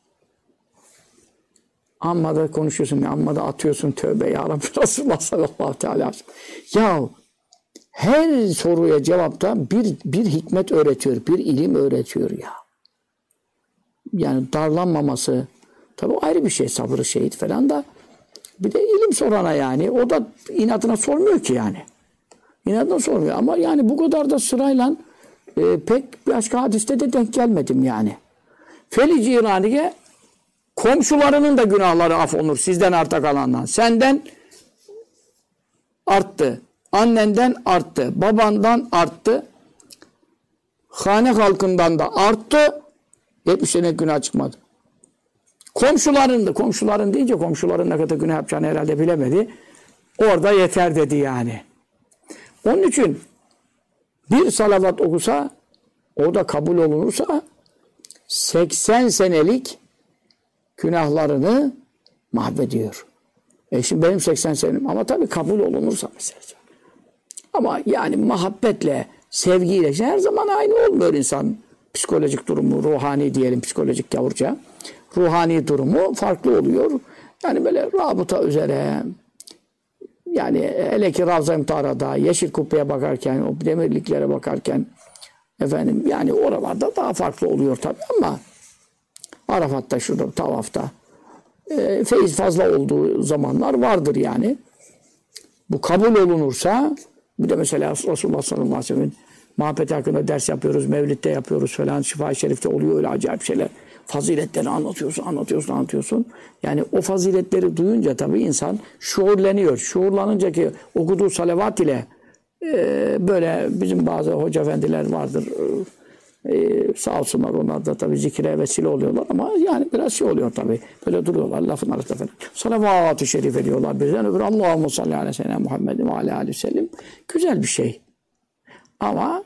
amma da konuşuyorsun, amma da atıyorsun tövbe ya Rabbi Resulullah sallallahu aleyhi ve sellem. Ya her soruya cevapta bir hikmet öğretiyor, bir ilim öğretiyor ya. Yani darlanmaması, tabii ayrı bir şey, sabrı şehit falan da bir de ilim sorana yani. O da inadına sormuyor ki yani. İnadına sormuyor ama yani bu kadar da sırayla pek başka hadiste de denk gelmedim yani. Feli ciraniye komşularının da günahları affolur sizden arta kalandan. Senden arttı. Annenden arttı. Babandan arttı. Hane halkından da arttı. 70 sene günah çıkmadı. Komşuların deyince komşuların ne kadar günah yapacağını herhalde bilemedi. Orada yeter dedi yani. Onun için bir salavat okusa o da kabul olunursa 80 senelik günahlarını mahvediyor. Şimdi benim 80 senem ama tabii kabul olunursa mesela. Ama yani muhabbetle, sevgiyle her zaman aynı olmuyor insan. Psikolojik durumu, ruhani diyelim psikolojik yavruca. Ruhani durumu farklı oluyor. Yani böyle rabıta üzere yani hele ki Ravza-i Mutahara'da Yeşil Kubbe'ye bakarken, o demirliklere bakarken efendim yani oralarda daha farklı oluyor tabii ama Arafat'ta, şurada, tavafta feyiz fazla olduğu zamanlar vardır yani. Bu kabul olunursa bir de mesela Resulullah sallallahu aleyhi ve sellem'in muhabbeti hakkında ders yapıyoruz, mevlidde yapıyoruz falan, Şifa-i Şerif'te oluyor öyle acayip şeyler. Faziletleri anlatıyorsun. Yani o faziletleri duyunca tabii insan şuurleniyor. Şuurlanınca ki okuduğu salavat ile böyle bizim bazı hoca efendiler vardır. Sağ olsunlar, onlar da tabii zikre vesile oluyorlar ama yani biraz şey oluyor tabii. Böyle duruyorlar lafın arasında falan. Salavat-ı şerif ediyorlar birden öbür Allahümme salli ala seyyidina Muhammedin ve ala aleyhi ve sellem. Güzel bir şey. Ama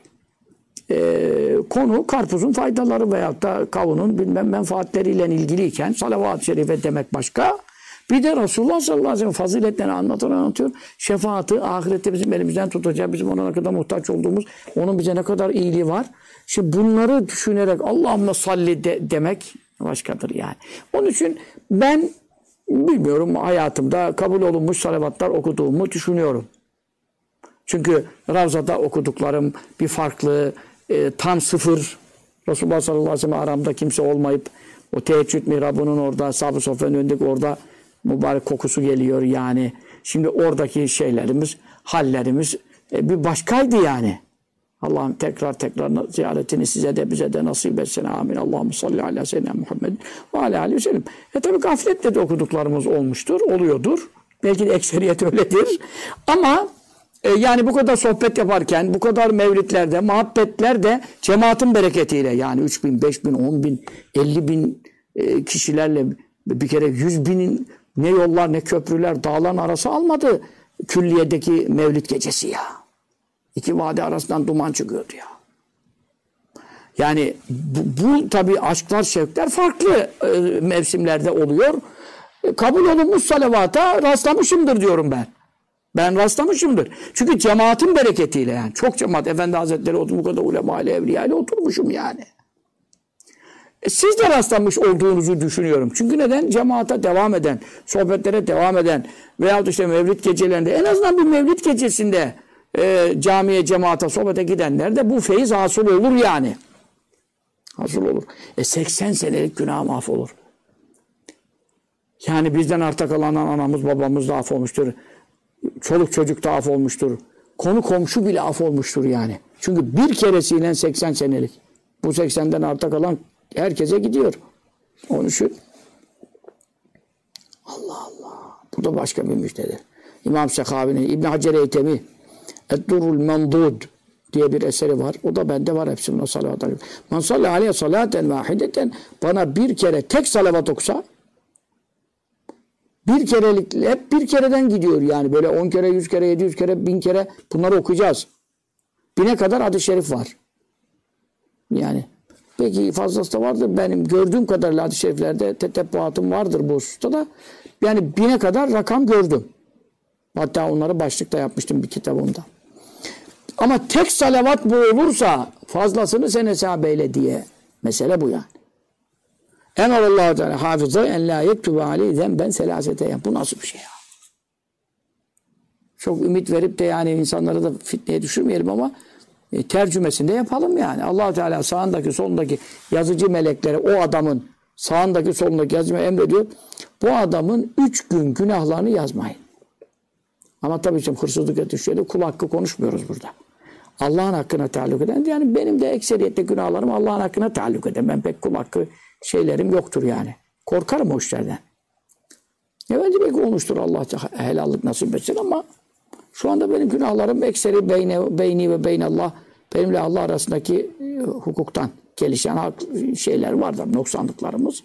konu karpuzun faydaları veyahut da kavunun bilmem menfaatleriyle ilgiliyken salavat-ı şerife demek başka. Bir de Resulullah sallallahu aleyhi ve sellem faziletlerini anlatıyor. Şefaati ahirette bizim elimizden tutacak. Bizim ona ne kadar muhtaç olduğumuz, onun bize ne kadar iyiliği var. Şimdi bunları düşünerek Allahümme salli demek başkadır yani. Onun için ben bilmiyorum, hayatımda kabul olunmuş salavatlar okuduğumu düşünüyorum. Çünkü Ravza'da okuduklarım bir farklı, tam sıfır. Resulullah sallallahu aleyhi ve sellem aramda kimse olmayıp o teheccüd mihrabının orada, Ashab-ı Soffa'nın önündeki orada mübarek kokusu geliyor yani. Şimdi oradaki şeylerimiz, hallerimiz bir başkaydı yani. Allah'ım tekrar ziyaretini size de bize de nasip etsin. Amin. Allahümme salli ala seyyidina Muhammed ve ala aleyhi ve sellem. Tabi gafletle de okuduklarımız olmuştur, oluyordur. Belki de ekseriyet öyledir. Ama yani bu kadar sohbet yaparken, bu kadar mevlitlerde, muhabbetlerde cemaatin bereketiyle yani 3 bin, 5 bin, 10 bin, 50 bin kişilerle bir kere 100 binin ne yollar ne köprüler dağların arası almadı külliyedeki mevlid gecesi ya. İki vadi arasından duman çıkıyordu ya. Yani bu tabii aşklar, şevkler farklı mevsimlerde oluyor. Kabul olunmuş salavata rastlamışımdır diyorum ben. Ben rastlamışımdır. Çünkü cemaatin bereketiyle yani. Çok cemaat. Efendi Hazretleri oturmuş, bu kadar ulema ile evliya ile oturmuşum yani. Siz de rastlamış olduğunuzu düşünüyorum. Çünkü neden? Cemaate devam eden, sohbetlere devam eden veyahut işte mevlid gecelerinde, en azından bir mevlid gecesinde camiye, cemaate, sohbete gidenler de bu feyiz hasıl olur yani. Hasıl olur. 80 senelik günah mahvolur. Yani bizden arta kalan anamız, babamız da af olmuştur. Çoluk çocuk da af olmuştur. Konu komşu bile af olmuştur yani. Çünkü bir keresiyle 80 senelik. Bu 80'den arta kalan herkese gidiyor. Onun için Allah Allah. Bu da başka bir müjdedir. İmam Sekavi'nin İbn Hacer Eytemi Eddurul Mendud diye bir eseri var. O da bende var, hepsinin salavat aleyhi. Man salli aleyhe salaten vahideten, bana bir kere tek salavat okusa, bir kerelik, hep bir kereden gidiyor yani. Böyle 10 kere, 100 kere, 700 kere, 1000 kere bunları okuyacağız. 1000'e kadar hadis-i şerif var. Yani peki fazlası da vardır. Benim gördüğüm kadarıyla hadis-i şeriflerde tetebbuatım vardır bu hususta da. Yani 1000'e kadar rakam gördüm. Hatta onları başlıkta yapmıştım bir kitabımda. Ama tek salavat bu olursa fazlasını sen hesap eyle diye. Mesele bu yani. Emarallahu Teala hafıza en la yektubu aleyhi zemben selasete. Bu nasıl bir şey ya? Çok ümit verip de yani insanları da fitneye düşürmeyelim ama tercümesinde yapalım yani. Allah Teala sağındaki solundaki yazıcı melekleri o adamın sağındaki solundaki yazıcı emrediyor. Bu adamın 3 gün günahlarını yazmayın. Ama tabii ki hırsızlık etişleri kul hakkı konuşmuyoruz burada. Allah'ın hakkına taalluk eden, yani benim de ekseriyette günahlarım Allah'ın hakkına taalluk eden. Ben pek kul hakkı şeylerim yoktur yani. Korkarım o işlerden. Evvelce belki olmuştur, Allah helallik nasip etsin ama şu anda benim günahlarım ekseri beyni ve beynallah, benimle Allah arasındaki hukuktan gelişen şeyler vardır, noksanlıklarımız.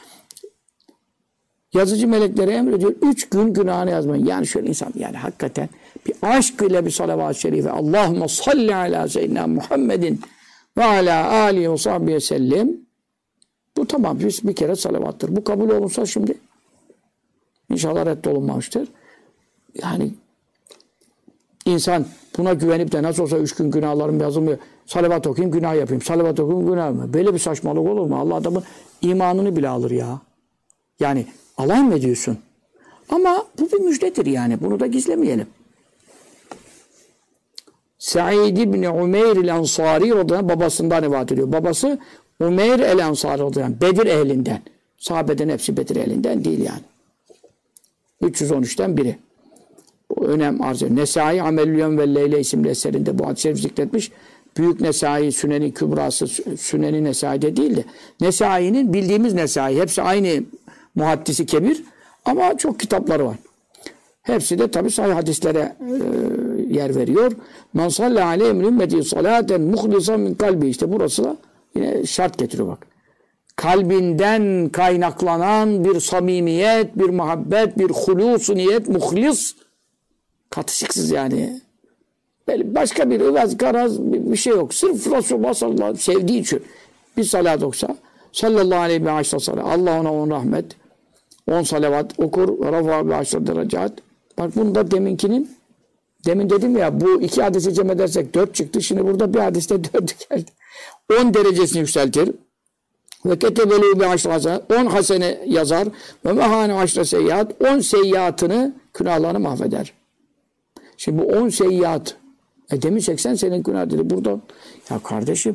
Yazıcı meleklere emrediyor. 3 gün günahını yazmayın. Yani şöyle insan yani hakikaten bir aşk ile bir salavat-ı şerife Allahümme salli ala seyyidina Muhammedin ve ala alihi ve sahbihi sellem. Bu tamam bir kere salavattır. Bu kabul olunsa şimdi inşallah reddolunmamıştır. Yani insan buna güvenip de nasıl olsa 3 gün günahlarım yazılmıyor. Salavat okuyayım günah yapayım. Salavat okuyayım günah yapayım. Böyle bir saçmalık olur mu? Allah adamın imanını bile alır ya. Yani alay mı ediyorsun? Ama bu bir müjdedir yani. Bunu da gizlemeyelim. Sa'id ibn Umeyr el-Ansari babasından rivayet ediyor. Babası Umeyr el-Ansari Bedir ehlinden. Sahabeden hepsi Bedir ehlinden değil yani. 313'ten biri. Bu önem arz ediyor. Nesai Amelül Yevm ve Leyle isimli eserinde bu hadis-i şerif zikretmiş. Büyük Nesai, Süneni Kübrası, Süneni Nesai'de değil de Nesai'nin bildiğimiz Nesai. Hepsi aynı muhaddisi kebir ama çok kitapları var. Hepsi de tabi sahih hadislere yer veriyor. Men salli aleyhi min ümmeti salaten muhlisan min kalbi. İşte burası da Yine şart getiriyor bak. Kalbinden kaynaklanan bir samimiyet, bir muhabbet, bir hulûs-u niyet, muhlis, katışıksız yani. Böyle başka bir ıvaz, garaz bir şey yok. Sırf Resulullah sallallahu aleyhi ve sellem sevdiği için bir salat okusa, sallallahu aleyhi ve sellem, Allah ona 10 rahmet, 10 salavat okur, rafa ve aşra derecat. Bak bunda demin dedim ya, bu 2 hadisi cem edersek 4 çıktı. Şimdi burada bir hadiste 4 geldi. 10 derecesini yükseltir. Ve ketebelû bi aşra 10 hasene yazar. Ve mehâne aşra seyyiat 10 seyyiatını, günahlarını mahveder. Şimdi bu 10 seyyiat demin 80 senelik günah dedi. Burada ya kardeşim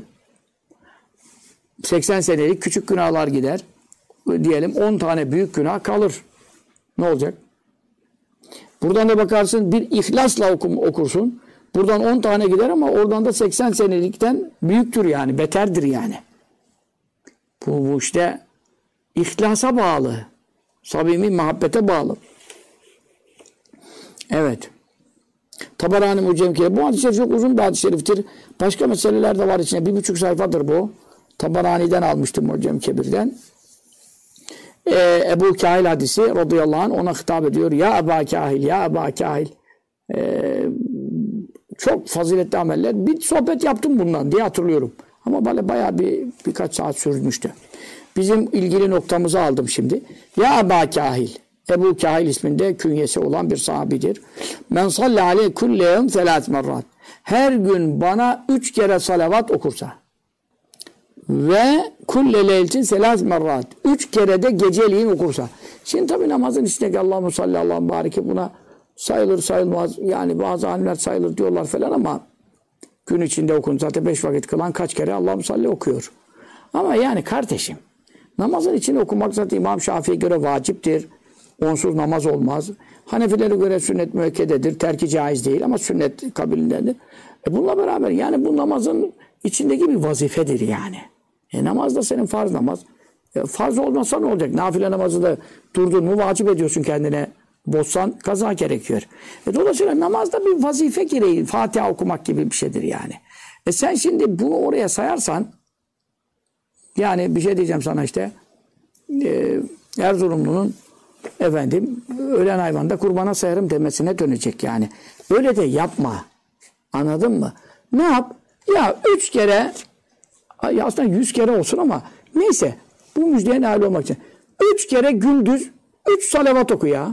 80 senelik küçük günahlar gider. Diyelim 10 tane büyük günah kalır. Ne olacak? Buradan da bakarsın bir ihlasla okursun. Buradan 10 tane gider ama oradan da 80 senelikten büyüktür yani. Beterdir yani. Bu işte ihlasa bağlı. Samimi muhabbete bağlı. Evet. Tabarani Mucemki'ye. Bu hadis-i şerif çok uzun bir hadis-i şeriftir. Başka meseleler de var içinde. 1,5 sayfadır bu. Tabarani'den almıştım Mucem Kebir'den. Ebu Kahil hadisi radıyallahu anh ona hitap ediyor. Ya Ebu Kahil, ya Ebu Kahil. Çok faziletli ameller. Bir sohbet yaptım bundan diye hatırlıyorum. Ama böyle bayağı birkaç saat sürmüştü. Bizim ilgili noktamızı aldım şimdi. Ya Ebu Kahil. Ebu Kahil isminde künyesi olan bir sahabidir. Men salli aleyh kulle yevm 3 merrat. Her gün bana 3 kere salavat okursa ve kulle leyletin 3 merrat. 3 kere de geceliğin okursa. Şimdi tabi namazın içindeki Allahümme salli Allah'ın bariki buna sayılır sayılmaz. Yani bazı alimler sayılır diyorlar falan ama gün içinde okun. Zaten 5 vakit kılan kaç kere Allahümme salli okuyor. Ama yani kardeşim namazın içinde okumak zaten İmam Şafii'ye göre vaciptir. Onsuz namaz olmaz. Hanefilere göre sünnet müekkededir. Terki caiz değil ama sünnet kabilindendir. Bununla beraber yani bu namazın içindeki bir vazifedir yani. Namaz da senin farz namaz. Farz olmasa ne olacak? Nafile namazı da durdun mu vacip ediyorsun kendine. Bozsan kaza gerekiyor. Dolayısıyla namazda bir vazife gereği Fatiha okumak gibi bir şeydir yani. Sen şimdi bunu oraya sayarsan yani bir şey diyeceğim sana işte Erzurumlu'nun efendim ölen hayvanda kurbana sayarım demesine dönecek yani. Öyle de yapma. Anladın mı? Ne yap? Ya 3 kere ya aslında 100 kere olsun ama neyse bu müjdeye nail olmak için 3 kere gündüz 3 salavat oku ya.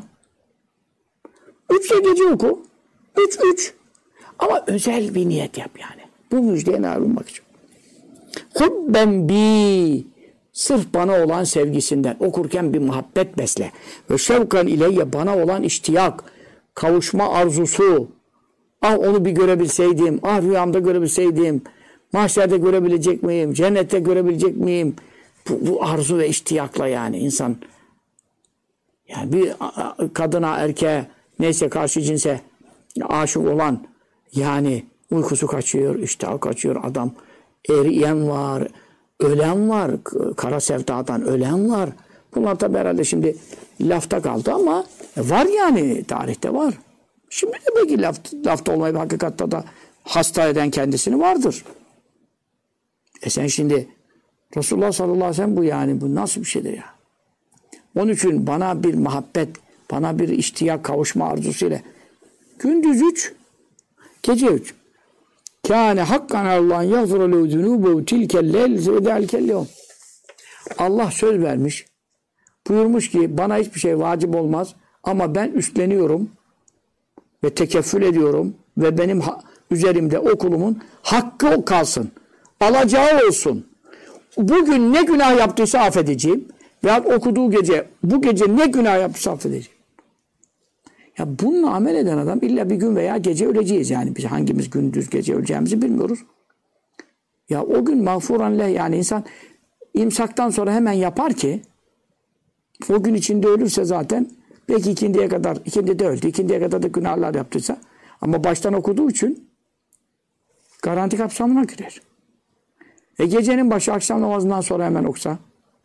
3 de gece oku. 3 ama özel bir niyet yap yani. Bu müjdeye nail olmak için. Hubben bi sırf bana olan sevgisinden okurken bir muhabbet besle. Ve şevkan ileyye bana olan iştiyak, kavuşma arzusu. Ah onu bir görebilseydim, ah rüyamda görebilseydim, mahşerde görebilecek miyim, cennette görebilecek miyim? Bu arzu ve iştiyakla yani insan yani bir kadına, erkeğe neyse karşı cinse aşık olan yani uykusu kaçıyor, iştahı kaçıyor adam. Eriyen var, ölen var, kara sevdadan ölen var. Bunlar tabi herhalde şimdi lafta kaldı ama var yani tarihte var. Şimdi de belki lafta olmayıp hakikatte da hasta eden kendisini vardır. Sen şimdi Resulullah sallallahu aleyhi ve sellem bu yani bu nasıl bir şeydir ya? Onun için bana bir muhabbet, bana bir iştiyak kavuşma arzusuyla gündüz 3, gece 3. Kâne hakkan Allah'ın yağfirulû zunûbû tilkellel ve delkellehum. Allah söz vermiş. Buyurmuş ki bana hiçbir şey vacip olmaz ama ben üstleniyorum ve tekeffül ediyorum ve benim üzerimde o kulumun hakkı kalsın. Alacağı olsun. Bugün ne günah yaptıysa affedeceğim. Veyahut okuduğu gece, bu gece ne günah yaptıysa affedeceğim. Ya bununla amel eden adam illa bir gün veya gece öleceğiz yani. Biz hangimiz gündüz gece öleceğimizi bilmiyoruz. Ya o gün mağfuran leh yani insan imsaktan sonra hemen yapar ki o gün içinde ölürse zaten belki ikindide öldü. İkindiye kadar da günahlar yaptıysa ama baştan okuduğu için garanti kapsamına girer. Gecenin başı akşam namazından sonra hemen okusa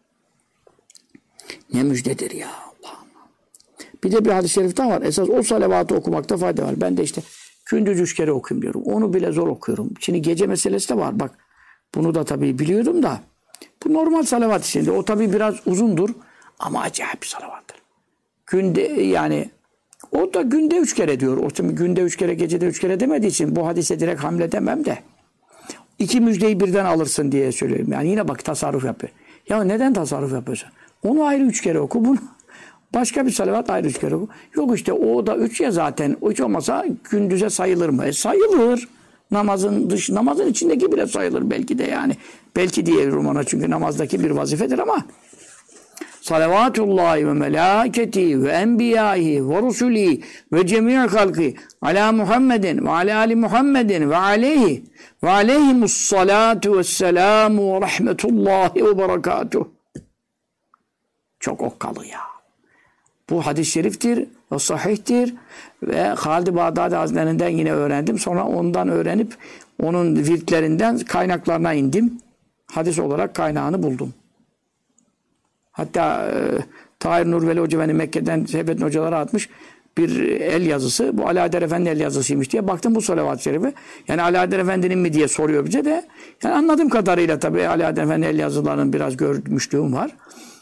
ne müjdedir ya Allah'ım. Bir de bir hadis-i şerifte var. Esas o salavatı okumakta fayda var. Ben de işte gündüz 3 kere okuyayım diyorum. Onu bile zor okuyorum. Şimdi gece meselesi de var. Bak Bunu da tabii biliyorum da. Bu normal salavat içinde. O tabii biraz uzundur ama acayip bir salavattır. Günde yani o da günde 3 kere diyor. O tabii günde 3 kere, gecede 3 kere demediği için bu hadise direkt hamle demem de. 2 müjdeyi birden alırsın diye söylüyorum. Yani yine bak tasarruf yapıyor. Ya neden tasarruf yapıyorsun? Onu ayrı 3 kere oku. Bunu başka bir salavat ayrı 3 kere oku. Yok işte o da 3 ya zaten. O hiç olmasa gündüze sayılır mı? Sayılır. Namazın içindeki bile sayılır belki de yani. Belki diyorum ona çünkü namazdaki bir vazifedir ama salavatullahi ve melâketi ve enbiyâhi ve rusulî ve cemî'i halkı alâ Muhammedin ve alâ ali Muhammedin ve aleyhi ve aleyhimussalâtu vesselâmu ve rahmetullahi ve berekâtuh. Çok okkalı ya. Bu hadis-i şeriftir ve sahihtir ve Halid-i Bağdadi Hazretlerinden yine öğrendim. Sonra ondan öğrenip onun virtlerinden kaynaklarına indim. Hadis olarak kaynağını buldum. Hatta Tahir Nurveli Hoca beni Mekke'den Seyfettin hocalara atmış bir el yazısı. Bu Alaeddin Efendi'nin el yazısıymış diye. Baktım bu salavat-ı şerife. Yani Alaeddin Efendi'nin mi diye soruyor bize de. Yani anladığım kadarıyla tabii Alaeddin Efendi'nin el yazılarının biraz görmüşlüğüm var.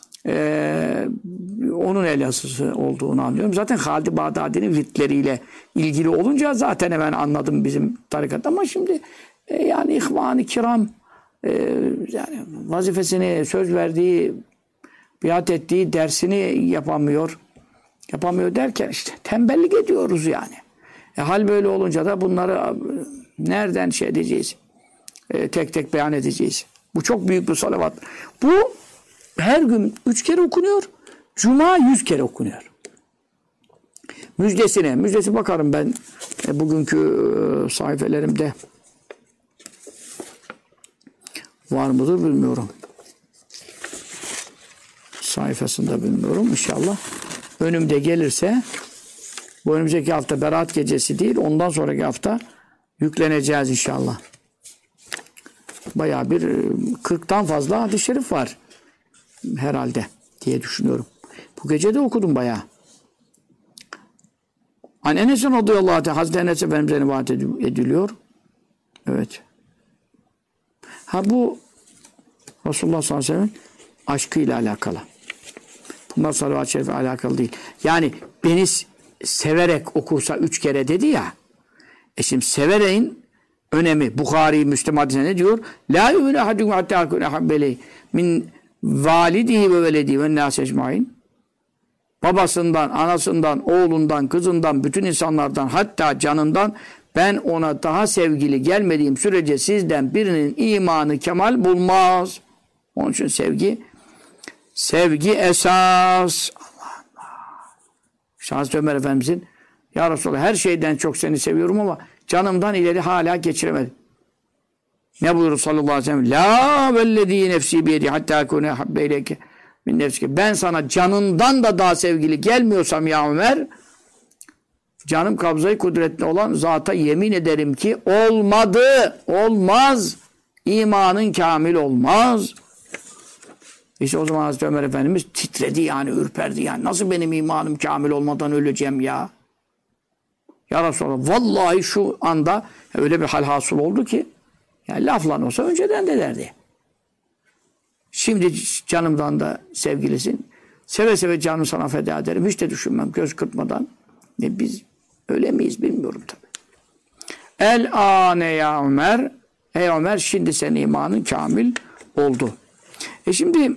Onun el yazısı olduğunu anlıyorum. Zaten Halid-i Bağdadi'nin virtleriyle ilgili olunca zaten hemen anladım bizim tarikat. Ama şimdi yani İhvan-ı Kiram yani vazifesini, söz verdiği, biat ettiği dersini yapamıyor. Yapamıyor derken işte tembellik ediyoruz yani. Hal böyle olunca da bunları nereden şey edeceğiz? Tek tek beyan edeceğiz. Bu çok büyük bir salavat. Bu her gün 3 kere okunuyor. Cuma 100 kere okunuyor. Müjdesi bakarım ben bugünkü sayfelerimde var mıdır bilmiyorum. Sayfasında bilmiyorum inşallah. Önümde gelirse bu önümüzdeki hafta Berat gecesi değil ondan sonraki hafta yükleneceğiz inşallah. Bayağı bir 40'tan fazla hadis-i şerif var herhalde diye düşünüyorum. Bu gece de okudum bayağı. An Enes'in radıyallahu anh Hazreti Enes Efendimiz'e rivayet ediliyor. Evet. Bu Resulullah sallallahu aleyhi ve sellem aşkıyla alakalı. Bunlar salavat-ı şerife alakalı değil. Yani beni severek okursa 3 kere dedi ya. Şimdi severeğin önemi Bukhari, Müslim hadisine ne diyor? La yu'minu ahadukum hatta yakune habbeli min validihi ve veledihi ve nâs ecmaîn. Babasından, anasından, oğlundan, kızından, bütün insanlardan hatta canından ben ona daha sevgili gelmediğim sürece sizden birinin imanı kemal bulmaz. Onun için sevgi esas. Allah Allah. Hazreti Ömer Efendimizin ya Resulallah her şeyden çok seni seviyorum ama canımdan ileri hala geçiremedim. Ne buyurur sallallahu aleyhi ve sellem? La vellezî nefsî biyedi hattâ kûne habbeyleke min nefsike. Ben sana canından da daha sevgili gelmiyorsam ya Ömer, canım kabzayı kudretli olan zata yemin ederim ki olmaz. İmanın kamil olmaz. İşte o zaman Hazreti Ömer Efendimiz titredi yani, ürperdi yani. Nasıl benim imanım kamil olmadan öleceğim ya? Ya Resulallah vallahi şu anda öyle bir hal hasıl oldu ki yani laflan olsa önceden de derdi. Şimdi canımdan da sevgilisin. Seve seve canımı sana feda ederim. Hiç de düşünmem göz kırpmadan. Biz öyle miyiz bilmiyorum tabii. El âne ya Ömer. Ey Ömer şimdi senin imanın kamil oldu. Şimdi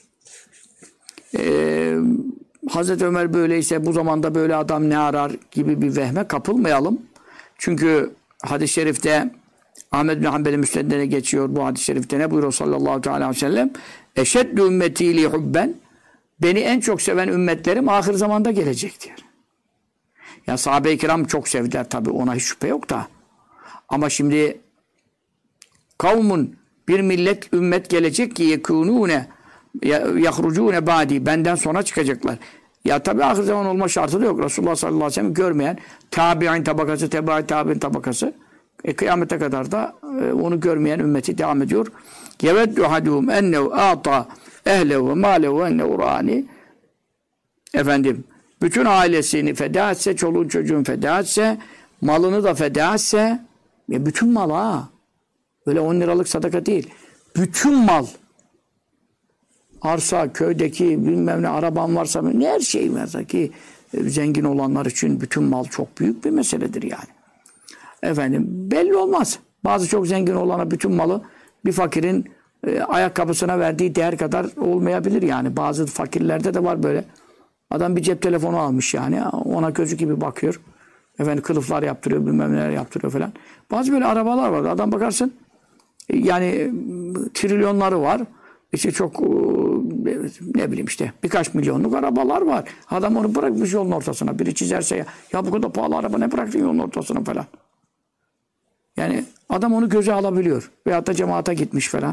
Hazreti Ömer böyleyse bu zamanda böyle adam ne arar gibi bir vehme kapılmayalım. Çünkü hadis-i şerifte Ahmed bin Hanbel'in müsnedine geçiyor bu hadis-i şerifte ne buyuruyor sallallahu aleyhi ve sellem? Eşeddü ümmeti li hubben. Beni en çok seven ümmetlerim ahir zamanda gelecek diyor. Ya sahabe-i kiram çok sevdiler tabii ona hiç şüphe yok da. Ama şimdi kavmun bir millet ümmet gelecek ki yekunune yahrucune badi benden sonra çıkacaklar. Ya tabii ahir zaman olma şartı da yok. Resulullah sallallahu aleyhi ve sellem görmeyen tabi'in tabakası, teba'i tabi'in tabakası kıyamete kadar da onu görmeyen ümmeti devam ediyor. Yeveddu haduhum ennehu a'ta ehlehu ve mâlehu ve ennehu râni. Efendim, bütün ailesini feda etse, çoluğun çocuğun feda etse, malını da feda etse, bütün mal ha. Öyle 10 liralık sadaka değil. Bütün mal. Arsa, köydeki bilmem ne araban varsa ne her şey varsa ki zengin olanlar için bütün mal çok büyük bir meseledir yani. Efendim belli olmaz. Bazı çok zengin olana bütün malı bir fakirin ayakkabısına verdiği değer kadar olmayabilir yani. Bazı fakirlerde de var böyle. Adam bir cep telefonu almış yani. Ona gözü gibi bakıyor. Efendim kılıflar yaptırıyor, bilmem neler yaptırıyor falan. Bazı böyle arabalar var. Adam bakarsın yani trilyonları var. İşte çok ne bileyim işte birkaç milyonluk arabalar var. Adam onu bırakmış yolun ortasına. Biri çizerse ya bu kadar pahalı araba ne bıraktın yolun ortasına falan. Yani adam onu göze alabiliyor. Veyahut da cemaate gitmiş falan.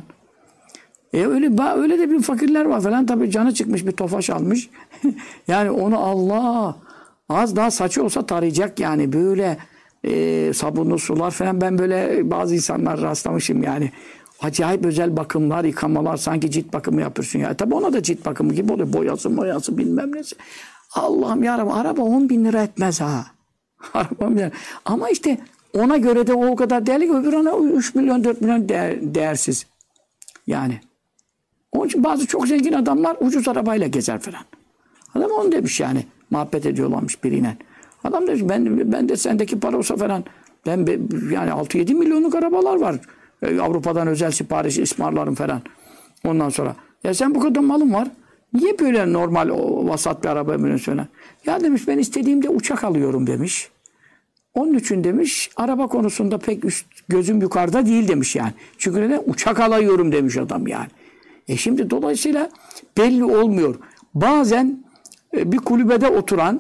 Öyle de bir fakirler var falan. Tabii canı çıkmış bir tofaş almış. Yani onu Allah az daha saçı olsa tarayacak yani. Böyle sabunlu sular falan. Ben böyle bazı insanlar rastlamışım yani. Acayip özel bakımlar, yıkamalar. Sanki cilt bakımı yapıyorsun ya. Tabii ona da cilt bakımı gibi oluyor. Boyası bilmem nesi. Allah'ım yarabbim araba 10 bin lira etmez ha. Araba 10 bin lira. Ama işte ona göre de o kadar değerli ki öbür ona 3 milyon 4 milyon değersiz. Yani. Onun için bazı çok zengin adamlar ucuz arabayla gezer falan. Adam onu demiş yani. Muhabbet ediyorlarmış biriyle. Adam demiş ben de sendeki para olsa falan ben yani 6-7 milyonluk arabalar var. Avrupa'dan özel sipariş ısmarlarım falan. Ondan sonra ya sen bu kadar malın var. Niye böyle normal vasat bir araba biniyorsun falan? Ya demiş ben istediğimde uçak alıyorum demiş. Onun için demiş araba konusunda pek gözüm yukarıda değil demiş yani. Çünkü neden? Uçak alıyorum demiş adam yani. Şimdi dolayısıyla belli olmuyor. Bazen bir kulübede oturan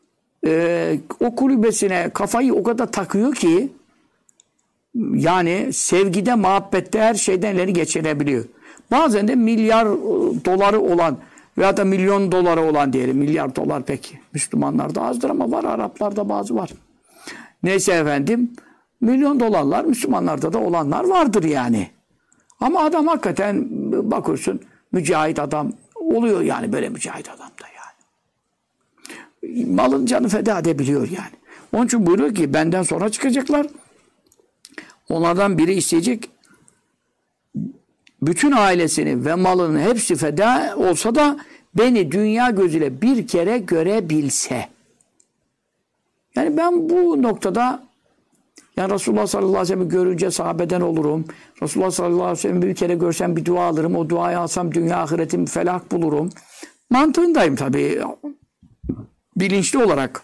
o kulübesine kafayı o kadar takıyor ki yani sevgide, muhabbette her şeyden ileri geçirebiliyor. Bazen de milyar doları olan veya da milyon doları olan diyelim. Milyar dolar pek Müslümanlarda azdır ama var. Araplarda bazı var. Neyse efendim milyon dolarlar Müslümanlarda da olanlar vardır yani. Ama adam hakikaten bakıyorsun mücahit adam oluyor yani böyle mücahit adam da yani. Malın canı feda edebiliyor yani. Onun için buyuruyor ki benden sonra çıkacaklar. Onlardan biri isteyecek bütün ailesini ve malının hepsi feda olsa da beni dünya gözüyle bir kere görebilse. Yani ben bu noktada yani Resulullah sallallahu aleyhi ve sellem'i görünce sahabeden olurum. Resulullah sallallahu aleyhi ve sellem'i bir kere görsem bir dua alırım. O duayı alsam dünya ahiretim felah bulurum. Mantığındayım tabii. Bilinçli olarak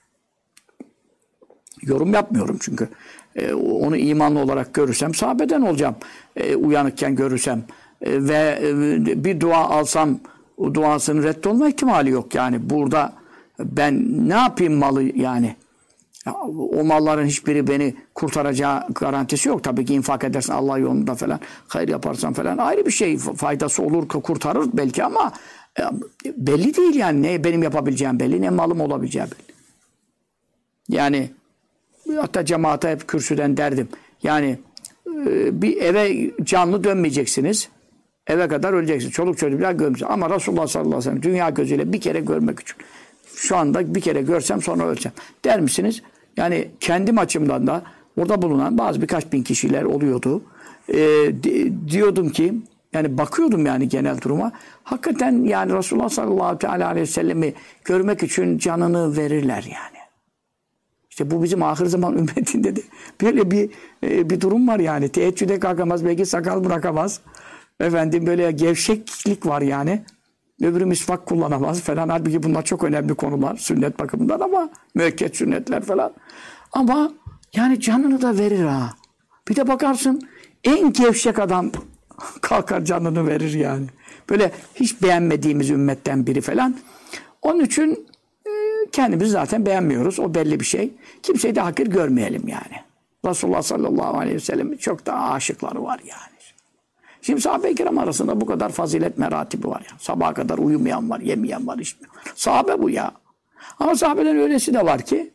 yorum yapmıyorum çünkü. Onu imanlı olarak görürsem sahabeden olacağım. Uyanıkken görürsem. Ve bir dua alsam o duasının reddolma ihtimali yok. Yani burada ben ne yapayım malı yani. O malların hiçbiri beni kurtaracağı garantisi yok. Tabii ki infak edersin Allah yolunda falan. Hayır yaparsan falan ayrı bir şey. Faydası olur kurtarır belki ama belli değil yani. Ne benim yapabileceğim belli ne malım olabileceği belli. Yani hatta cemaate hep kürsüden derdim. Yani bir eve canlı dönmeyeceksiniz. Eve kadar öleceksiniz. Çoluk çocuk bile görmeyeceksiniz. Ama Resulullah sallallahu aleyhi ve sellem dünya gözüyle bir kere görmek için. Şu anda bir kere görsem sonra öleceğim. Der misiniz? Yani kendim açımdan da orada bulunan birkaç bin kişiler oluyordu. Diyordum ki yani bakıyordum yani genel duruma. Hakikaten yani Resulullah sallallahu aleyhi ve sellem'i görmek için canını verirler yani. İşte bu bizim ahir zaman ümmetinde de böyle bir durum var yani. Teheccüde kalkamaz, belki sakal bırakamaz. Efendim böyle gevşeklik var yani. Öbürü misvak kullanamaz falan. Halbuki bunlar çok önemli konular sünnet bakımından ama müekket sünnetler falan. Ama yani canını da verir ha. Bir de bakarsın en gevşek adam kalkar canını verir yani. Böyle hiç beğenmediğimiz ümmetten biri falan. Onun için kendimizi zaten beğenmiyoruz. O belli bir şey. Kimseyi de hakir görmeyelim yani. Resulullah sallallahu aleyhi ve sellem'in çok daha aşıkları var yani. Şimdi sahabe-i kiram arasında bu kadar fazilet meratibi var ya. Sabaha kadar uyumayan var, yemeyen var, içmeyen var. Sahabe bu ya. Ama sahabeden öylesi de var ki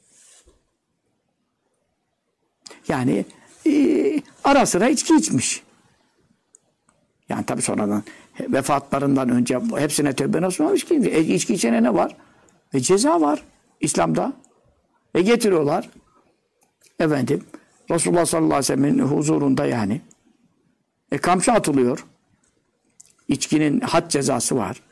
yani ara sıra içki içmiş. Yani tabii sonradan vefatlarından önce hepsine tövbe nasıl olmuş ki? İçki içene ne var? Ceza var İslam'da. Getiriyorlar. Efendim Resulullah sallallahu aleyhi ve sellem'in huzurunda yani. Kamçı atılıyor. İçkinin had cezası var.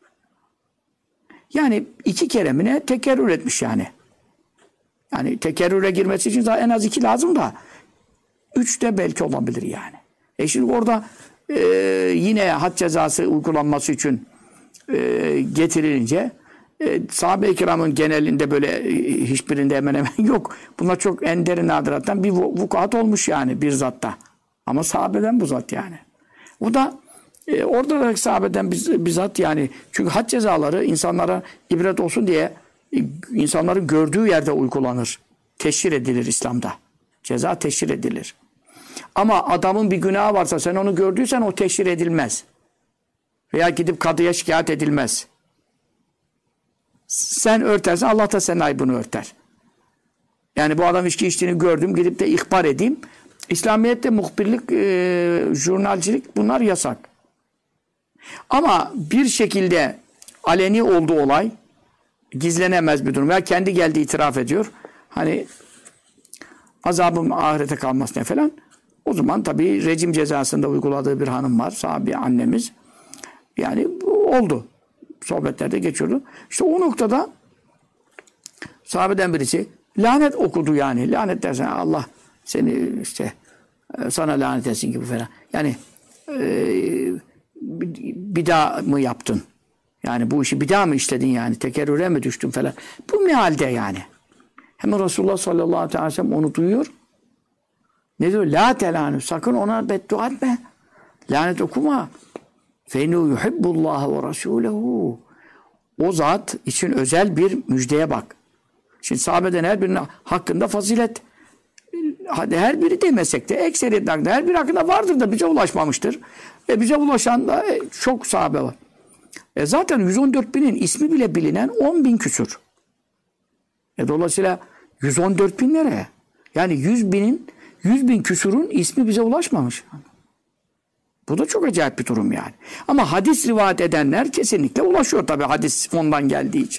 Yani 2 kere mi ne tekerrür etmiş yani. Yani tekerrüre girmesi için en az 2 lazım da 3 de belki olabilir yani. Şimdi orada yine had cezası uygulanması için getirilince sahabe-i kiramın genelinde böyle hiçbirinde hemen hemen yok. Bunlar çok ender nadirattan bir vukuat olmuş yani bir zatta. Ama sahabeden bu zat yani. O da orada da sahabeden bizzat yani. Çünkü had cezaları insanlara ibret olsun diye insanların gördüğü yerde uygulanır. Teşhir edilir İslam'da. Ceza teşhir edilir. Ama adamın bir günahı varsa sen onu gördüysen o teşhir edilmez. Veya gidip kadıya şikayet edilmez. Sen örtersen Allah da senin aybını örter. Yani bu adam içki içtiğini gördüm gidip de ihbar edeyim. İslamiyet'te muhbirlik, jurnalcilik bunlar yasak. Ama bir şekilde aleni olduğu olay gizlenemez bir durum. Ya kendi geldi itiraf ediyor. Hani azabım ahirete kalmasına falan. O zaman tabii rejim cezasında uyguladığı bir hanım var. Sahabi annemiz. Yani oldu. Sohbetlerde geçiyordu. İşte o noktada sahabeden birisi lanet okudu yani. Lanet dersen Allah seni işte sana lanet etsin gibi falan. Yani bir daha mı yaptın? Yani bu işi bir daha mı işledin yani? Tekerrüre mi düştün falan? Bu ne halde yani? Hemen Resulullah sallallahu aleyhi ve sellem onu duyuyor. Ne diyor? La telanü. Sakın ona beddua etme. Lanet okuma. فَاِنُّ يُحِبُّ اللّٰهَ وَرَسُولَهُ. O zat için özel bir müjdeye bak. Şimdi sahabeden her birinin hakkında fazilet. Hadi her biri demesek de ekseriyetin hakkında her biri hakkında vardır da bize ulaşmamıştır. Bize ulaşan da çok sahabe var. Zaten 114 binin ismi bile bilinen 10 bin küsur. Dolayısıyla 114 bin nereye? Yani 100 bin küsurun ismi bize ulaşmamış. Bu da çok acayip bir durum yani. Ama hadis rivayet edenler kesinlikle ulaşıyor tabii hadis ondan geldiği için.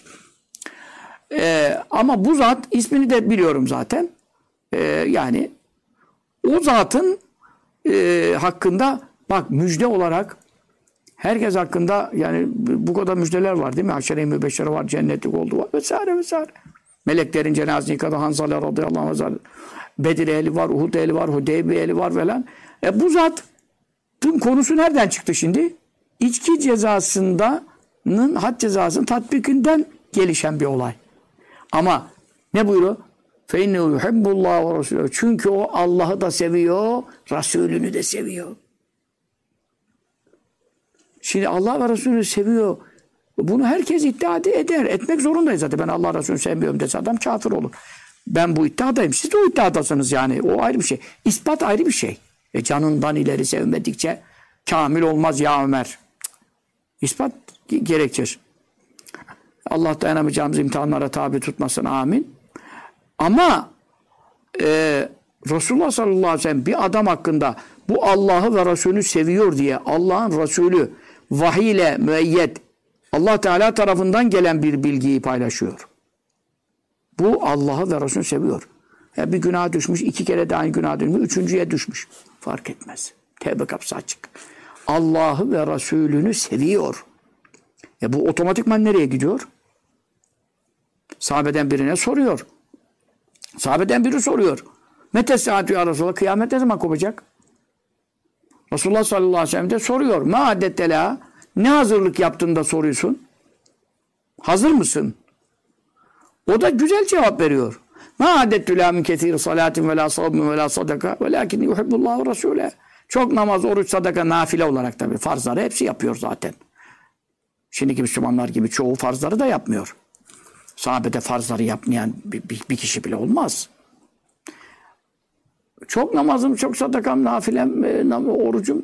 Ama bu zat ismini de biliyorum zaten. Yani o zatın hakkında bak müjde olarak herkes hakkında yani bu kadar müjdeler var değil mi? Aşere-i mübeşşere var, cennetlik olduğu var vesaire vesaire. Meleklerin cenazesi yıkadı Hanzale radıyallahu anh. Bedir ehli var, Uhud ehli var, Hudeybiye ehli var falan. Bu zatın konusu nereden çıktı şimdi? İçki cezasının, had cezasının tatbikinden gelişen bir olay. Ama ne buyuruyor? فَاِنَّهُ يُحِبُّ اللّٰهَ وَرَسُولُهُ. Çünkü o Allah'ı da seviyor, Resulünü de seviyor. Şimdi Allah ve Resulünü seviyor. Bunu herkes iddia eder. Etmek zorundayız zaten. Ben Allah Resulü'nü sevmiyorum dese adam kafir olur. Ben bu iddiadayım. Siz de o iddiadasınız yani. O ayrı bir şey. İspat ayrı bir şey. Canından ileri sevmedikçe kamil olmaz ya Ömer. İspat gerekir. Allah dayanamayacağımız imtihanlara tabi tutmasın. Amin. Ama Resulullah sallallahu aleyhi ve sellem bir adam hakkında bu Allah'ı ve Resulünü seviyor diye Allah'ın Resulü vahiy ile müeyyed Allah Teala tarafından gelen bir bilgiyi paylaşıyor. Bu Allah'ı ve Resulünü seviyor. Bir günaha düşmüş, 2 kere de aynı günaha düşmüş, 3.'ye düşmüş. Fark etmez. Tevbe kapısı açık. Allah'ı ve Resulünü seviyor. Bu otomatikman nereye gidiyor? Sahabeden birine soruyor. Sahabeden biri soruyor. Mete saatü ya Resulallah, kıyamet ne zaman kopacak? Resulullah sallallahu aleyhi ve sellem de soruyor. Ma adettela, ne hazırlık yaptın da soruyorsun? Hazır mısın? O da güzel cevap veriyor. Ma adettü la min kethir salatin ve la savmin ve la sadaka ve lakin yuhibbullahu Resulü. Çok namaz, oruç, sadaka, nafile olarak tabii. Farzları hepsi yapıyor zaten. Şimdiki Müslümanlar gibi çoğu farzları da yapmıyor. Sahabede farzları yapmayan bir kişi bile olmaz. Çok namazım, çok sadakam, nafilem, orucum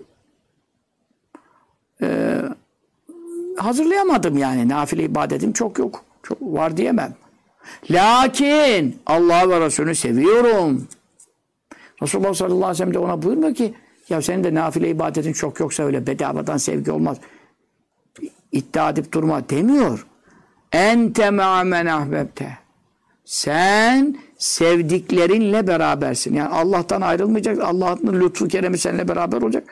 hazırlayamadım yani. Nafile ibadetim çok yok. Çok var diyemem. Lakin Allah ve Resulünü seviyorum. Resulullah sallallahu aleyhi ve sellem de ona buyurmuyor ki ya senin de nafile ibadetin çok yoksa öyle bedavadan sevgi olmaz. İddia edip durma demiyor. Ente ma'men ahbebte. Sen sevdiklerinle berabersin. Yani Allah'tan ayrılmayacak. Allah'ın lütfu keremi seninle beraber olacak.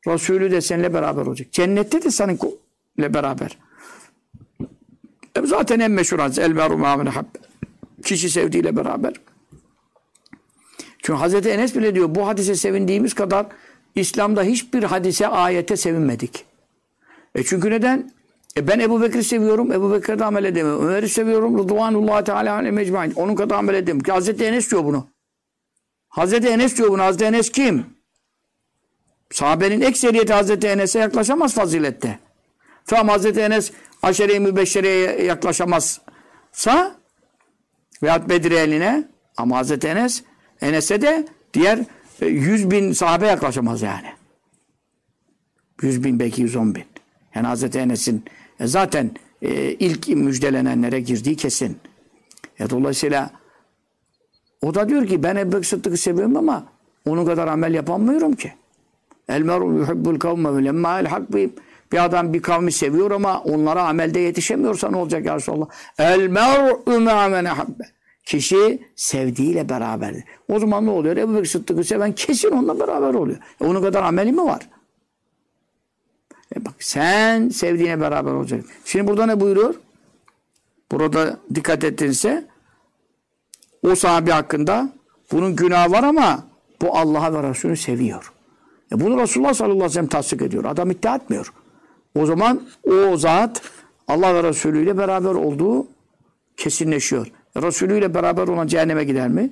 Resulü de seninle beraber olacak. Cennette de seninle beraber. Zaten en meşhur hadis. El meru ma'amene habbe. Kişi sevdiğiyle beraber. Çünkü Hazreti Enes bile diyor bu hadise sevindiğimiz kadar İslam'da hiçbir hadise, ayete sevinmedik. Çünkü neden? Ben Ebu Bekir'i seviyorum. Ebu Bekir'de amel edemiyorum. Ömer'i seviyorum. Rıdvanullahi Teala aleyhi mecmain. Onun kadar amel edemiyorum. Hazreti Enes diyor bunu. Hazreti Enes diyor bunu. Hazreti Enes kim? Sahabenin ekseriyeti Hazreti Enes'e yaklaşamaz fazilette. Tamam Hazreti Enes Aşere-i Mübeşşere'ye yaklaşamazsa veyahut Bedir eline ama Hazreti Enes'e de diğer 100.000 sahabe yaklaşamaz yani. 100.000 belki 110.000. Yani Hazreti Enes'in zaten ilk müjdelenenlere girdiği kesin. Dolayısıyla o da diyor ki ben Ebu Bekir Sıddık'ı seviyorum ama onun kadar amel yapamıyorum ki. El mer'u yuhibbul kavme ve lemma el hak bir adam bir kavmi seviyor ama onlara amelde yetişemiyorsa ne olacak ya Resulallah? El mer'u ma'amene habbe. Kişi sevdiğiyle beraberdir. O zaman ne oluyor? Ebu Bekir Sıddık'ı seven kesin onunla beraber oluyor. Onun kadar ameli mi var? Bak sen sevdiğine beraber olacaksın. Şimdi burada ne buyuruyor? Burada dikkat ettiğinizse o sahabe hakkında bunun günahı var ama bu Allah'a ve Resulü'nü seviyor. Bunu Resulullah sallallahu aleyhi ve sellem tasdik ediyor. Adam iddia etmiyor. O zaman o zat Allah ve Resulü ile beraber olduğu kesinleşiyor. Resulü ile beraber olan cehenneme gider mi?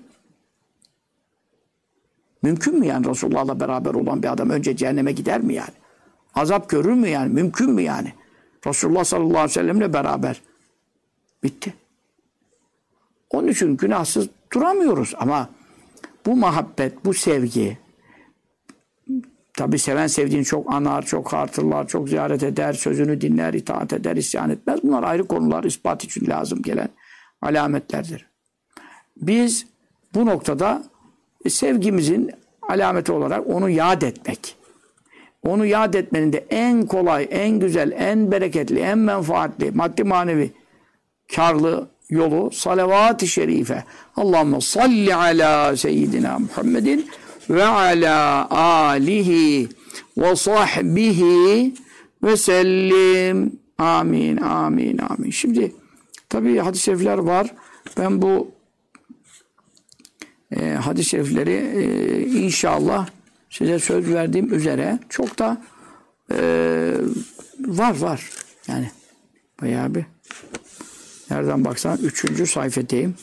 Mümkün mü yani Resulullah'la beraber olan bir adam önce cehenneme gider mi yani? Azap görür mü yani? Mümkün mü yani? Resulullah sallallahu aleyhi ve sellemle beraber. Bitti. Onun için günahsız duramıyoruz ama bu muhabbet, bu sevgi tabi seven sevdiğini çok anar, çok hatırlar, çok ziyaret eder, sözünü dinler, itaat eder, isyan etmez. Bunlar ayrı konular, ispat için lazım gelen alametlerdir. Biz bu noktada sevgimizin alameti olarak onu yad etmek. Onu yad etmenin de en kolay, en güzel, en bereketli, en menfaatli, maddi manevi karlı yolu salavat-ı şerife. Allahümme salli ala seyyidina Muhammedin ve ala alihi ve sahbihi ve sellim. Amin, amin, amin. Şimdi tabii hadis-i şerifler var. Ben bu hadis-i şerifleri inşallah size söz verdiğim üzere çok da var. Yani bayağı bir nereden baksan 3. sayfadayım.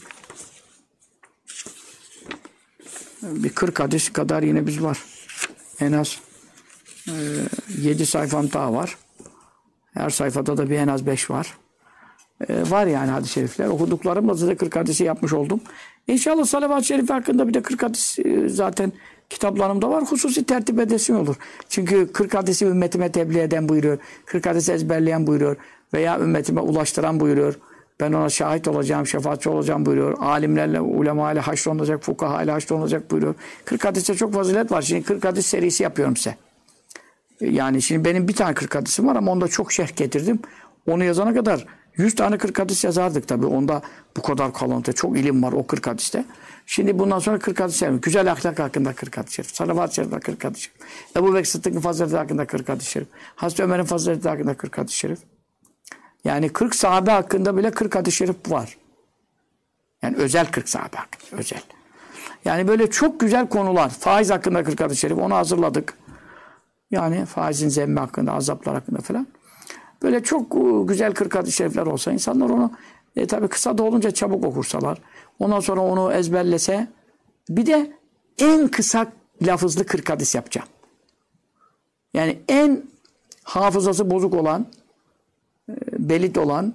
Bir 40 hadis kadar yine biz var. En az 7 sayfam daha var. Her sayfada da bir en az 5 var. Var yani hadis-i şerifler. Okuduklarımla size 40 hadisi yapmış oldum. İnşallah salavat-ı şerife hakkında bir de 40 hadis zaten kitaplarımda var. Hususi tertip edesin olur. Çünkü 40 hadisi ümmetime tebliğ eden buyuruyor. 40 hadisi ezberleyen buyuruyor. Veya ümmetime ulaştıran buyuruyor. Ben ona şahit olacağım, şefaatçi olacağım buyuruyor. Alimlerle, ulema ile haşrolunacak, fukaha ile haşrolunacak buyuruyor. 40 hadiste çok fazilet var. Şimdi 40 hadis serisi yapıyorum size. Yani şimdi benim bir tane 40 hadisim var ama onda çok şerh getirdim. Onu yazana kadar 100 tane 40 hadis yazardık tabii. Onda bu kadar kalıntı, çok ilim var o 40 hadiste. Şimdi bundan sonra 40 hadis şerif. Güzel ahlak hakkında 40 hadis şerif. Salavat-ı şerif'te 40 hadis şerif. Ebu Bekir Sıddık'ın fazileti hakkında 40 hadis şerif. Hazreti Ömer'in fazileti hakkında 40 hadis şerif. Yani 40 sahabe hakkında bile 40 hadis-i şerif var. Yani özel 40 sahabe hakkında. Özel. Yani böyle çok güzel konular. Faiz hakkında 40 hadis-i şerif. Onu hazırladık. Yani faizin zemmi hakkında, azaplar hakkında falan. Böyle çok güzel 40 hadis-i şerifler olsa insanlar onu tabii kısa da olunca çabuk okursalar. Ondan sonra onu ezberlese. Bir de en kısa lafızlı 40 hadis yapacağım. Yani en hafızası bozuk olan belit olan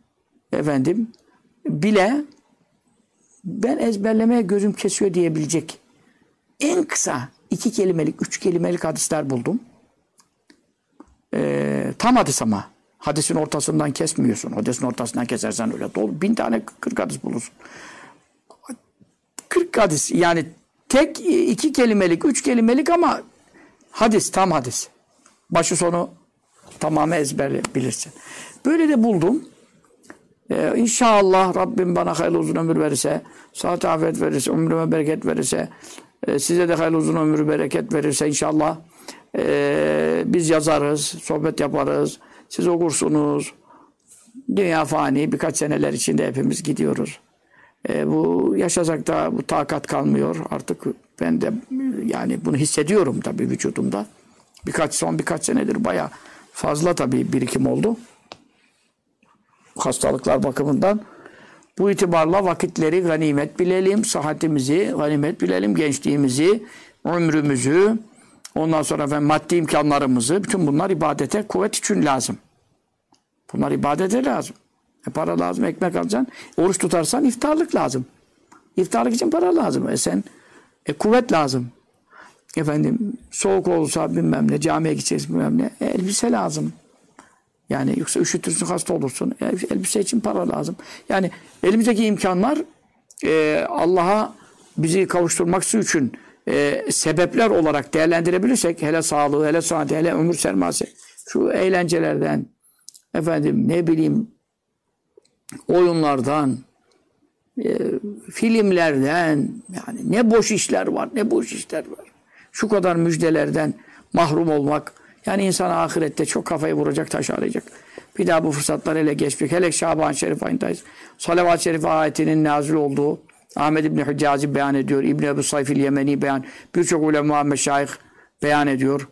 bile ben ezberlemeye gözüm kesiyor diyebilecek en kısa 2 kelimelik, 3 kelimelik hadisler buldum. Tam hadis ama. Hadisin ortasından kesmiyorsun. Hadisin ortasından kesersen öyle dolu. 1000 tane 40 hadis bulursun. 40 hadis yani tek 2 kelimelik, 3 kelimelik ama hadis, tam hadis. Başı sonu tamamı ezberleyebilirsin. Böyle de buldum. İnşallah Rabbim bana hayırlı uzun ömür verirse, sıhhat afiyet verirse, ömrüme bereket verirse, size de hayırlı uzun ömür bereket verirse inşallah Biz yazarız, sohbet yaparız, siz okursunuz. Dünya fani, birkaç seneler içinde hepimiz gidiyoruz. Bu yaşasak da bu takat kalmıyor. Artık ben de yani bunu hissediyorum tabii vücudumda. Son birkaç senedir bayağı fazla tabii birikim oldu. Hastalıklar bakımından. Bu itibarla vakitleri ganimet bilelim, sıhhatimizi ganimet bilelim, gençliğimizi, ömrümüzü, ondan sonra maddi imkanlarımızı, bütün bunlar ibadete, kuvvet için lazım. Bunlar ibadete lazım. Para lazım, ekmek alacaksın. Oruç tutarsan iftarlık lazım. İftarlık için para lazım. Kuvvet lazım. Efendim, soğuk olursa bilmem ne, camiye gideceğiz bilmem ne, elbise lazım. Yani yoksa üşütürsün, hasta olursun. Elbise için para lazım. Yani elimizdeki imkanlar Allah'a bizi kavuşturmak için sebepler olarak değerlendirebilirsek, hele sağlığı, hele saati, hele ömür sermayesi, şu eğlencelerden, efendim ne bileyim oyunlardan, filmlerden, yani ne boş işler var, ne boş işler var. Şu kadar müjdelerden mahrum olmak, yani insan ahirette çok kafayı vuracak, taş arayacak. Bir daha bu fırsatları ele geçmek. Hele Şaban-ı Şerif ayındayız. Salavat-ı Şerif ayetinin nazil olduğu Ahmed İbni Hüccazi beyan ediyor. İbni Ebu Sayfil Yemeni beyan. Birçok ulema meşayih beyan ediyor.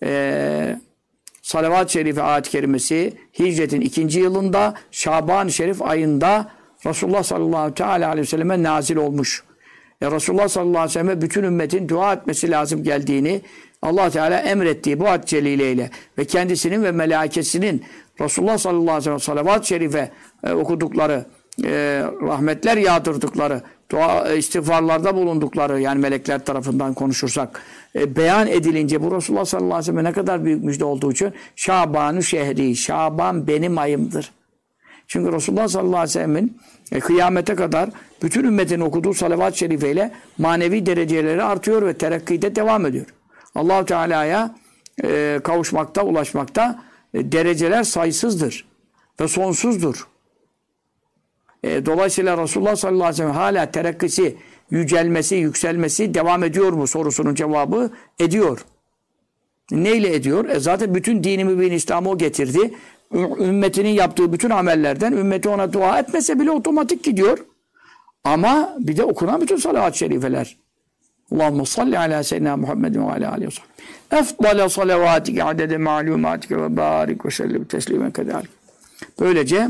Salavat-ı Şerife ayet-i kerimesi hicretin 2. yılında Şaban-ı Şerif ayında Resulullah sallallahu aleyhi ve selleme nazil olmuş. Resulullah sallallahu aleyhi ve selleme bütün ümmetin dua etmesi lazım geldiğini Allah Teala emrettiği bu ad celileyle ve kendisinin ve melaikesinin Resulullah sallallahu aleyhi ve sellem salavat-ı şerife okudukları, rahmetler yağdırdıkları, dua, istiğfarlarda bulundukları, yani melekler tarafından konuşursak, beyan edilince bu Resulullah sallallahu aleyhi ve sellem ne kadar büyük müjde olduğu için Şaban-ı şehri, Şaban benim ayımdır. Çünkü Resulullah sallallahu aleyhi ve sellemin kıyamete kadar bütün ümmetin okuduğu salavat-ı şerifeyle manevi dereceleri artıyor ve terakkide devam ediyor. Allah-u Teala'ya kavuşmakta, ulaşmakta dereceler sayısızdır ve sonsuzdur. Dolayısıyla Resulullah sallallahu aleyhi ve sellem hala terakkisi, yücelmesi, yükselmesi devam ediyor mu sorusunun cevabı ediyor. Neyle ediyor? Zaten bütün dini mübin İslam'ı o getirdi. Ümmetinin yaptığı bütün amellerden ümmeti ona dua etmese bile otomatik gidiyor. Ama bir de okunan bütün salavat-ı şerifeler. Allahumme salli ala seyyidina Muhammedin ve ala aleyhi ve sellem. Efdale salavatike adede ma'lumatike ve barik ve sellem teslimen kedalik. Böylece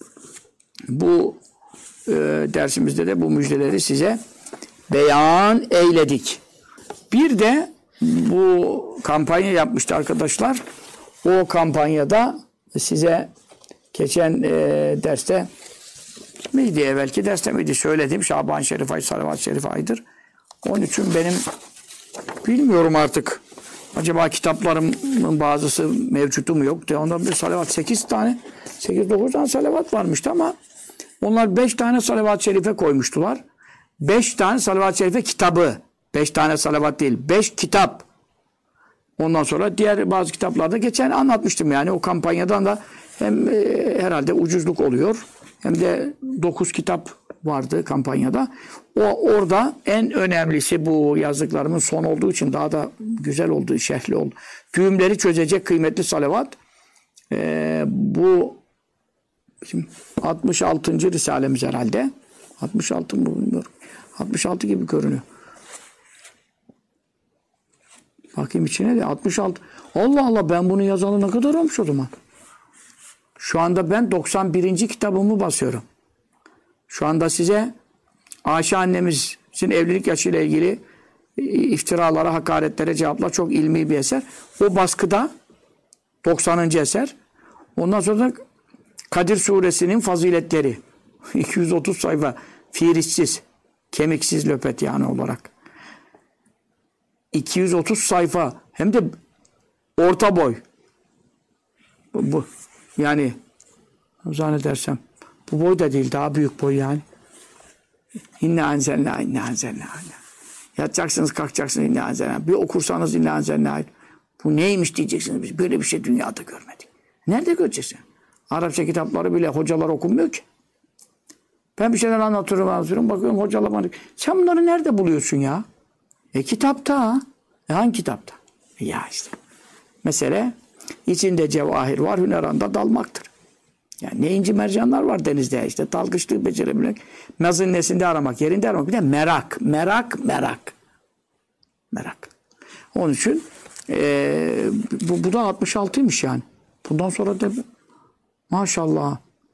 bu dersimizde de bu müjdeleri size beyan eyledik. Bir de bu kampanya yapmıştı arkadaşlar. O kampanyada size geçen derste miydi, evvelki derste miydi söyledim. Şaban-ı Şerif ay, Salavat-ı Şerif aydır. Onun için benim bilmiyorum artık. Acaba kitaplarımın bazısı mevcutu mu yok? Ondan bir salavat 8 tane, 8-9 tane salavat varmıştı ama onlar 5 tane salavat-ı şerife koymuştular. 5 tane salavat-ı şerife kitabı. 5 tane salavat değil, 5 kitap. Ondan sonra diğer bazı kitaplarda geçen anlatmıştım yani. O kampanyadan da hem herhalde ucuzluk oluyor hem de 9 kitap vardı kampanyada. Orada en önemlisi bu yazdıklarımın son olduğu için daha da güzel oldu, şerhli oldu. Düğümleri çözecek kıymetli salavat. Bu şimdi 66. Risalemiz herhalde. 66 mı bilmiyorum. 66 gibi görünüyor. Bakayım içine de 66. Allah Allah, ben bunu yazalı ne kadar olmuş o zaman? Şu anda ben 91. kitabımı basıyorum. Şu anda size Ayşe annemizin evlilik yaşıyla ilgili iftiralara, hakaretlere cevaplar, çok ilmi bir eser. O baskıda 90. eser. Ondan sonra da Kadir Suresinin faziletleri. 230 sayfa. Firistsiz, kemiksiz löpet yani olarak. 230 sayfa. Hem de orta boy. Bu. Yani zannedersem bu boy da değil, daha büyük boy yani. İnne enzelna, inne enzelna. Yatacaksınız, kalkacaksınız, inne enzelna. Bir okursanız inne enzelna. Bu neymiş diyeceksiniz. Biz böyle bir şey dünyada görmedik. Nerede göreceksin? Arapça kitapları bile hocalar okunmuyor ki. Ben bir şeyler anlatıyorum. Bakıyorum hocalar bana. Sen bunları nerede buluyorsun ya? Kitapta. Hangi kitapta? Ya işte. mesele. İçinde cevahir var, hüneranda dalmaktır. Yani ne inci mercanlar var denizde, işte dalgıçlığı becerebilmek, mezinnesinde aramak, yerinde aramak, bir de merak. Onun için bu da 66'ymış yani. Bundan sonra da maşallah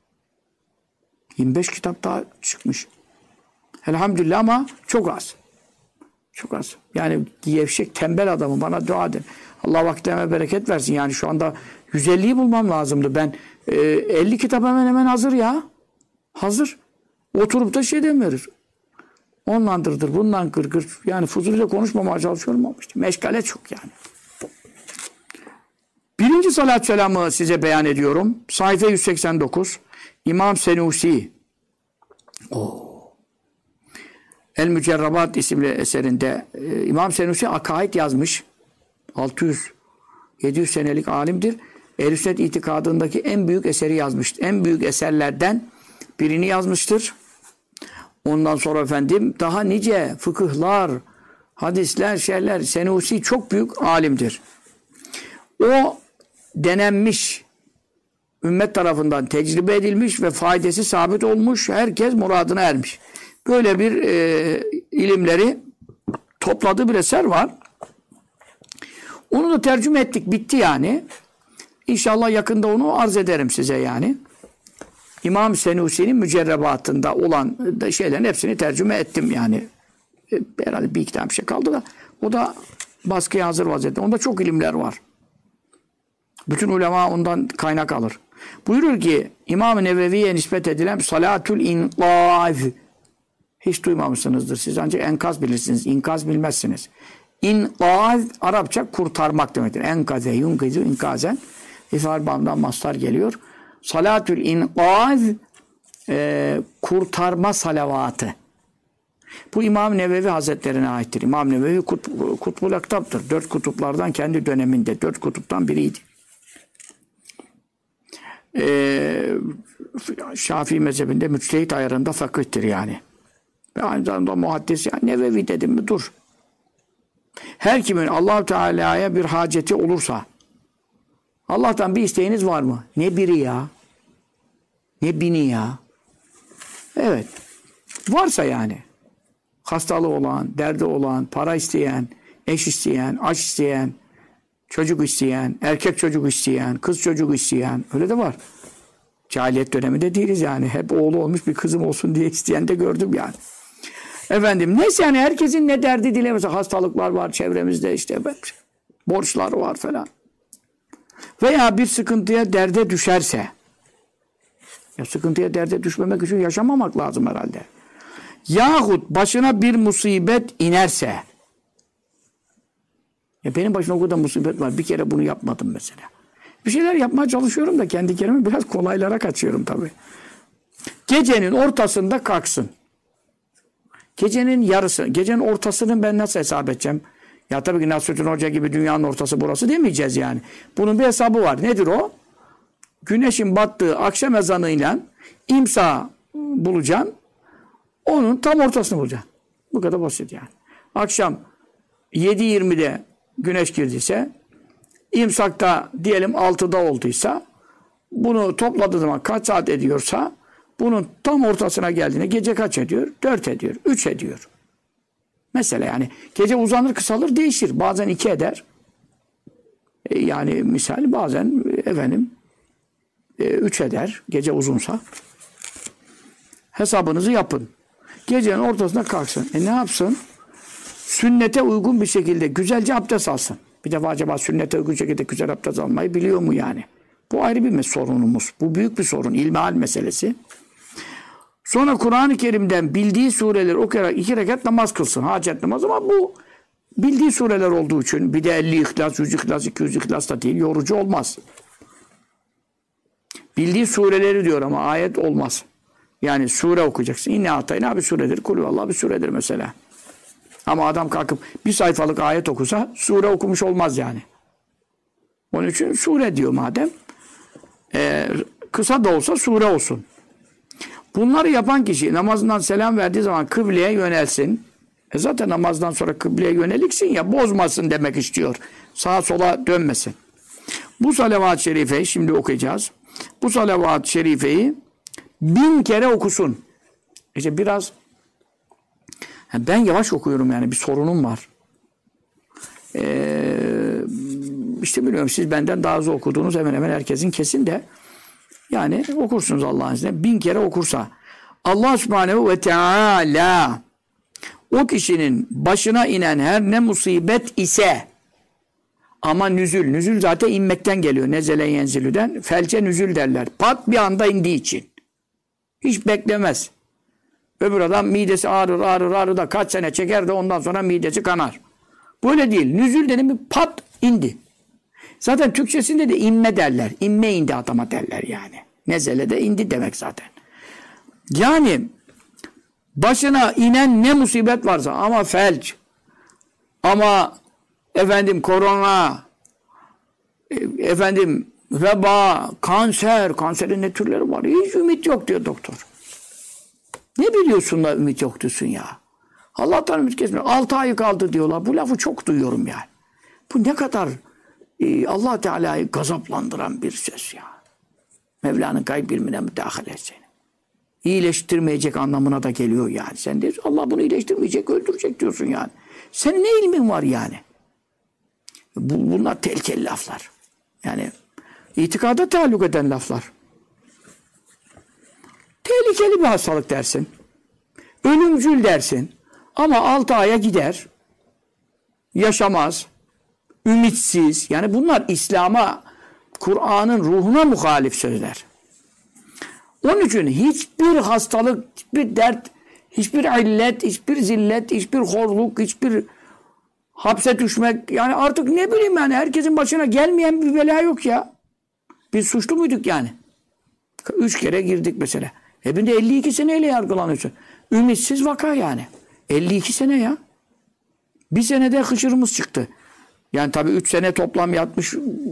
25 kitap daha çıkmış. Elhamdülillah ama çok az. Çok az. Yani gevşek, tembel adamı bana dua edin. Allah vakitlerime bereket versin. Yani şu anda 150'yi bulmam lazımdı. Ben 50 kitap hemen hazır ya. Hazır. Oturup da şey demiyoruz. Onlandırdır, bundan kırgır. Yani Fuzuli'de konuşmamaya çalışıyorum ama işte meşgale çok yani. Birinci salat selamı size beyan ediyorum. Sayfa 189. İmam Senusi. El Mücerrabat isimli eserinde İmam Senusi akaid yazmış. 600-700 senelik alimdir. Ehl-i Sünnet itikadındaki en büyük eseri yazmıştır. En büyük eserlerden birini yazmıştır. Ondan sonra efendim daha nice fıkıhlar, hadisler, şeyler. Senusi çok büyük alimdir. O denenmiş, ümmet tarafından tecrübe edilmiş ve faydası sabit olmuş. Herkes muradına ermiş. Böyle bir ilimleri topladığı bir eser var. Onu da tercüme ettik. Bitti yani. İnşallah yakında onu arz ederim size yani. İmam Senusi'nin mücerrebatında olan şeylerin hepsini tercüme ettim yani. Herhalde bir iki tane bir şey kaldı da o da baskıya hazır vaziyette. Onda çok ilimler var. Bütün ulema ondan kaynak alır. Buyurur ki İmam-ı Nevevi'ye nispet edilen Salatül İnkaz. Hiç duymamışsınızdır. Siz ancak enkaz bilirsiniz. İnkaz bilmezsiniz. İnkaz Arapça kurtarmak demektir. Enkaze, yunkizu, inkazen. İfal bağımdan mastar geliyor. Salatül İnkaz kurtarma salavatı. Bu İmam Nevevi Hazretlerine aittir. İmam Nevevi kutbul aktaptır. 4 kutuplardan kendi döneminde 4 kutuptan biriydi. Şafii mezhebinde müçtehit ayarında fakihtir yani. Ve aynı zamanda muhaddis yani Nevevi dedim mi dur. Her kimin Allah-u Teala'ya bir haceti olursa Allah'tan bir isteğiniz var mı? Ne biri ya? Ne bini ya? Evet. Varsa yani. Hastalığı olan, derdi olan, para isteyen, eş isteyen, aş isteyen, çocuk isteyen, erkek çocuk isteyen, kız çocuk isteyen. Öyle de var. Cahiliyet döneminde değiliz yani. Hep oğlu olmuş bir kızım olsun diye isteyen de gördüm yani. Efendim neyse yani herkesin ne derdi dilemesi. Hastalıklar var çevremizde işte. Borçlar var falan. Veya bir sıkıntıya derde düşerse. Ya sıkıntıya derde düşmemek için yaşamamak lazım herhalde. Yahut başına bir musibet inerse. Ya benim başıma o kadar musibet var. Bir kere bunu yapmadım mesela. Bir şeyler yapmaya çalışıyorum da kendi kendime biraz kolaylara kaçıyorum tabii. Gecenin ortasında kalksın. Gecenin yarısı, gecenin ortasını ben nasıl hesap edeceğim? Ya tabii ki Nasrettin Hoca gibi dünyanın ortası burası demeyeceğiz yani. Bunun bir hesabı var. Nedir o? Güneşin battığı akşam ezanıyla imsa bulacaksın. Onun tam ortasını bulacaksın. Bu kadar basit yani. Akşam 7:20'de güneş girdiyse imsakta diyelim 6'da olduysa bunu topladığı zaman kaç saat ediyorsa bunun tam ortasına geldiğinde gece kaç ediyor? 4 ediyor. 3 ediyor. Mesela yani gece uzanır kısalır değişir. Bazen 2 eder. Yani misal bazen efendim 3 eder. Gece uzunsa. Hesabınızı yapın. Gecenin ortasına kalksın. Ne yapsın? Sünnete uygun bir şekilde güzelce abdest alsın. Bir defa acaba sünnete uygun şekilde güzel abdest almayı biliyor mu yani? Bu ayrı bir sorunumuz. Bu büyük bir sorun. İlmihal meselesi. Sonra Kur'an-ı Kerim'den bildiği sureleri okuyarak 2 rekat namaz kılsın. Hacet namazı ama bu bildiği sureler olduğu için bir de 50 ihlas, 100 ihlas, 200 ihlas da değil. Yorucu olmaz. Bildiği sureleri diyor ama ayet olmaz. Yani sure okuyacaksın. İnne atayna bir suredir. Kulüvallah bir suredir mesela. Ama adam kalkıp bir sayfalık ayet okusa sure okumuş olmaz yani. Onun için sure diyor madem. Kısa da olsa sure olsun. Bunları yapan kişi namazından selam verdiği zaman kıbleye yönelsin. Zaten namazdan sonra kıbleye yöneliksin ya bozmasın demek istiyor. Sağa sola dönmesin. Bu salavat-ı şerifeyi şimdi okuyacağız. Bu salavat-ı şerifeyi 1000 kere okusun. İşte biraz ben yavaş okuyorum yani bir sorunum var. İşte biliyorum siz benden daha hızlı okuduğunuz hemen hemen herkesin kesin de yani okursunuz Allah'ın izniyle. 1000 kere okursa Allah Subhanahu ve Teala o kişinin başına inen her ne musibet ise ama nüzül zaten inmekten geliyor. Nezele yenzilüden. Felce nüzül derler. Pat bir anda indiği için. Hiç beklemez. Öbür adam midesi ağrır da kaç sene çeker de ondan sonra midesi kanar. Böyle değil. Nüzül dedim mi pat indi. Zaten Türkçesinde de inme derler. İnme indi adama derler yani. Nezele de indi demek zaten. Yani başına inen ne musibet varsa ama felç ama korona veba, kanserin ne türleri var. Hiç ümit yok diyor doktor. Ne biliyorsun da ümit yok diyorsun ya. Allah'tan ümit kesmiyor. 6 ay kaldı diyorlar. Bu lafı çok duyuyorum yani. Bu ne kadar Allah Teala'yı gazaplandıran bir söz ya. Mevla'nın gayb ilmine müdahale etsene. İyileştirmeyecek anlamına da geliyor yani. Sen de Allah bunu iyileştirmeyecek, öldürecek diyorsun yani. Senin ne ilmin var yani? Bunlar tehlikeli laflar. Yani itikada taalluk eden laflar. Tehlikeli bir hastalık dersin. Ölümcül dersin. Ama 6 aya gider. Yaşamaz. Ümitsiz. Yani bunlar İslam'a, Kur'an'ın ruhuna muhalif sözler. Onun için hiçbir hastalık, hiçbir dert, hiçbir illet, hiçbir zillet, hiçbir horluk, hiçbir hapse düşmek, yani artık ne bileyim yani herkesin başına gelmeyen bir bela yok ya. Biz suçlu muyduk yani? 3 kere girdik mesela. Hepinde 52 seneyle yargılanıyorsun. Ümitsiz vaka yani. 52 sene ya. Bir senede hışırımız çıktı. Yani tabii 3 sene toplam yatmış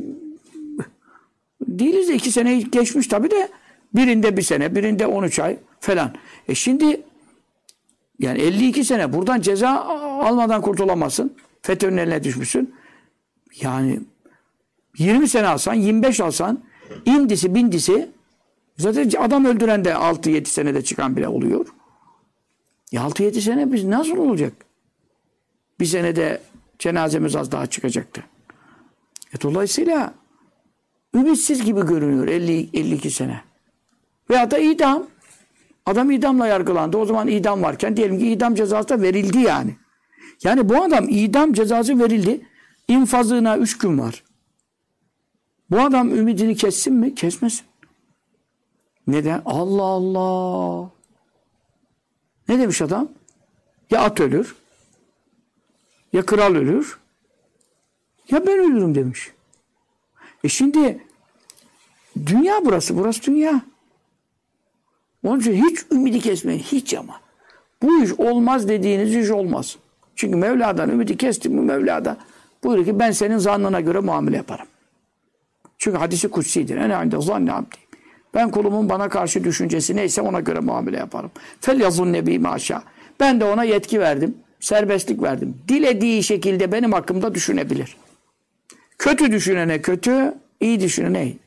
değiliz de 2 sene geçmiş tabii de birinde 1 sene, birinde 13 ay falan. Şimdi yani 52 sene buradan ceza almadan kurtulamazsın. FETÖ'nün eline düşmüşsün. Yani 20 sene alsan, 25 alsan indisi bindisi zaten adam öldüren de 6-7 senede çıkan bile oluyor. 6-7 sene biz nasıl olacak? Bir senede cenazemiz az daha çıkacaktı. Dolayısıyla ümitsiz gibi görünüyor 52 sene. Veyahut da idam. Adam idamla yargılandı. O zaman idam varken diyelim ki idam cezası da verildi yani. Yani bu adam idam cezası verildi. İnfazına 3 gün var. Bu adam ümidini kessin mi? Kesmesin. Neden? Allah Allah. Ne demiş adam? Ya at ölür, ya kral ölür, ya ben ölürüm demiş. Şimdi dünya burası dünya. Onun için hiç ümidi kesmeyin, hiç ama. Bu iş olmaz dediğiniz iş olmaz. Çünkü Mevla'dan ümidi kestim mi Mevla'da buyuruyor ki ben senin zannına göre muamele yaparım. Çünkü hadisi kutsidir. Ene inde zanni abdi. Ben kulumun bana karşı düşüncesi neyse ona göre muamele yaparım. Fel yazun nebi maşa. Ben de ona yetki verdim. Serbestlik verdim. Dilediği şekilde benim hakkımda düşünebilir. Kötü düşünene kötü, iyi düşünene iyi.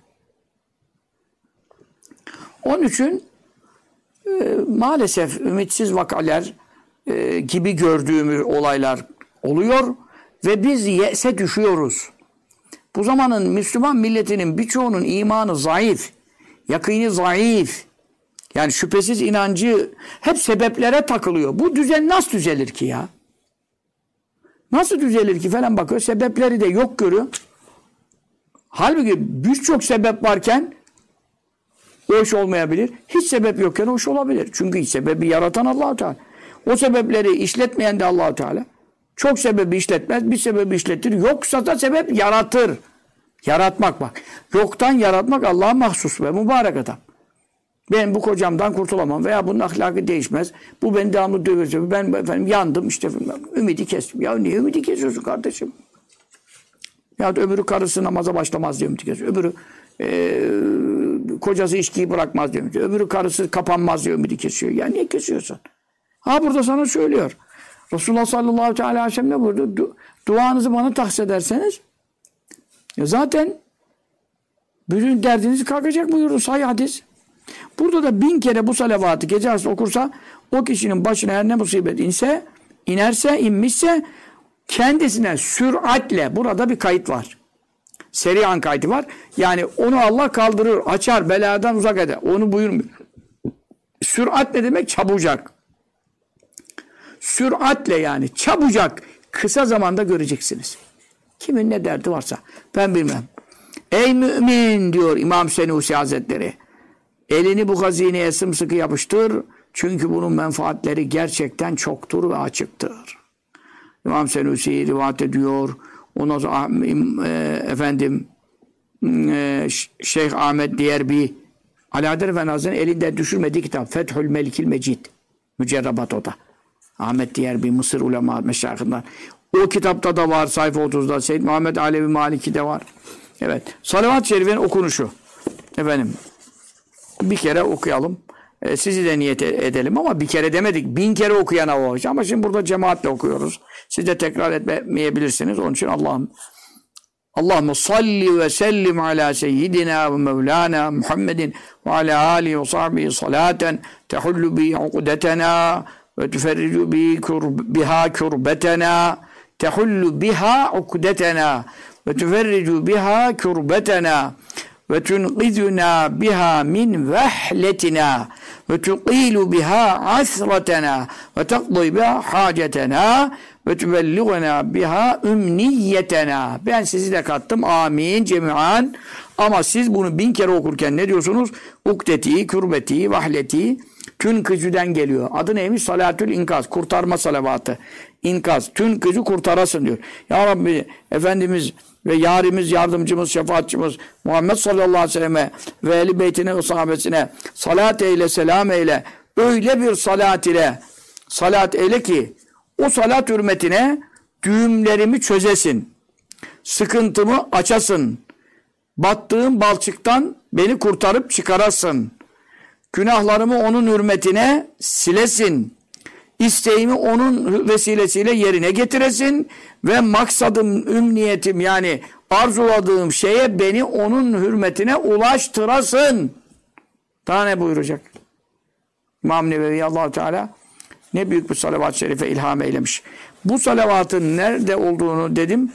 Onun için maalesef ümitsiz vakalar gibi gördüğümüz olaylar oluyor ve biz yese düşüyoruz. Bu zamanın Müslüman milletinin birçoğunun imanı zayıf, yakini zayıf. Yani şüphesiz inancı hep sebeplere takılıyor. Bu düzen nasıl düzelir ki ya? Nasıl düzelir ki falan bakıyor. Sebepleri de yok görüyor. Halbuki birçok sebep varken o iş olmayabilir. Hiç sebep yokken o iş olabilir. Çünkü sebebi yaratan Allah-u Teala. O sebepleri işletmeyen de Allah-u Teala. Çok sebebi işletmez, bir sebebi işletir. Yoksa da sebep yaratır. Yaratmak bak. Yoktan yaratmak Allah'a mahsus ve mübarek adam. Ben bu kocamdan kurtulamam veya bunun ahlakı değişmez. Bu beni devamlı dövüyor. Ben efendim yandım işte ümidi kestim. Ya niye ümidi kesiyorsun kardeşim? Ya öbürü karısı namaza başlamaz diye ümidi kesiyor. Öbürü kocası içkiyi bırakmaz diye ümidi. Öbürü karısı kapanmaz diye ümidi kesiyor. Ya niye kesiyorsun? Ha burada sana söylüyor. Resulullah sallallahu aleyhi ve sellem ne buyurdu? Duanızı bana tahsis ederseniz zaten Bütün derdiniz kalkacak buyurdu sahih hadis. Burada da 1000 kere bu salavatı gece arası okursa o kişinin başına her ne musibet inmişse kendisine süratle burada bir kayıt var. Serihan kaydı var. Yani onu Allah kaldırır, açar, beladan uzak eder. Onu buyurmuyor. Sürat ne demek? Çabucak. Süratle yani çabucak kısa zamanda göreceksiniz. Kimin ne derdi varsa ben bilmem. Ey mümin diyor İmam Senusi Hazretleri. Elini bu hazineye sımsıkı yapıştır. Çünkü bunun menfaatleri gerçekten çoktur ve açıktır. İmam Senusi rivayet ediyor. Ondan sonra Şeyh Ahmet Diyerbi Alaeddin Efendi Hazretleri'nin elinde düşürmediği kitap Fethül Melikil Mecid. Mücerrabat o da. Ahmet Diyerbi Mısır ulema meşayihinden. O kitapta da var sayfa 30'da. Seyyid Muhammed Alevi Maliki'de var. Evet. Salavat-ı Şerife'nin okunuşu. Efendim bir kere okuyalım. Sizi de niyet edelim ama bir kere demedik. 1000 kere okuyana o. Ama şimdi burada cemaatle okuyoruz. Siz de tekrar etmeyebilirsiniz. Onun için Allahümme salli ve sellim ala seyyidina ve mevlana Muhammedin ve ala alihi ve sahbihi salaten tehullu bi ukdetena ve tüferricu biha kurbetena tehullu biha ukdetena ve tüferricu biha kurbetena ve tunqiduna biha min vehletina ve tuqilu biha asratena ve taqdi biha hacetena ve tübelliguna biha ümniyetena. Ben sizi de kattım. Amin cemian. Ama siz bunu 1000 kere okurken ne diyorsunuz? Ukdeti, kürbeti, vahleti. Tünkıcü'den geliyor. Adı neymiş? Salatül İnkaz. Kurtarma salavatı. İnkaz. Tünkıcü kurtarasın diyor. Ya Rabbi Efendimiz ve yarimiz, yardımcımız, şefaatçimiz Muhammed sallallahu aleyhi ve selleme ve ehl-i beytine ve sahabesine salat eyle, selam eyle. Öyle bir salat eyle ki o salat hürmetine düğümlerimi çözesin. Sıkıntımı açasın. Battığım balçıktan beni kurtarıp çıkarasın. Günahlarımı onun hürmetine silesin. İsteğimi onun vesilesiyle yerine getiresin. Ve maksadım, ümniyetim yani arzuladığım şeye beni onun hürmetine ulaştırasın. Daha ne buyuracak? İmam Nevevi Allah-u Teala ne büyük bir salavat-ı şerife ilham eylemiş. Bu salavatın nerede olduğunu dedim.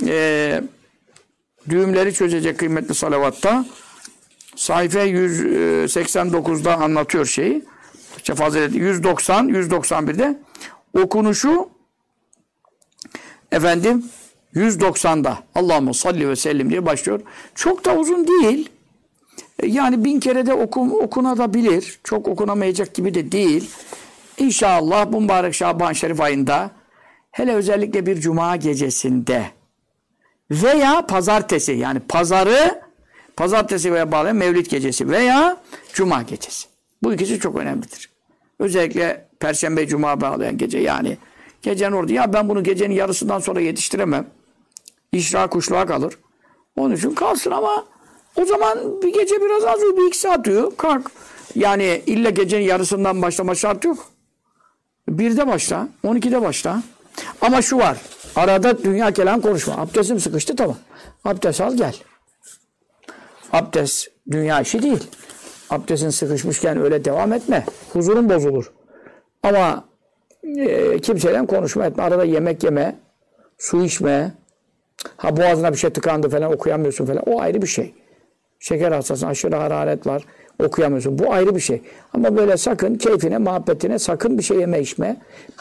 Düğümleri çözecek kıymetli salavatta. Sayfa 189'da anlatıyor şeyi. Fazileti 190, 191'de. Okunuşu efendim 190'da. Allahümme salli ve sellim diye başlıyor. Çok da uzun değil. Yani 1000 kere de okunabilir. Çok okunamayacak gibi de değil. İnşallah bu mübarek Şaban Şerif ayında hele özellikle bir cuma gecesinde veya pazartesi yani pazartesi veya bağlayan Mevlid gecesi veya cuma gecesi. Bu ikisi çok önemlidir. Özellikle Perşembe Cuma bağlayan gece yani gecenin orada ya ben bunu gecenin yarısından sonra yetiştiremem. İşra kuşluğa kalır. Onun için kalsın ama o zaman bir gece biraz az uyu, 1-2 saat uyu, kalk. Yani illa gecenin yarısından başlama şart yok. 1'de başla, 12'de başla. Ama şu var, arada dünya kelam konuşma. Abdestim sıkıştı tamam. Abdest al gel. Abdest dünya işi değil. Abdestin sıkışmışken öyle devam etme. Huzurun bozulur. Ama kimseden konuşma etme. Arada yemek yeme, su içme. Ha boğazına bir şey tıkandı falan okuyamıyorsun falan. O ayrı bir şey. Şeker hastası, aşırı hararet var. Okuyamıyorsun. Bu ayrı bir şey. Ama böyle sakın keyfine, muhabbetine sakın bir şey yeme içme.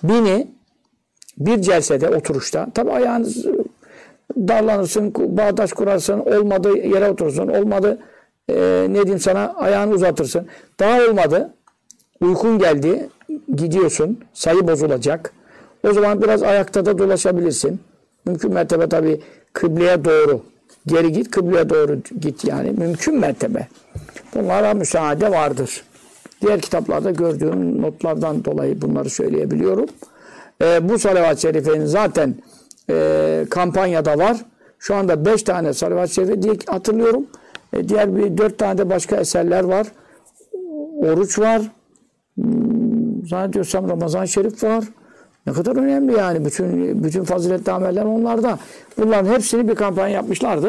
Bir celsede, oturuşta. Tabi ayağınız darlanırsın, bağdaş kurarsın, olmadı yere oturursun, olmadı ne diyeyim sana ayağını uzatırsın. Daha olmadı, uykun geldi, gidiyorsun, sayı bozulacak. O zaman biraz ayakta da dolaşabilirsin. Mümkün mertebe tabi kıbleye doğru geri git, kıbleye doğru git yani. Mümkün mertebe. Bunlara müsaade vardır. Diğer kitaplarda gördüğüm notlardan dolayı bunları söyleyebiliyorum. Bu salavat-ı şerifenin zaten kampanyada var. Şu anda 5 tane salavat-ı şerife diye hatırlıyorum. Diğer bir 4 tane de başka eserler var. Oruç var. Zannediyorsam Ramazan-ı Şerif var. Ne kadar önemli yani. Bütün faziletli ameller onlarda. Bunların hepsini bir kampanya yapmışlardı.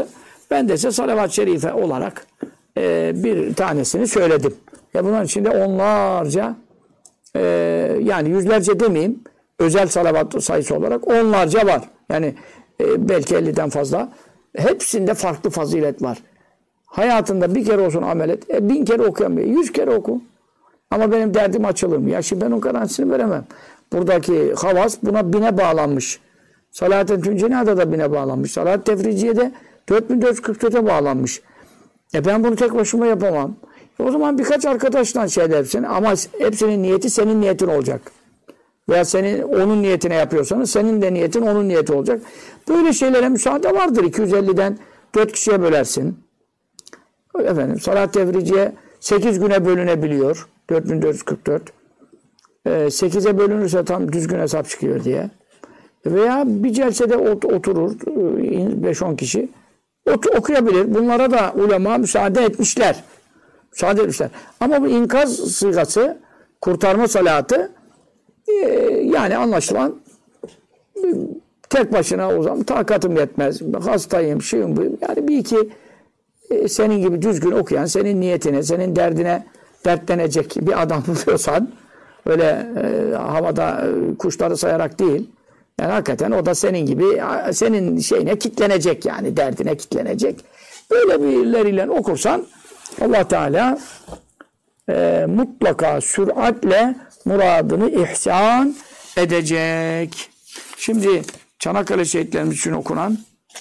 Ben de size salavat-ı şerife olarak bir tanesini söyledim. Bunların içinde onlarca yani yüzlerce demeyeyim, özel salavat sayısı olarak onlarca var. Yani belki 50'den fazla. Hepsinde farklı fazilet var. Hayatında bir kere olsun amel et. 1000 kere okuyamıyor. 100 kere oku. Ama benim derdim açılır mı? Ya şimdi ben o garantisini veremem. Buradaki havas buna 1000'e bağlanmış. Salat-ı Tüncena'da da 1000'e bağlanmış. Salat-ı Tefriciye'de 4444'e bağlanmış. Ben bunu tek başıma yapamam. O zaman birkaç arkadaştan şey edersin ama hepsinin niyeti senin niyetin olacak. Veya senin onun niyetine yapıyorsanız senin de niyetin onun niyeti olacak. Böyle şeylere müsaade vardır. 250'den 4 kişiye bölersin. Efendim salat tevriciye 8 güne bölünebiliyor. 4444. 8'e bölünürse tam düzgün hesap çıkıyor diye. Veya bir celsede oturur 5-10 kişi okuyabilir. Bunlara da ulema müsaade etmişler. Ama bu inkaz sigası, kurtarma salatı yani anlaşılan tek başına o zaman takatım yetmez. Hastayım, şeyim bu. Yani bir iki senin gibi düzgün okuyan, senin niyetine, senin derdine dertlenecek bir adam buluyorsan öyle havada kuşları sayarak değil. Yani hakikaten o da senin gibi senin şeyine kitlenecek yani derdine kitlenecek. Böyle birileriyle okursan Allah Teala mutlaka süratle muradını ihsan edecek. Şimdi Çanakkale şehitlerimiz için okunan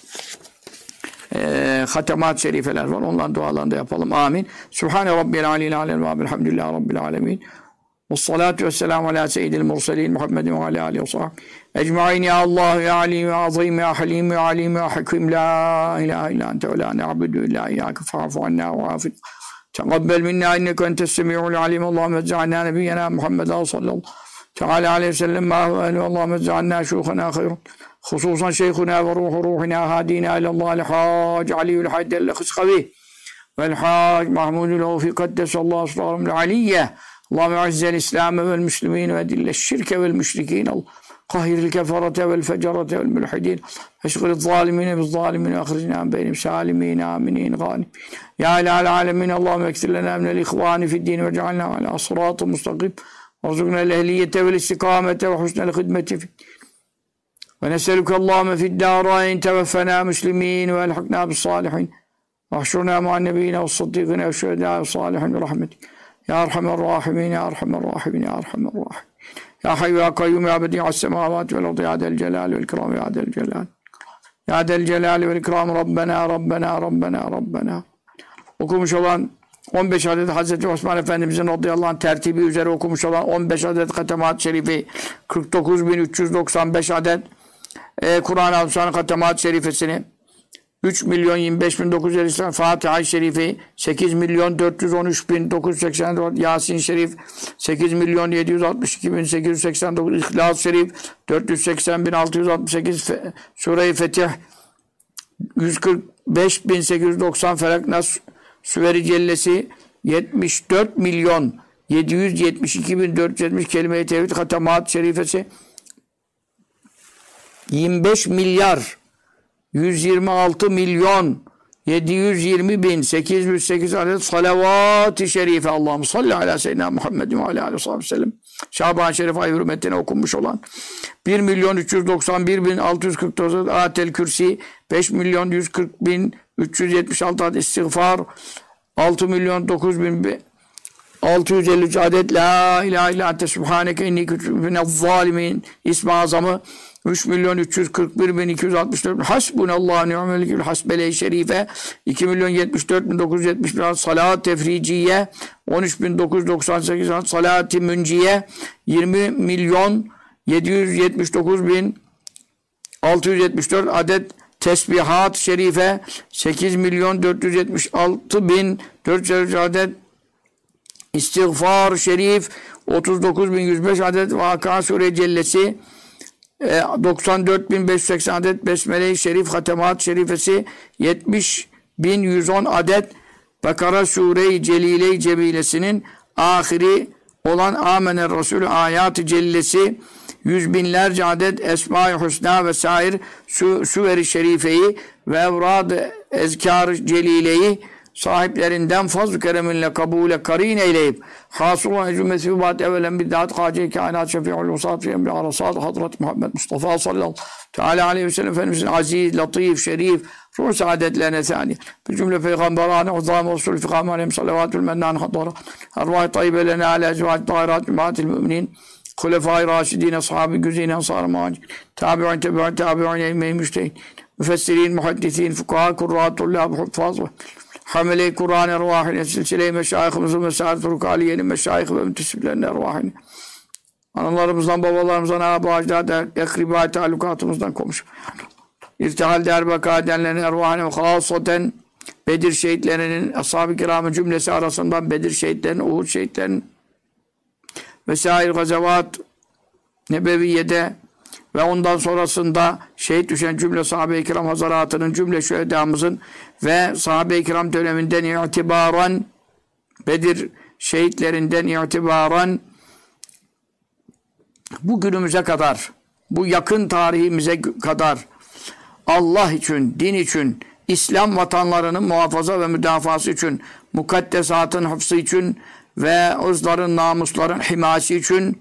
hatemat-ı şerifeler var. Onların dualarını da yapalım. Amin. Sübhane Rabbil aleyhi aleyhi ve elhamdülillahi Rabbil alemin. Vessalatu vesselamu ala seyyidil murselin Muhammedin ve ala alihi ve sahbihi ecmaîn. Ya Allah ya alim ya azim ya halim ya alim ya hakim la ilahe illa ente ve la na'budu illa iyyake fa'fu anna ve afina. Teqabbel minna inneke entes semi'ul alim. Allahumme ec'alna nebiyyena Muhammeden sallallahu teala aleyhi ve sellem ma'hu ehli. Allahumme ec'alna şuyukhana hayran. Hususan şeyhuna ve ruhuna hadina ilallahil hac aliyyul haydel kıskavi vel hac mahmudul ufi kaddesallahu esrarumul aliyye. Allahümme azzel İslam'e vel müslimin ve dille şirke vel müşrikin. Kahiril keferete vel fecerete vel mülhidin. Eşgil zalimine biz zalimine ahricna beynim salimin aminin ghanim. Ya ilahel alemin Allahümme ektir lena minel ihvani fid din ve cealna ala sıratı mustakim. Arzukna ehliyete vel istikamete ve husnel hidmeti fid din. Ve neselüke Allahümme fid dârayn teveffena müslimin ve elhakna bis salihin. Ahşurna ma'an nebiyyine ve sıddîkine ve şehedâ ve salihin ve rahmetik. Ya Erhamer Rahimin, Ya Erhamer Rahimin, Ya Erhamer Rahimin. Ya Hayy ya Kayyum ya Bedi'as semavati vel ardı ya del celal vel ikram ya del celal. Ya del celal vel ikram Rabbena Rabbena Rabbena Rabbena. Okumuş olan 15 adet Hazreti Osman Efendimizin radıyallahu anh tertibi üzere okumuş olan 15 adet Hatemat-ı Şerifi, 49.395 adet Kur'an-ı Azimüşşan'ın Hatemat-ı Şerifesini, 3.025.950 Fatiha-i Şerifi, 8.413.984 Yasin Şerif, 8.762.889 İhlas Şerif, 480.668 Sure-i Fetih, 145.890 Felak Nas Süveri Cellesi, 74.772.470 Kelime-i Tevhid Hatemat-ı Şerifesi, 25 milyar 126 milyon 720 bin 808 adet salavat-ı şerife. Allah'ım salli ala seyyidina Muhammedin ve ala aleyhi ve sellem. Şaban-ı Şerif ay hürmetine okunmuş olan 1 milyon 391 bin 649 ayetel kürsi, 5 milyon 140 bin 376 adet istiğfar, 6 milyon 9 bin 653 adet la ilahe illa ente subhaneke inni kuntu minez zalimin ismi azamı, 3.341.264 Hasbunallahu ni'mel vekil hasbele-i şerife, 2.074.971 salat tefriciye, 13.998 salat-ı münciye, 20.779.674 adet tesbihat şerife, 8.476.400 adet istiğfar şerif, 39.105 adet Vaka Sure Cellesi, 94.580 adet Besmele-i Şerif Hatemat Şerifesi, 70.110 adet Bakara Sure-i Celile-i Cemilesinin ahiri olan Amener Resulü Ayat-ı Cellesi, 100.000'lerce adet Esma-i Hüsna ve sair Süver-i Şerife'yi ve Evrad-ı ezkar-ı celileyi sahiplerinden fazl-ı kereminle kabule karin eyleyip hasılan cümlesi fi ba'd evvelen bid'at kaci kainat şefi'ul usat fi emri arasat Hazret Muhammed Mustafa sallallahu teala aleyhi ve sellem Efendimizin aziz, latif, şerif ruh saadetlerine sani bir cümle peygamberane uzam usul fikam aleyhim salavatül mennan hadara arvah-ı tayyibelerine ala ezvac tahirat ümmatil müminin Hulefai Raşidin, Ashab-ı Güzin, Ansar-ı Mâci, Tabi'un, Tebi'un, Tabi'un, Eyyme-i Müstehid, Müfessirin, Muhaddisin, Fukaha, Kurratullâh, Huffaz, Hamile-i Kur'an ervâhine, silsile-i meşâihimizin, Mesâd-ı Rukâliye'nin meşâih ve müntesiplerinin ervâhine, analarımızdan, babalarımızdan, âb-ı acdâd, ekriba-i talukatımızdan komşu. İrtihal derbeka edenlerin ervâhine ve khâsaten Bedir şehitlerinin, Ashab-ı Kiram'ın cümlesi arasından Bedir şehitlerinin, Uhud şehitlerinin, vesaire gazavat Nebeviye'de ve ondan sonrasında şehit düşen cümle sahabe-i kiram hazaratının, cümle şühedamızın ve sahabe-i kiram döneminden itibaren Bedir şehitlerinden itibaren bugünümüze kadar, bu yakın tarihimize kadar Allah için, din için, İslam vatanlarının muhafaza ve müdafası için, mukaddesatın hıfzı için ve ırzların, namusların himası için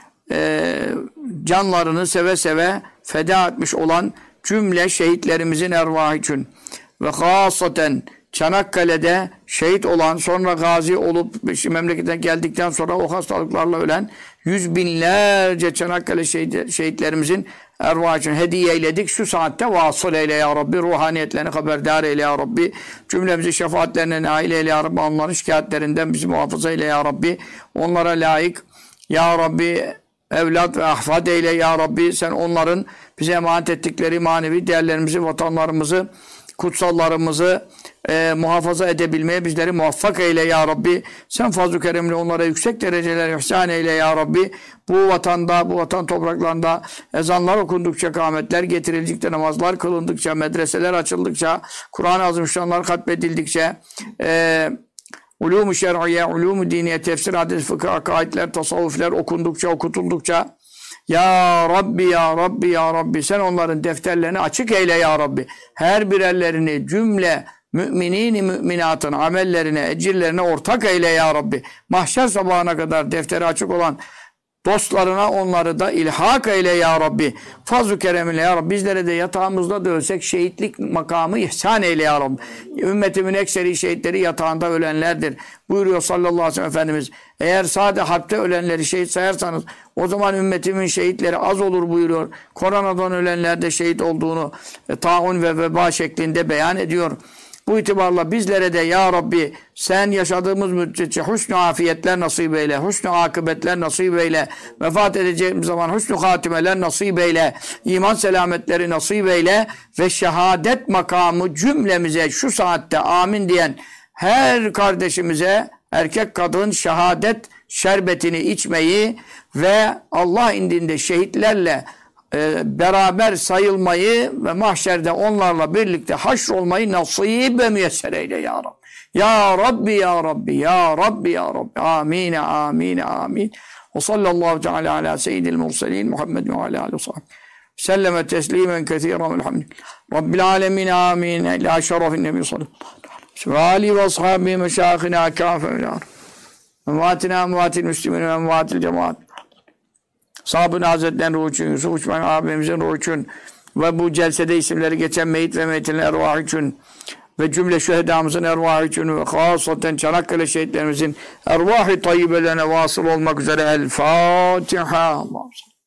canlarını seve seve feda etmiş olan cümle şehitlerimizin ervahı için ve hasaten Çanakkale'de şehit olan, sonra gazi olup memleketten geldikten sonra o hastalıklarla ölen yüz binlerce Çanakkale şehitlerimizin ervahı için hediye eyledik. Şu saatte vasıl eyle ya Rabbi, ruhaniyetlerini haberdar eyle ya Rabbi, cümlemizi şefaatlerine nail eyle ya Rabbi, onların şikayetlerinden bizi muhafaza eyle ya Rabbi, onlara layık ya Rabbi evlat ve ahfad eyle ya Rabbi, sen onların bize emanet ettikleri manevi değerlerimizi, vatanlarımızı, kutsallarımızı muhafaza edebilmeye bizleri muvaffak eyle ya Rabbi. Sen fazl-ı keremle onlara yüksek dereceler ihsan eyle ya Rabbi. Bu vatanda, bu vatan topraklarında ezanlar okundukça, kâmetler getirildikçe, namazlar kılındıkça, medreseler açıldıkça, Kur'an-ı Azimüşşanlar hatmedildikçe, ulûm-u şer'iyye, ulûm-u diniye, tefsir, hadis, fıkıh, akaidler, tasavvufler okundukça, okutuldukça, ya Rabbi, ya Rabbi, ya Rabbi, sen onların defterlerini açık eyle ya Rabbi. Her birerlerini cümle müminin müminatın amellerine, ecirlerine ortak eyle ya Rabbi. Mahşer sabahına kadar defteri açık olan dostlarına onları da ilhak eyle ya Rabbi. Fazl-ı kereminle ya Rabbi. Bizlere de yatağımızda da ölsek şehitlik makamı ihsan eyle ya Rabbi. Ümmetimin ekseri şehitleri yatağında ölenlerdir. Buyuruyor sallallahu aleyhi ve sellem Efendimiz. Eğer sade harpte ölenleri şehit sayarsanız o zaman ümmetimin şehitleri az olur buyuruyor. Koronadan ölenler de şehit olduğunu taun ve veba şeklinde beyan ediyor. Bu itibarla bizlere de ya Rabbi sen yaşadığımız müddetçe husn-u afiyetler nasip eyle, husn-u akıbetler nasip eyle, vefat edeceğimiz zaman husn-u hatimeler nasip eyle, iman selametleri nasip eyle ve şehadet makamı cümlemize şu saatte amin diyen her kardeşimize erkek kadın şehadet şerbetini içmeyi ve Allah indinde şehitlerle beraber sayılmayı ve mahşerde onlarla birlikte haşr olmayı nasip ve müyesser eyle ya Rabbi. Ya Rabbi, ya Rabbi, ya Rabbi, ya Rabbi. Amin, amin, amin. Ve sallallahu teala ala seyyidil murselin Muhammed ve ala aleyhi ve sahbihi. Selleme teslimen kethiren velhamdülillah. Rabbil alemin amin. İlâ şerefin nebi sallallahu aleyhi ve ali ve ashabihi meşâhina kâfe ya Rabbi. Envâtina envâtil müslümin ve envâtil cemaat. Sahabın Hazretleri'nin ruhu için, Yusuf Uçman abimizin ruhu için ve bu celsede isimleri geçen meyit ve meyitlerin ervahı için ve cümle şühedamızın ervahı için ve hasaten Çanakkale şehitlerimizin ervahı tayyibelerine vasıl olmak üzere El Fatiha.